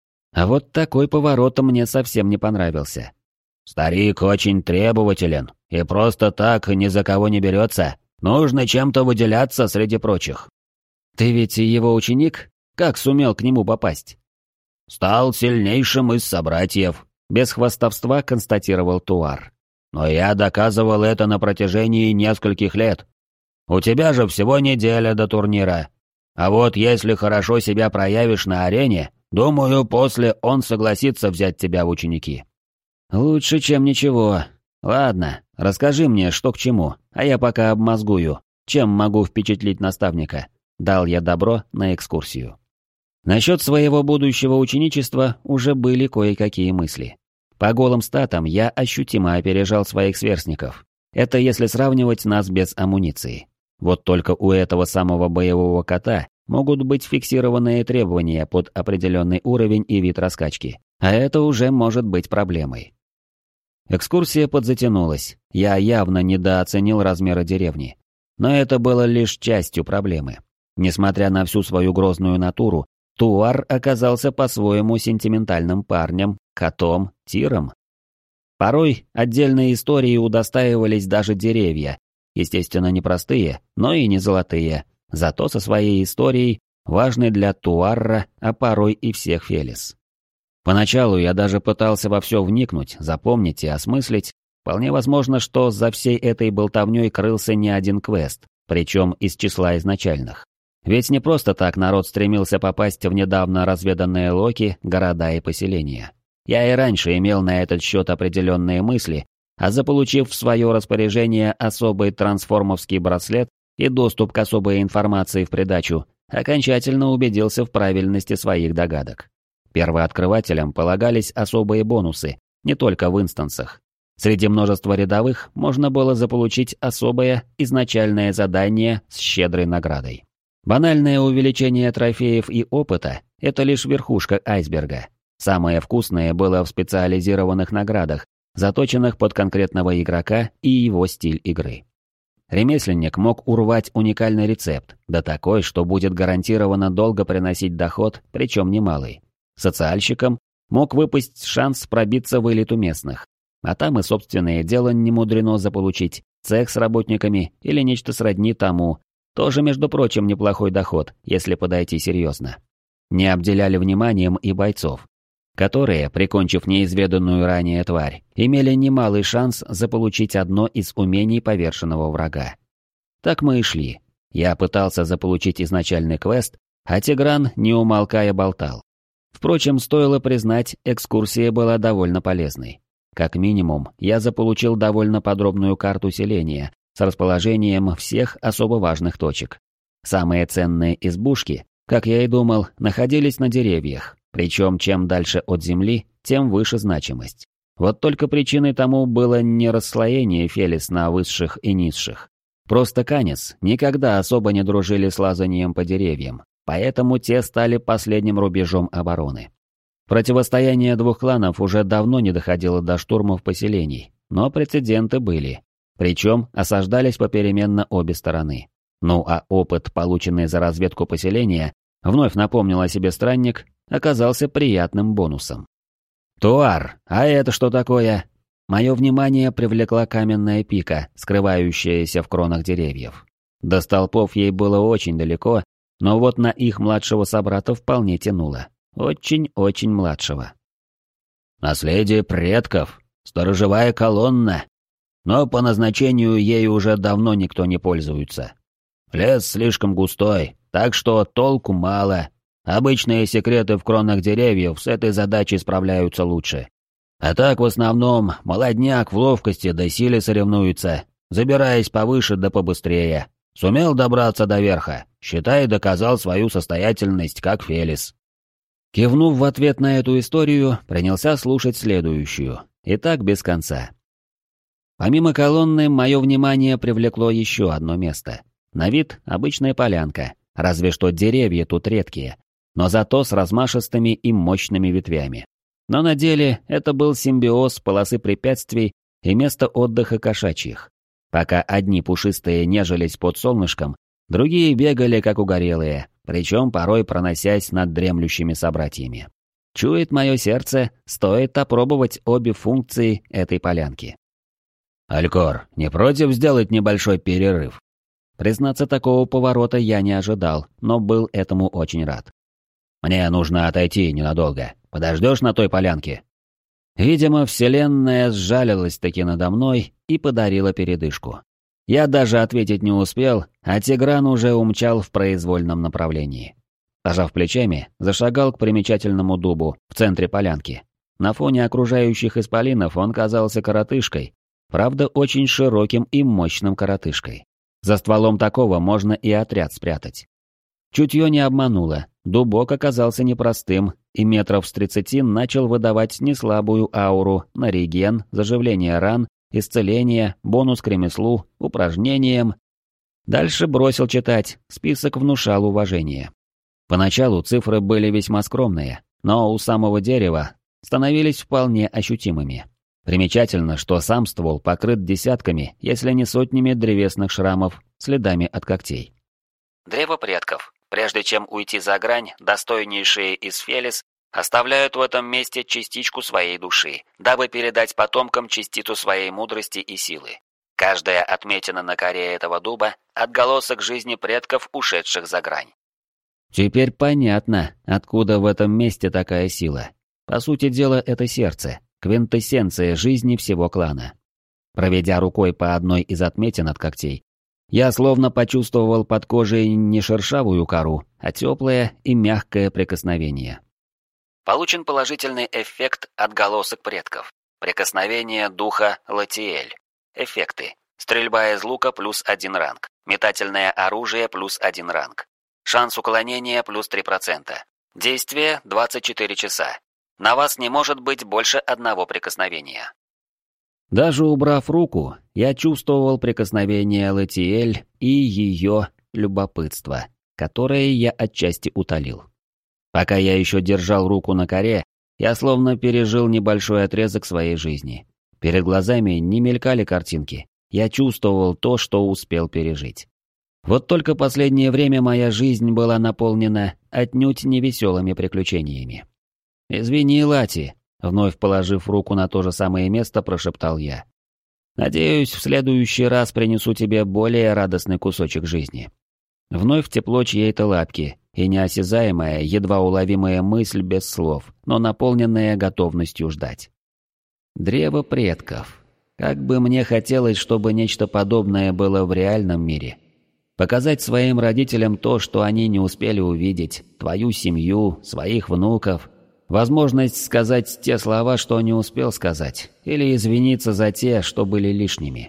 А вот такой поворот мне совсем не понравился. Старик очень требователен и просто так ни за кого не берется. Нужно чем-то выделяться среди прочих. Ты ведь его ученик? Как сумел к нему попасть? Стал сильнейшим из собратьев, без хвастовства констатировал Туар. Но я доказывал это на протяжении нескольких лет. У тебя же всего неделя до турнира. А вот если хорошо себя проявишь на арене, думаю, после он согласится взять тебя в ученики. Лучше, чем ничего. Ладно, расскажи мне, что к чему, а я пока обмозгую, чем могу впечатлить наставника. Дал я добро на экскурсию. Насчет своего будущего ученичества уже были кое-какие мысли. По голым статам я ощутимо опережал своих сверстников. Это если сравнивать нас без амуниции. Вот только у этого самого боевого кота могут быть фиксированные требования под определенный уровень и вид раскачки. А это уже может быть проблемой. Экскурсия подзатянулась. Я явно недооценил размеры деревни. Но это было лишь частью проблемы. Несмотря на всю свою грозную натуру, Туар оказался по-своему сентиментальным парнем, котом, тиром. Порой отдельные истории удостаивались даже деревья, естественно, не простые, но и не золотые, зато со своей историей, важной для Туарра, а порой и всех Фелис. Поначалу я даже пытался во все вникнуть, запомнить и осмыслить. Вполне возможно, что за всей этой болтовней крылся не один квест, причем из числа изначальных. Ведь не просто так народ стремился попасть в недавно разведанные Локи, города и поселения. Я и раньше имел на этот счет определенные мысли, а заполучив в свое распоряжение особый трансформовский браслет и доступ к особой информации в придачу, окончательно убедился в правильности своих догадок. Первооткрывателям полагались особые бонусы, не только в инстансах. Среди множества рядовых можно было заполучить особое изначальное задание с щедрой наградой. Банальное увеличение трофеев и опыта – это лишь верхушка айсберга. Самое вкусное было в специализированных наградах, заточенных под конкретного игрока и его стиль игры. Ремесленник мог урвать уникальный рецепт, да такой, что будет гарантированно долго приносить доход, причем немалый. Социальщикам мог выпасть шанс пробиться в элиту местных, а там и собственное дело не мудрено заполучить, цех с работниками или нечто сродни тому. Тоже, между прочим, неплохой доход, если подойти серьезно. Не обделяли вниманием и бойцов, которые, прикончив неизведанную ранее тварь, имели немалый шанс заполучить одно из умений поверженного врага. Так мы и шли. Я пытался заполучить изначальный квест, а Тигран, не умолкая, болтал. Впрочем, стоило признать, экскурсия была довольно полезной. Как минимум, я заполучил довольно подробную карту селения, с расположением всех особо важных точек. Самые ценные избушки, как я и думал, находились на деревьях, причем чем дальше от земли, тем выше значимость. Вот только причиной тому было не расслоение Фелис на высших и низших. Просто Канис никогда особо не дружили с лазанием по деревьям, поэтому те стали последним рубежом обороны. Противостояние двух кланов уже давно не доходило до штурмов поселений, но прецеденты были. Причем осаждались попеременно обе стороны. Ну а опыт, полученный за разведку поселения, вновь напомнил о себе странник, оказался приятным бонусом. «Туар, а это что такое?» Мое внимание привлекла каменная пика, скрывающаяся в кронах деревьев. До столпов ей было очень далеко, но вот на их младшего собрата вполне тянуло. Очень-очень младшего. «Наследие предков, сторожевая колонна. Но по назначению ей уже давно никто не пользуется. Лес слишком густой, так что толку мало. Обычные секреты в кронах деревьев с этой задачей справляются лучше. А так в основном молодняк в ловкости да силе соревнуется, забираясь повыше да побыстрее. Сумел добраться до верха, считай, доказал свою состоятельность как Фелис». Кивнув в ответ на эту историю, принялся слушать следующую. И так без конца. Помимо колонны, мое внимание привлекло еще одно место. На вид обычная полянка, разве что деревья тут редкие, но зато с размашистыми и мощными ветвями. Но на деле это был симбиоз полосы препятствий и места отдыха кошачьих. Пока одни пушистые нежились под солнышком, другие бегали как угорелые, причем порой проносясь над дремлющими собратьями. Чует мое сердце, стоит опробовать обе функции этой полянки. «Алькор, не против сделать небольшой перерыв?» Признаться, такого поворота я не ожидал, но был этому очень рад. «Мне нужно отойти ненадолго. Подождешь на той полянке?» Видимо, вселенная сжалилась-таки надо мной и подарила передышку. Я даже ответить не успел, а Тигран уже умчал в произвольном направлении. Пожав плечами, зашагал к примечательному дубу в центре полянки. На фоне окружающих исполинов он казался коротышкой, правда, очень широким и мощным коротышкой. За стволом такого можно и отряд спрятать. Чутье не обмануло, дубок оказался непростым, и метров с тридцати начал выдавать неслабую ауру на реген, заживление ран, исцеление, бонус к ремеслу, упражнениям. Дальше бросил читать, список внушал уважение. Поначалу цифры были весьма скромные, но у самого дерева становились вполне ощутимыми. Примечательно, что сам ствол покрыт десятками, если не сотнями древесных шрамов, следами от когтей. Древо предков. Прежде чем уйти за грань, достойнейшие из Фелис оставляют в этом месте частичку своей души, дабы передать потомкам частицу своей мудрости и силы. Каждая отметина на коре этого дуба – отголосок жизни предков, ушедших за грань. Теперь понятно, откуда в этом месте такая сила. По сути дела, это сердце, квинтэссенция жизни всего клана. Проведя рукой по одной из отметин от когтей, я словно почувствовал под кожей не шершавую кору, а теплое и мягкое прикосновение. Получен положительный эффект «Отголосок предков». Прикосновение духа Латиэль. Эффекты. Стрельба из лука плюс один ранг. Метательное оружие плюс один ранг. Шанс уклонения плюс три процента. Действие двадцать четыре часа. На вас не может быть больше одного прикосновения. Даже убрав руку, я чувствовал прикосновение Латиэль и ее любопытство, которое я отчасти утолил. Пока я еще держал руку на коре, я словно пережил небольшой отрезок своей жизни. Перед глазами не мелькали картинки, я чувствовал то, что успел пережить. Вот только последнее время моя жизнь была наполнена отнюдь невеселыми приключениями. «Извини, Лати», — вновь положив руку на то же самое место, прошептал я. «Надеюсь, в следующий раз принесу тебе более радостный кусочек жизни». Вновь тепло чьей-то лапки и неосязаемая, едва уловимая мысль без слов, но наполненная готовностью ждать. Древо предков. Как бы мне хотелось, чтобы нечто подобное было в реальном мире. Показать своим родителям то, что они не успели увидеть, твою семью, своих внуков. Возможность сказать те слова, что не успел сказать, или извиниться за те, что были лишними.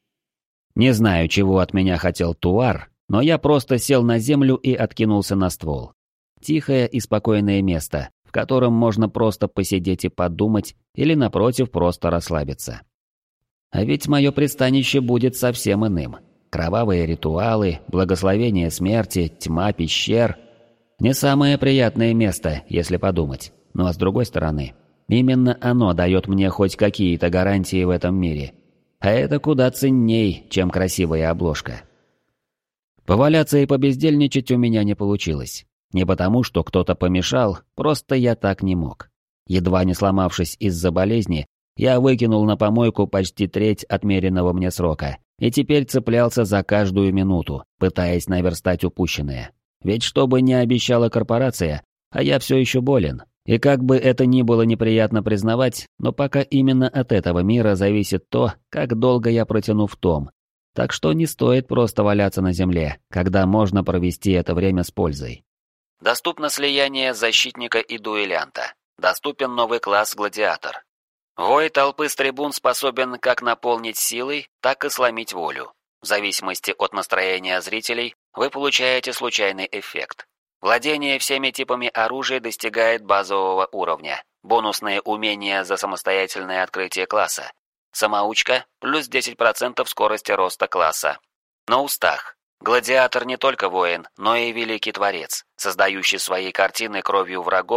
Не знаю, чего от меня хотел Туар, но я просто сел на землю и откинулся на ствол. Тихое и спокойное место, в котором можно просто посидеть и подумать, или, напротив, просто расслабиться. А ведь мое пристанище будет совсем иным. Кровавые ритуалы, благословение смерти, тьма пещер. Не самое приятное место, если подумать. Но с другой стороны, именно оно дает мне хоть какие-то гарантии в этом мире. А это куда ценней, чем красивая обложка. Поваляться и побездельничать у меня не получилось. Не потому, что кто-то помешал, просто я так не мог. Едва не сломавшись из-за болезни, я выкинул на помойку почти треть отмеренного мне срока и теперь цеплялся за каждую минуту, пытаясь наверстать упущенное. Ведь что бы ни обещала корпорация, а я все еще болен. И как бы это ни было неприятно признавать, но пока именно от этого мира зависит то, как долго я протяну в том. Так что не стоит просто валяться на земле, когда можно провести это время с пользой. Доступно слияние защитника и дуэлянта. Доступен новый класс гладиатор. Вой толпы с трибун способен как наполнить силой, так и сломить волю. В зависимости от настроения зрителей вы получаете случайный эффект. Владение всеми типами оружия достигает базового уровня. Бонусные умения за самостоятельное открытие класса. Самоучка плюс десять процентов скорости роста класса. На устах. Гладиатор не только воин, но и великий творец, создающий свои картины кровью врагов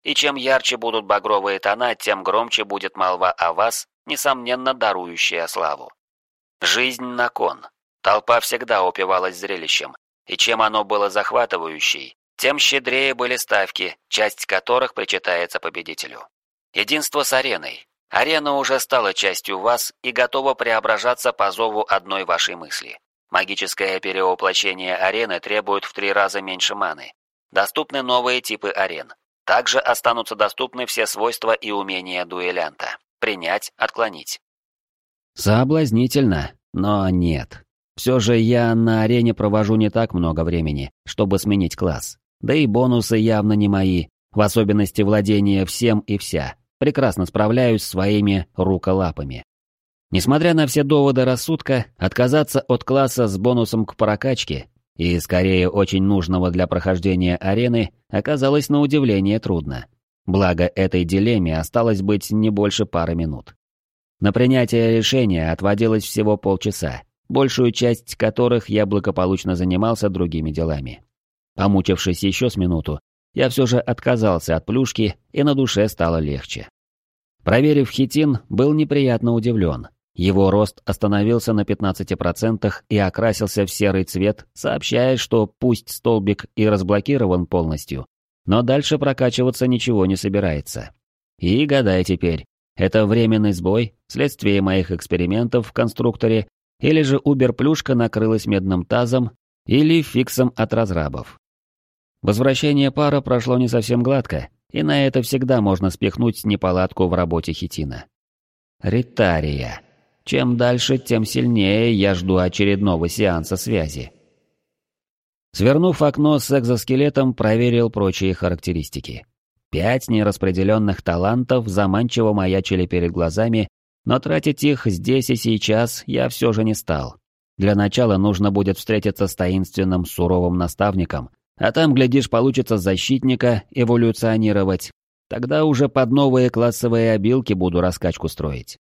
И чем ярче будут багровые тона, тем громче будет молва о вас, несомненно дарующая славу. Жизнь на кон. Толпа всегда упивалась зрелищем, и чем оно было захватывающей, тем щедрее были ставки, часть которых причитается победителю. Единство с ареной. Арена уже стала частью вас и готова преображаться по зову одной вашей мысли. Магическое перевоплощение арены требует в три раза меньше маны. Доступны новые типы арен. Также останутся доступны все свойства и умения дуэлянта. Принять, отклонить. Соблазнительно, но нет. Все же я на арене провожу не так много времени, чтобы сменить класс. Да и бонусы явно не мои, в особенности владения всем и вся. Прекрасно справляюсь своими руколапами. Несмотря на все доводы рассудка, отказаться от класса с бонусом к прокачке и, скорее, очень нужного для прохождения арены, оказалось на удивление трудно. Благо, этой дилемме осталось быть не больше пары минут. На принятие решения отводилось всего полчаса, большую часть которых я благополучно занимался другими делами. Помучившись еще с минуту, я все же отказался от плюшки, и на душе стало легче. Проверив хитин, был неприятно удивлен. Его рост остановился на пятнадцати процентах и окрасился в серый цвет, сообщая, что пусть столбик и разблокирован полностью, но дальше прокачиваться ничего не собирается. И гадай теперь, это временный сбой, следствие моих экспериментов в конструкторе, или же убер-плюшка накрылась медным тазом, или фиксом от разрабов. Возвращение пара прошло не совсем гладко, и на это всегда можно спихнуть неполадку в работе хитина. Ритария. Чем дальше, тем сильнее я жду очередного сеанса связи. Свернув окно с экзоскелетом, проверил прочие характеристики. Пять нераспределенных талантов заманчиво маячили перед глазами, но тратить их здесь и сейчас я все же не стал. Для начала нужно будет встретиться с таинственным суровым наставником, а там, глядишь, получится защитника эволюционировать. Тогда уже под новые классовые обилки буду раскачку строить.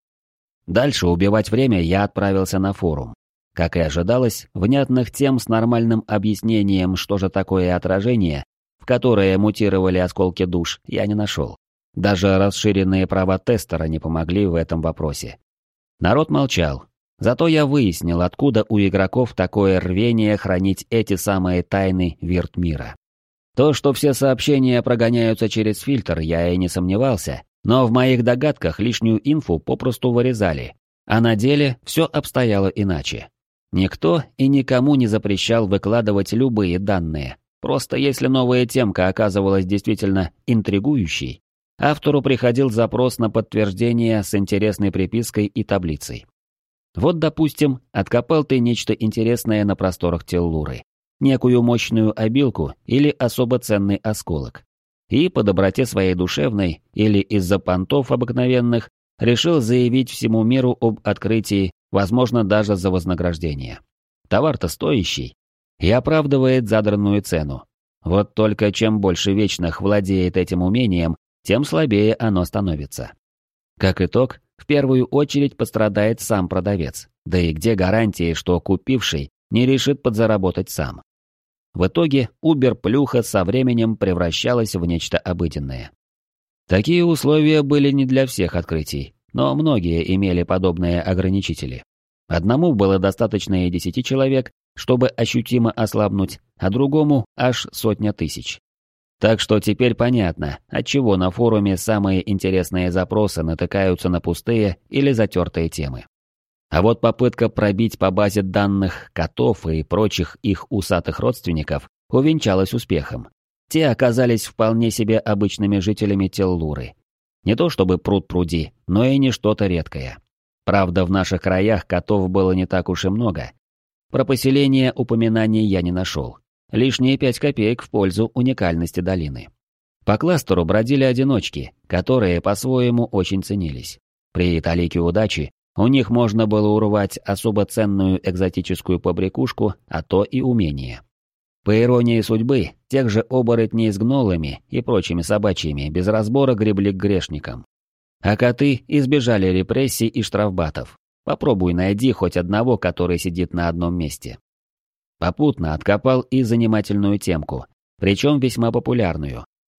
Дальше убивать время я отправился на форум. Как и ожидалось, внятных тем с нормальным объяснением, что же такое отражение, в которое мутировали осколки душ, я не нашел. Даже расширенные права тестера не помогли в этом вопросе. Народ молчал. Зато я выяснил, откуда у игроков такое рвение хранить эти самые тайны вирт-мира. То, что все сообщения прогоняются через фильтр, я и не сомневался, но в моих догадках лишнюю инфу попросту вырезали, а на деле все обстояло иначе. Никто и никому не запрещал выкладывать любые данные, просто если новая темка оказывалась действительно интригующей, автору приходил запрос на подтверждение с интересной припиской и таблицей. Вот, допустим, откопал ты нечто интересное на просторах Теллуры, некую мощную обилку или особо ценный осколок, и по доброте своей душевной или из-за понтов обыкновенных решил заявить всему миру об открытии, возможно, даже за вознаграждение. Товар-то стоящий и оправдывает задранную цену. Вот только чем больше вечных владеет этим умением, тем слабее оно становится. Как итог, в первую очередь пострадает сам продавец, да и где гарантии, что купивший не решит подзаработать сам. В итоге убер-плюха со временем превращалась в нечто обыденное. Такие условия были не для всех открытий, но многие имели подобные ограничители. Одному было достаточно и десяти человек, чтобы ощутимо ослабнуть, а другому аж сотня тысяч. Так что теперь понятно, отчего на форуме самые интересные запросы натыкаются на пустые или затертые темы. А вот попытка пробить по базе данных котов и прочих их усатых родственников увенчалась успехом. Те оказались вполне себе обычными жителями Теллуры. Не то чтобы пруд-пруди, но и не что-то редкое. Правда, в наших краях котов было не так уж и много. Про поселение упоминаний я не нашел. Лишние пять копеек в пользу уникальности долины. По кластеру бродили одиночки, которые по-своему очень ценились. При талике удачи у них можно было урвать особо ценную экзотическую побрякушку, а то и умение. По иронии судьбы, тех же оборотней с гнолами и прочими собачьими без разбора гребли к грешникам. А коты избежали репрессий и штрафбатов. Попробуй найди хоть одного, который сидит на одном месте. Попутно откопал и занимательную темку, причем весьма популярную.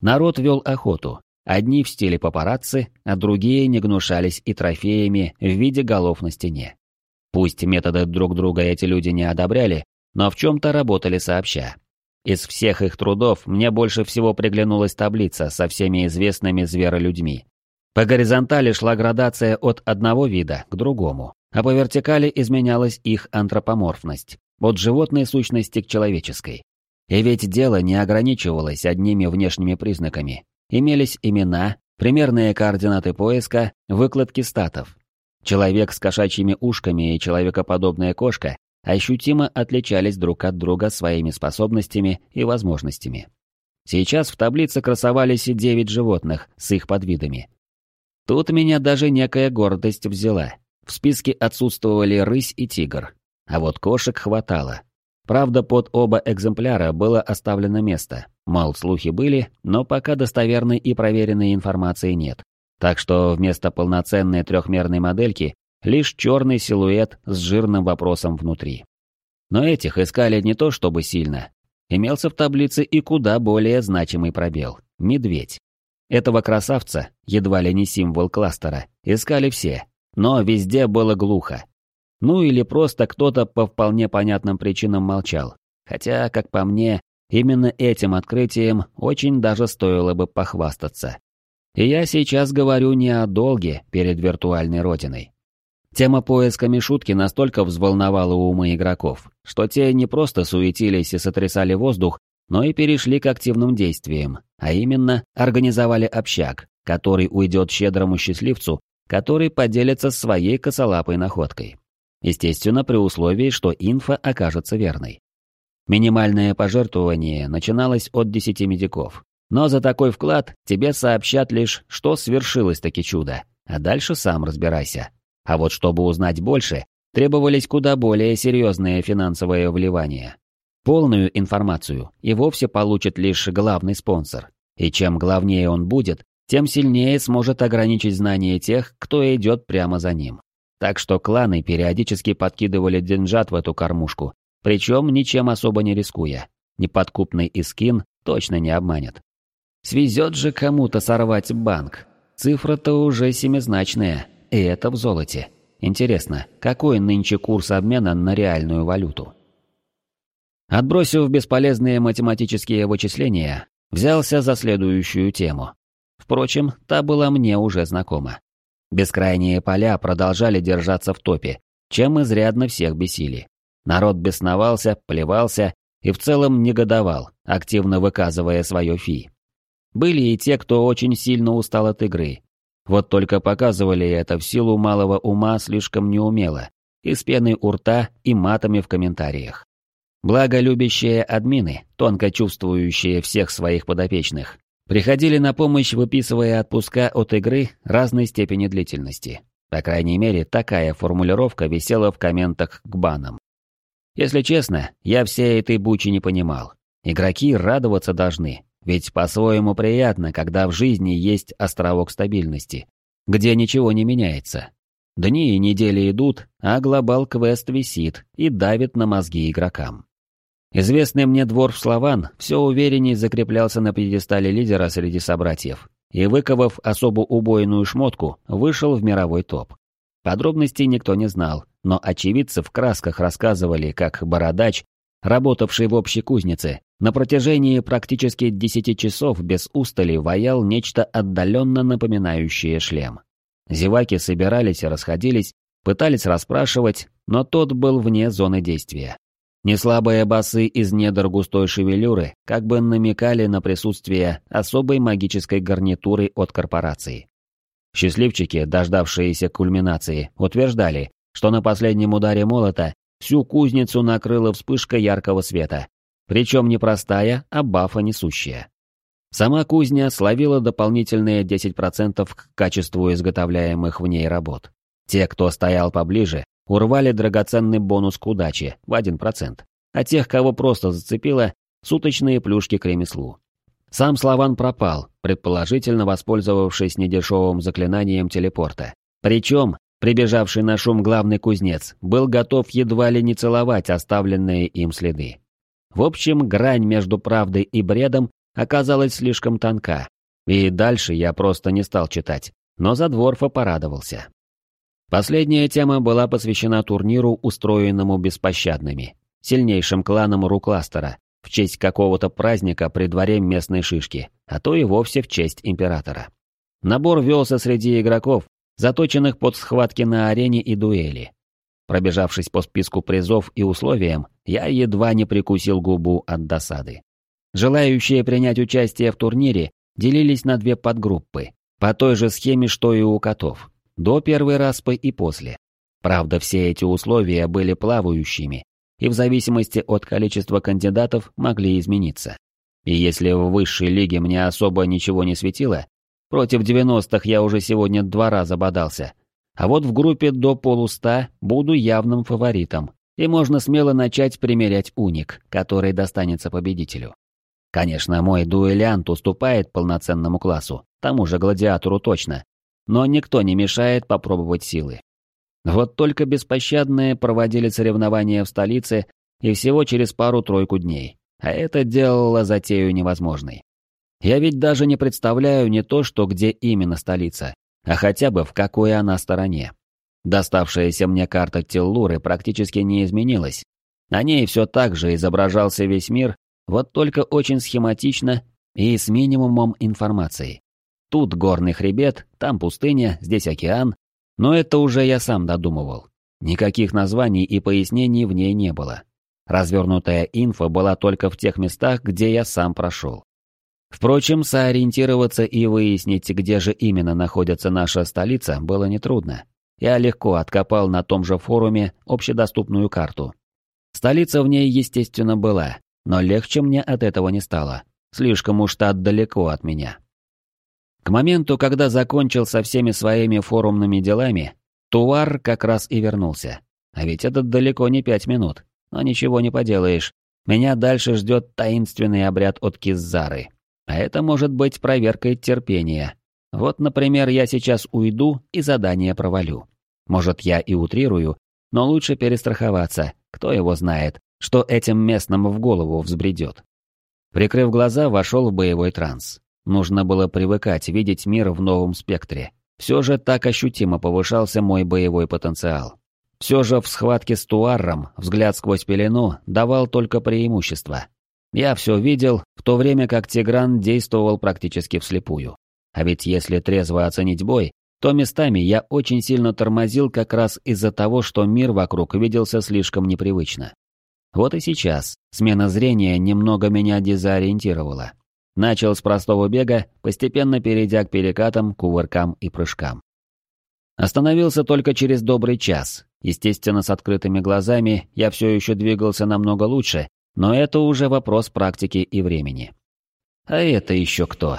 Народ вел охоту. Одни в стиле папарацци, а другие не гнушались и трофеями в виде голов на стене. Пусть методы друг друга эти люди не одобряли, но в чем-то работали сообща. Из всех их трудов мне больше всего приглянулась таблица со всеми известными зверолюдьми. По горизонтали шла градация от одного вида к другому, а по вертикали изменялась их антропоморфность, от животной сущности к человеческой. И ведь дело не ограничивалось одними внешними признаками. Имелись имена, примерные координаты поиска, выкладки статов. Человек с кошачьими ушками и человекоподобная кошка ощутимо отличались друг от друга своими способностями и возможностями. Сейчас в таблице красовались и девять животных с их подвидами. Тут меня даже некая гордость взяла. В списке отсутствовали рысь и тигр, а вот кошек хватало. Правда, под оба экземпляра было оставлено место. Мол, слухи были, но пока достоверной и проверенной информации нет. Так что вместо полноценной трехмерной модельки лишь черный силуэт с жирным вопросом внутри. Но этих искали не то чтобы сильно. Имелся в таблице и куда более значимый пробел – медведь. Этого красавца, едва ли не символ кластера, искали все, но везде было глухо. Ну или просто кто-то по вполне понятным причинам молчал. Хотя, как по мне, именно этим открытием очень даже стоило бы похвастаться. И я сейчас говорю не о долге перед виртуальной родиной. Тема поиска Мишутки настолько взволновала умы игроков, что те не просто суетились и сотрясали воздух, но и перешли к активным действиям, а именно организовали общак, который уйдет щедрому счастливцу, который поделится своей косолапой находкой. Естественно, при условии, что инфа окажется верной. Минимальное пожертвование начиналось от десяти медиков. Но за такой вклад тебе сообщат лишь, что свершилось-таки чудо, а дальше сам разбирайся. А вот чтобы узнать больше, требовались куда более серьезные финансовые вливания. Полную информацию и вовсе получит лишь главный спонсор. И чем главнее он будет, тем сильнее сможет ограничить знания тех, кто идет прямо за ним. Так что кланы периодически подкидывали деньжат в эту кормушку, причем ничем особо не рискуя. Неподкупный Искин точно не обманет. Свезет же кому-то сорвать банк. Цифра-то уже семизначная, и это в золоте. Интересно, какой нынче курс обмена на реальную валюту? Отбросив бесполезные математические вычисления, взялся за следующую тему. Впрочем, та была мне уже знакома. Бескрайние поля продолжали держаться в топе, чем изрядно всех бесили. Народ бесновался, плевался и в целом негодовал, активно выказывая свое фи. Были и те, кто очень сильно устал от игры. Вот только показывали это в силу малого ума слишком неумело, и с пеной у рта и матами в комментариях. Благо любящие админы, тонко чувствующие всех своих подопечных, приходили на помощь, выписывая отпуска от игры разной степени длительности. По крайней мере, такая формулировка висела в комментах к банам. Если честно, я всей этой бучи не понимал. Игроки радоваться должны, ведь по-своему приятно, когда в жизни есть островок стабильности, где ничего не меняется. Дни и недели идут, а глобал-квест висит и давит на мозги игрокам. Известный мне двор Слован все уверенней закреплялся на пьедестале лидера среди собратьев и, выковав особо убойную шмотку, вышел в мировой топ. Подробностей никто не знал, но очевидцы в красках рассказывали, как бородач, работавший в общей кузнице, на протяжении практически десяти часов без устали ваял нечто отдаленно напоминающее шлем. Зеваки собирались и расходились, пытались расспрашивать, но тот был вне зоны действия. Неслабые басы из недр густой шевелюры как бы намекали на присутствие особой магической гарнитуры от корпорации. Счастливчики, дождавшиеся кульминации, утверждали, что на последнем ударе молота всю кузницу накрыла вспышка яркого света, причем не простая, а бафа несущая. Сама кузня словила дополнительные десять процентов к качеству изготовляемых в ней работ. Те, кто стоял поближе, урвали драгоценный бонус к удаче в один процент, а тех, кого просто зацепило, суточные плюшки к ремеслу. Сам Слован пропал, предположительно воспользовавшись недешевым заклинанием телепорта. Причем, прибежавший на шум главный кузнец был готов едва ли не целовать оставленные им следы. В общем, грань между правдой и бредом оказалась слишком тонка. И дальше я просто не стал читать, но за Дворфа порадовался. Последняя тема была посвящена турниру, устроенному беспощадными, сильнейшим кланом Рукластера, в честь какого-то праздника при дворе местной шишки, а то и вовсе в честь императора. Набор велся среди игроков, заточенных под схватки на арене и дуэли. Пробежавшись по списку призов и условиям, я едва не прикусил губу от досады. Желающие принять участие в турнире делились на две подгруппы, по той же схеме, что и у котов, до первой распы и после. Правда, все эти условия были плавающими, и в зависимости от количества кандидатов могли измениться. И если в высшей лиге мне особо ничего не светило, против девяностых я уже сегодня два раза бодался, а вот в группе до полуста буду явным фаворитом, и можно смело начать примерять уник, который достанется победителю. Конечно, мой дуэлянт уступает полноценному классу, тому же гладиатору точно, но никто не мешает попробовать силы. Вот только беспощадные проводили соревнования в столице и всего через пару-тройку дней, а это делало затею невозможной. Я ведь даже не представляю не то, что где именно столица, а хотя бы в какой она стороне. Доставшаяся мне карта Теллуры практически не изменилась. На ней все так же изображался весь мир, вот только очень схематично и с минимумом информации. Тут горный хребет, там пустыня, здесь океан, но это уже я сам додумывал. Никаких названий и пояснений в ней не было. Развернутая инфа была только в тех местах, где я сам прошел. Впрочем, соориентироваться и выяснить, где же именно находится наша столица, было нетрудно. Я легко откопал на том же форуме общедоступную карту. Столица в ней, естественно, была, но легче мне от этого не стало. Слишком уж штат далеко от меня. К моменту, когда закончил со всеми своими форумными делами, Туар как раз и вернулся. А ведь это далеко не пять минут. Но ничего не поделаешь. Меня дальше ждет таинственный обряд от Киззары. А это может быть проверкой терпения. Вот, например, я сейчас уйду и задание провалю. Может, я и утрирую, но лучше перестраховаться. Кто его знает, что этим местным в голову взбредет. Прикрыв глаза, вошел в боевой транс. Нужно было привыкать видеть мир в новом спектре. Все же так ощутимо повышался мой боевой потенциал. Все же в схватке с Туарром взгляд сквозь пелену давал только преимущество. Я все видел, в то время как Тигран действовал практически вслепую. А ведь если трезво оценить бой, то местами я очень сильно тормозил как раз из-за того, что мир вокруг виделся слишком непривычно. Вот и сейчас смена зрения немного меня дезориентировала. Начал с простого бега, постепенно перейдя к перекатам, кувыркам и прыжкам. Остановился только через добрый час. Естественно, с открытыми глазами я все еще двигался намного лучше, но это уже вопрос практики и времени. А это еще кто?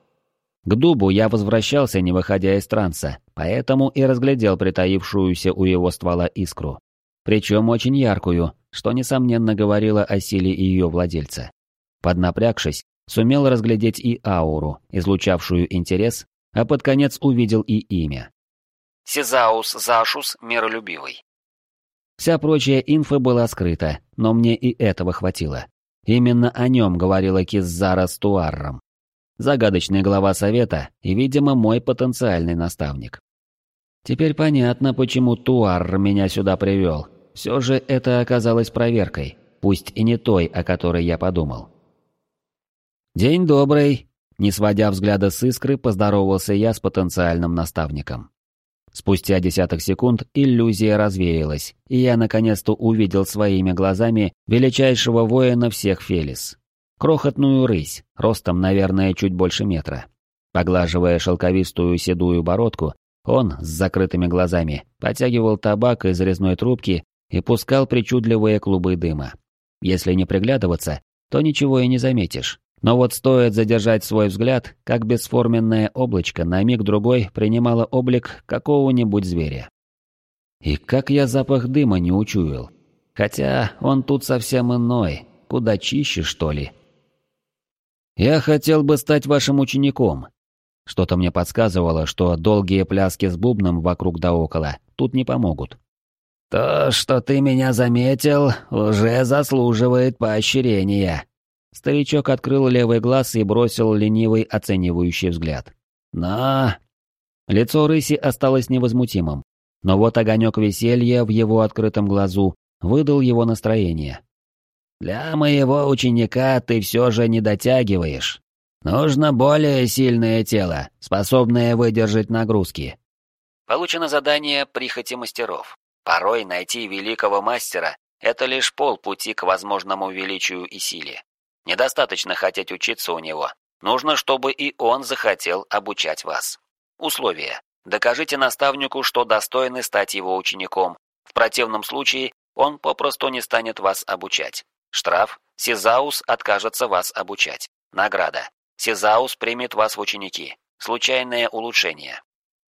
К дубу я возвращался, не выходя из транса, поэтому и разглядел притаившуюся у его ствола искру. Причем очень яркую, что несомненно говорило о силе ее владельца. Поднапрягшись, сумел разглядеть и ауру, излучавшую интерес, а под конец увидел и имя. Сизаус Зашус Миролюбивый. Вся прочая инфа была скрыта, но мне и этого хватило. Именно о нем говорила Киззара с Туарром. Загадочный глава совета и, видимо, мой потенциальный наставник. Теперь понятно, почему Туарр меня сюда привел. Все же это оказалось проверкой, пусть и не той, о которой я подумал. «День добрый!» Не сводя взгляда с искры, поздоровался я с потенциальным наставником. Спустя десяток секунд иллюзия развеялась, и я наконец-то увидел своими глазами величайшего воина всех Фелис. Крохотную рысь, ростом, наверное, чуть больше метра. Поглаживая шелковистую седую бородку, он, с закрытыми глазами, потягивал табак из резной трубки и пускал причудливые клубы дыма. Если не приглядываться, то ничего и не заметишь. Но вот стоит задержать свой взгляд, как бесформенное облачко на миг-другой принимало облик какого-нибудь зверя. И как я запах дыма не учуял. Хотя он тут совсем иной, куда чище, что ли. «Я хотел бы стать вашим учеником». Что-то мне подсказывало, что долгие пляски с бубном вокруг да около тут не помогут. «То, что ты меня заметил, уже заслуживает поощрения», Старичок открыл левый глаз и бросил ленивый оценивающий взгляд. «На!» Лицо рыси осталось невозмутимым, но вот огонек веселья в его открытом глазу выдал его настроение. «Для моего ученика ты все же не дотягиваешь. Нужно более сильное тело, способное выдержать нагрузки». Получено задание «Прихоти мастеров». Порой найти великого мастера – это лишь полпути к возможному величию и силе. Недостаточно хотеть учиться у него. Нужно, чтобы и он захотел обучать вас. Условие. Докажите наставнику, что достойны стать его учеником. В противном случае он попросту не станет вас обучать. Штраф. Сизаус откажется вас обучать. Награда. Сизаус примет вас в ученики. Случайное улучшение.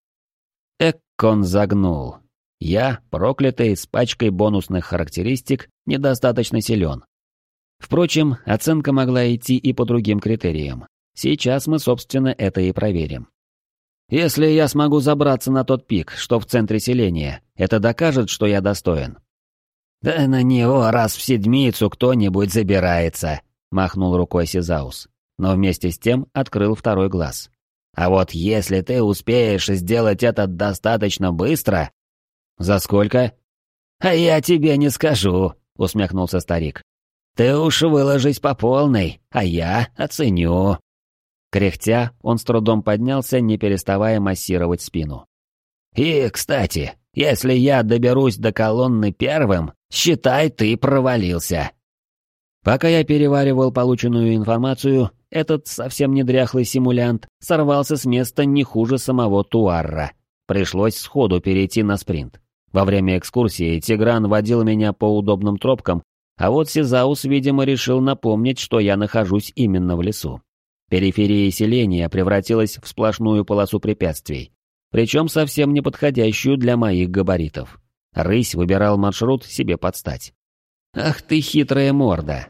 Эккон загнул. Я, проклятый, с пачкой бонусных характеристик, недостаточно силен. Впрочем, оценка могла идти и по другим критериям. Сейчас мы, собственно, это и проверим. Если я смогу забраться на тот пик, что в центре селения, это докажет, что я достоин. «Да на него раз в седмицу кто-нибудь забирается», — махнул рукой Сизаус, но вместе с тем открыл второй глаз. «А вот если ты успеешь сделать это достаточно быстро...» «За сколько?» «А я тебе не скажу», — усмехнулся старик. «Ты уж выложись по полной, а я оценю». Кряхтя, он с трудом поднялся, не переставая массировать спину. «И, кстати, если я доберусь до колонны первым, считай, ты провалился». Пока я переваривал полученную информацию, этот совсем не дряхлый симулянт сорвался с места не хуже самого Туарра. Пришлось сходу перейти на спринт. Во время экскурсии Тигран водил меня по удобным тропкам, а вот Сизаус, видимо, решил напомнить, что я нахожусь именно в лесу. Периферия селения превратилась в сплошную полосу препятствий, причем совсем не подходящую для моих габаритов. Рысь выбирал маршрут себе под стать. «Ах ты хитрая морда!»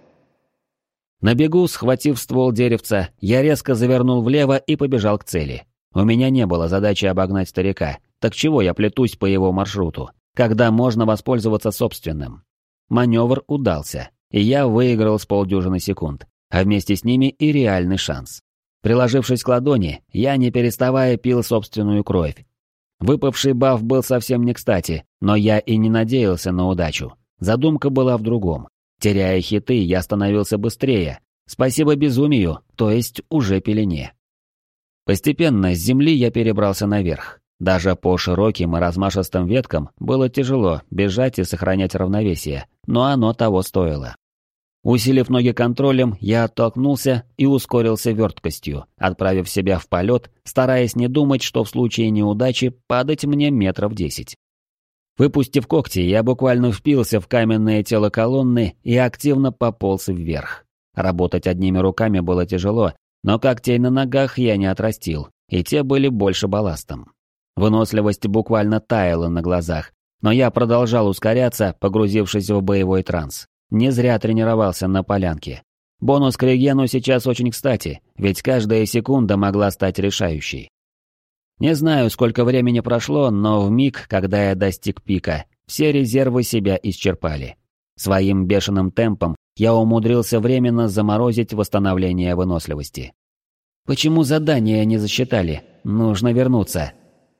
На бегу, схватив ствол деревца, я резко завернул влево и побежал к цели. У меня не было задачи обогнать старика, так чего я плетусь по его маршруту, когда можно воспользоваться собственным? Маневр удался, и я выиграл с полдюжины секунд, а вместе с ними и реальный шанс. Приложившись к ладони, я не переставая пил собственную кровь. Выпавший баф был совсем не кстати, но я и не надеялся на удачу. Задумка была в другом. Теряя хиты, я становился быстрее. Спасибо безумию, то есть уже пелене. Постепенно с земли я перебрался наверх. Даже по широким и размашистым веткам было тяжело бежать и сохранять равновесие, но оно того стоило. Усилив ноги контролем, я оттолкнулся и ускорился верткостью, отправив себя в полет, стараясь не думать, что в случае неудачи падать мне метров десять. Выпустив когти, я буквально впился в каменное тело колонны и активно пополз вверх. Работать одними руками было тяжело, но когтей на ногах я не отрастил, и те были больше балластом. Выносливость буквально таяла на глазах, но я продолжал ускоряться, погрузившись в боевой транс. Не зря тренировался на полянке. Бонус к регену сейчас очень кстати, ведь каждая секунда могла стать решающей. Не знаю, сколько времени прошло, но в миг, когда я достиг пика, все резервы себя исчерпали. Своим бешеным темпом я умудрился временно заморозить восстановление выносливости. Почему задание не засчитали? Нужно вернуться.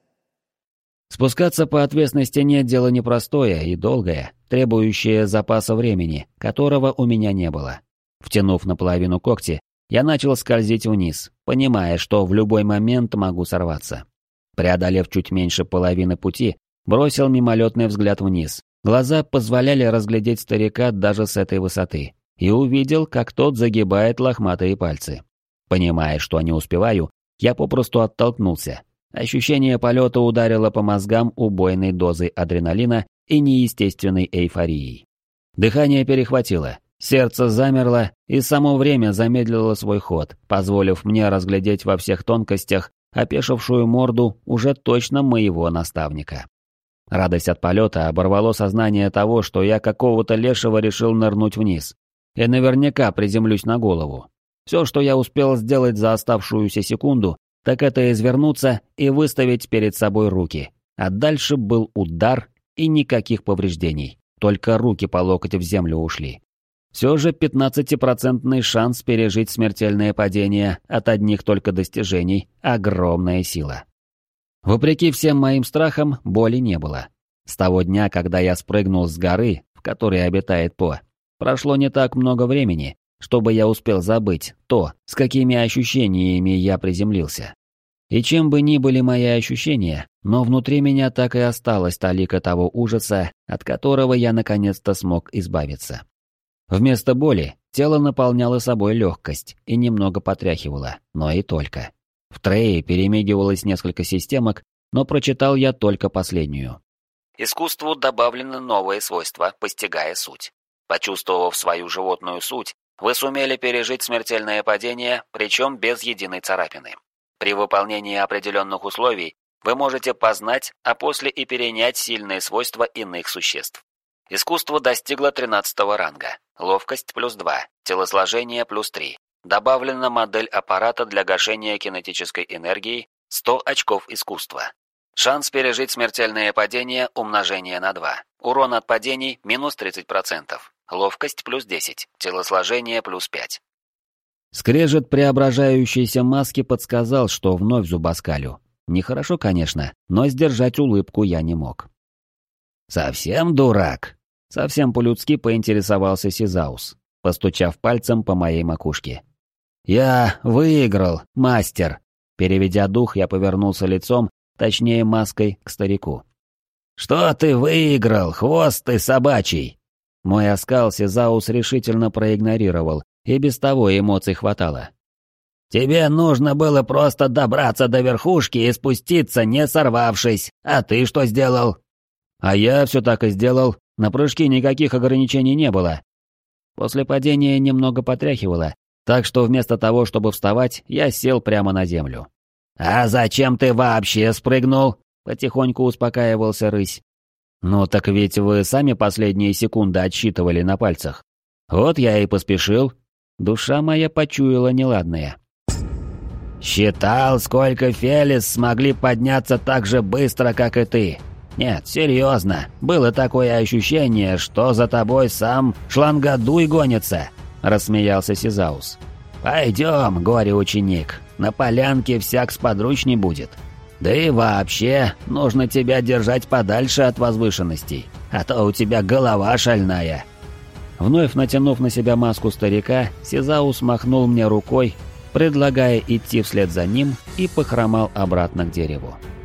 Спускаться по отвесной стене дело непростое и долгое, требующее запаса времени, которого у меня не было. Втянув наполовину когти, я начал скользить вниз, понимая, что в любой момент могу сорваться. Преодолев чуть меньше половины пути, бросил мимолетный взгляд вниз. Глаза позволяли разглядеть старика даже с этой высоты, и увидел, как тот загибает лохматые пальцы. Понимая, что не успеваю, я попросту оттолкнулся. Ощущение полета ударило по мозгам убойной дозой адреналина и неестественной эйфорией. Дыхание перехватило, сердце замерло и само время замедлило свой ход, позволив мне разглядеть во всех тонкостях опешившую морду уже точно моего наставника. Радость от полета оборвало сознание того, что я какого-то лешего решил нырнуть вниз. И наверняка приземлюсь на голову. Все, что я успел сделать за оставшуюся секунду, так это извернуться и выставить перед собой руки. А дальше был удар и никаких повреждений, только руки по локоть в землю ушли. Все же пятнадцатипроцентный шанс пережить смертельное падение от одних только достижений – огромная сила. Вопреки всем моим страхам, боли не было. С того дня, когда я спрыгнул с горы, в которой обитает По, прошло не так много времени, чтобы я успел забыть то, с какими ощущениями я приземлился. И чем бы ни были мои ощущения, но внутри меня так и осталась талика того ужаса, от которого я наконец-то смог избавиться. Вместо боли тело наполняло собой легкость и немного потряхивало, но и только. В трее перемигивалось несколько системок, но прочитал я только последнюю. Искусству добавлены новые свойства, постигая суть. Почувствовав свою животную суть, вы сумели пережить смертельное падение, причем без единой царапины. При выполнении определенных условий вы можете познать, а после и перенять сильные свойства иных существ. Искусство достигло тринадцатого ранга. Ловкость плюс два, телосложение плюс три. Добавлена модель аппарата для гашения кинетической энергии, сто очков искусства. Шанс пережить смертельное падение умножение на два. Урон от падений минус тридцать процентов. Ловкость плюс десять, телосложение плюс пять. Скрежет преображающейся маски подсказал, что вновь зубоскалю. Нехорошо, конечно, но сдержать улыбку я не мог. «Совсем дурак?» Совсем по-людски поинтересовался Сизаус, постучав пальцем по моей макушке. «Я выиграл, мастер!» Переведя дух, я повернулся лицом, точнее маской, к старику. «Что ты выиграл, хвост ты собачий?» Мой оскал Сизаус решительно проигнорировал, и без того эмоций хватало. «Тебе нужно было просто добраться до верхушки и спуститься, не сорвавшись. А ты что сделал?» «А я все так и сделал. На прыжки никаких ограничений не было». После падения немного потряхивало, так что вместо того, чтобы вставать, я сел прямо на землю. «А зачем ты вообще спрыгнул?» — потихоньку успокаивался рысь. «Ну так ведь вы сами последние секунды отсчитывали на пальцах. Вот я и поспешил». Душа моя почуяла неладное. «Считал, сколько Фелис смогли подняться так же быстро, как и ты. Нет, серьезно, было такое ощущение, что за тобой сам Шлангадуй гонится», — рассмеялся Сизаус. «Пойдем, горе-ученик, на полянке всяк сподручней будет. Да и вообще, нужно тебя держать подальше от возвышенностей, а то у тебя голова шальная». Вновь натянув на себя маску старика, Сизаус махнул мне рукой, предлагая идти вслед за ним, и похромал обратно к дереву.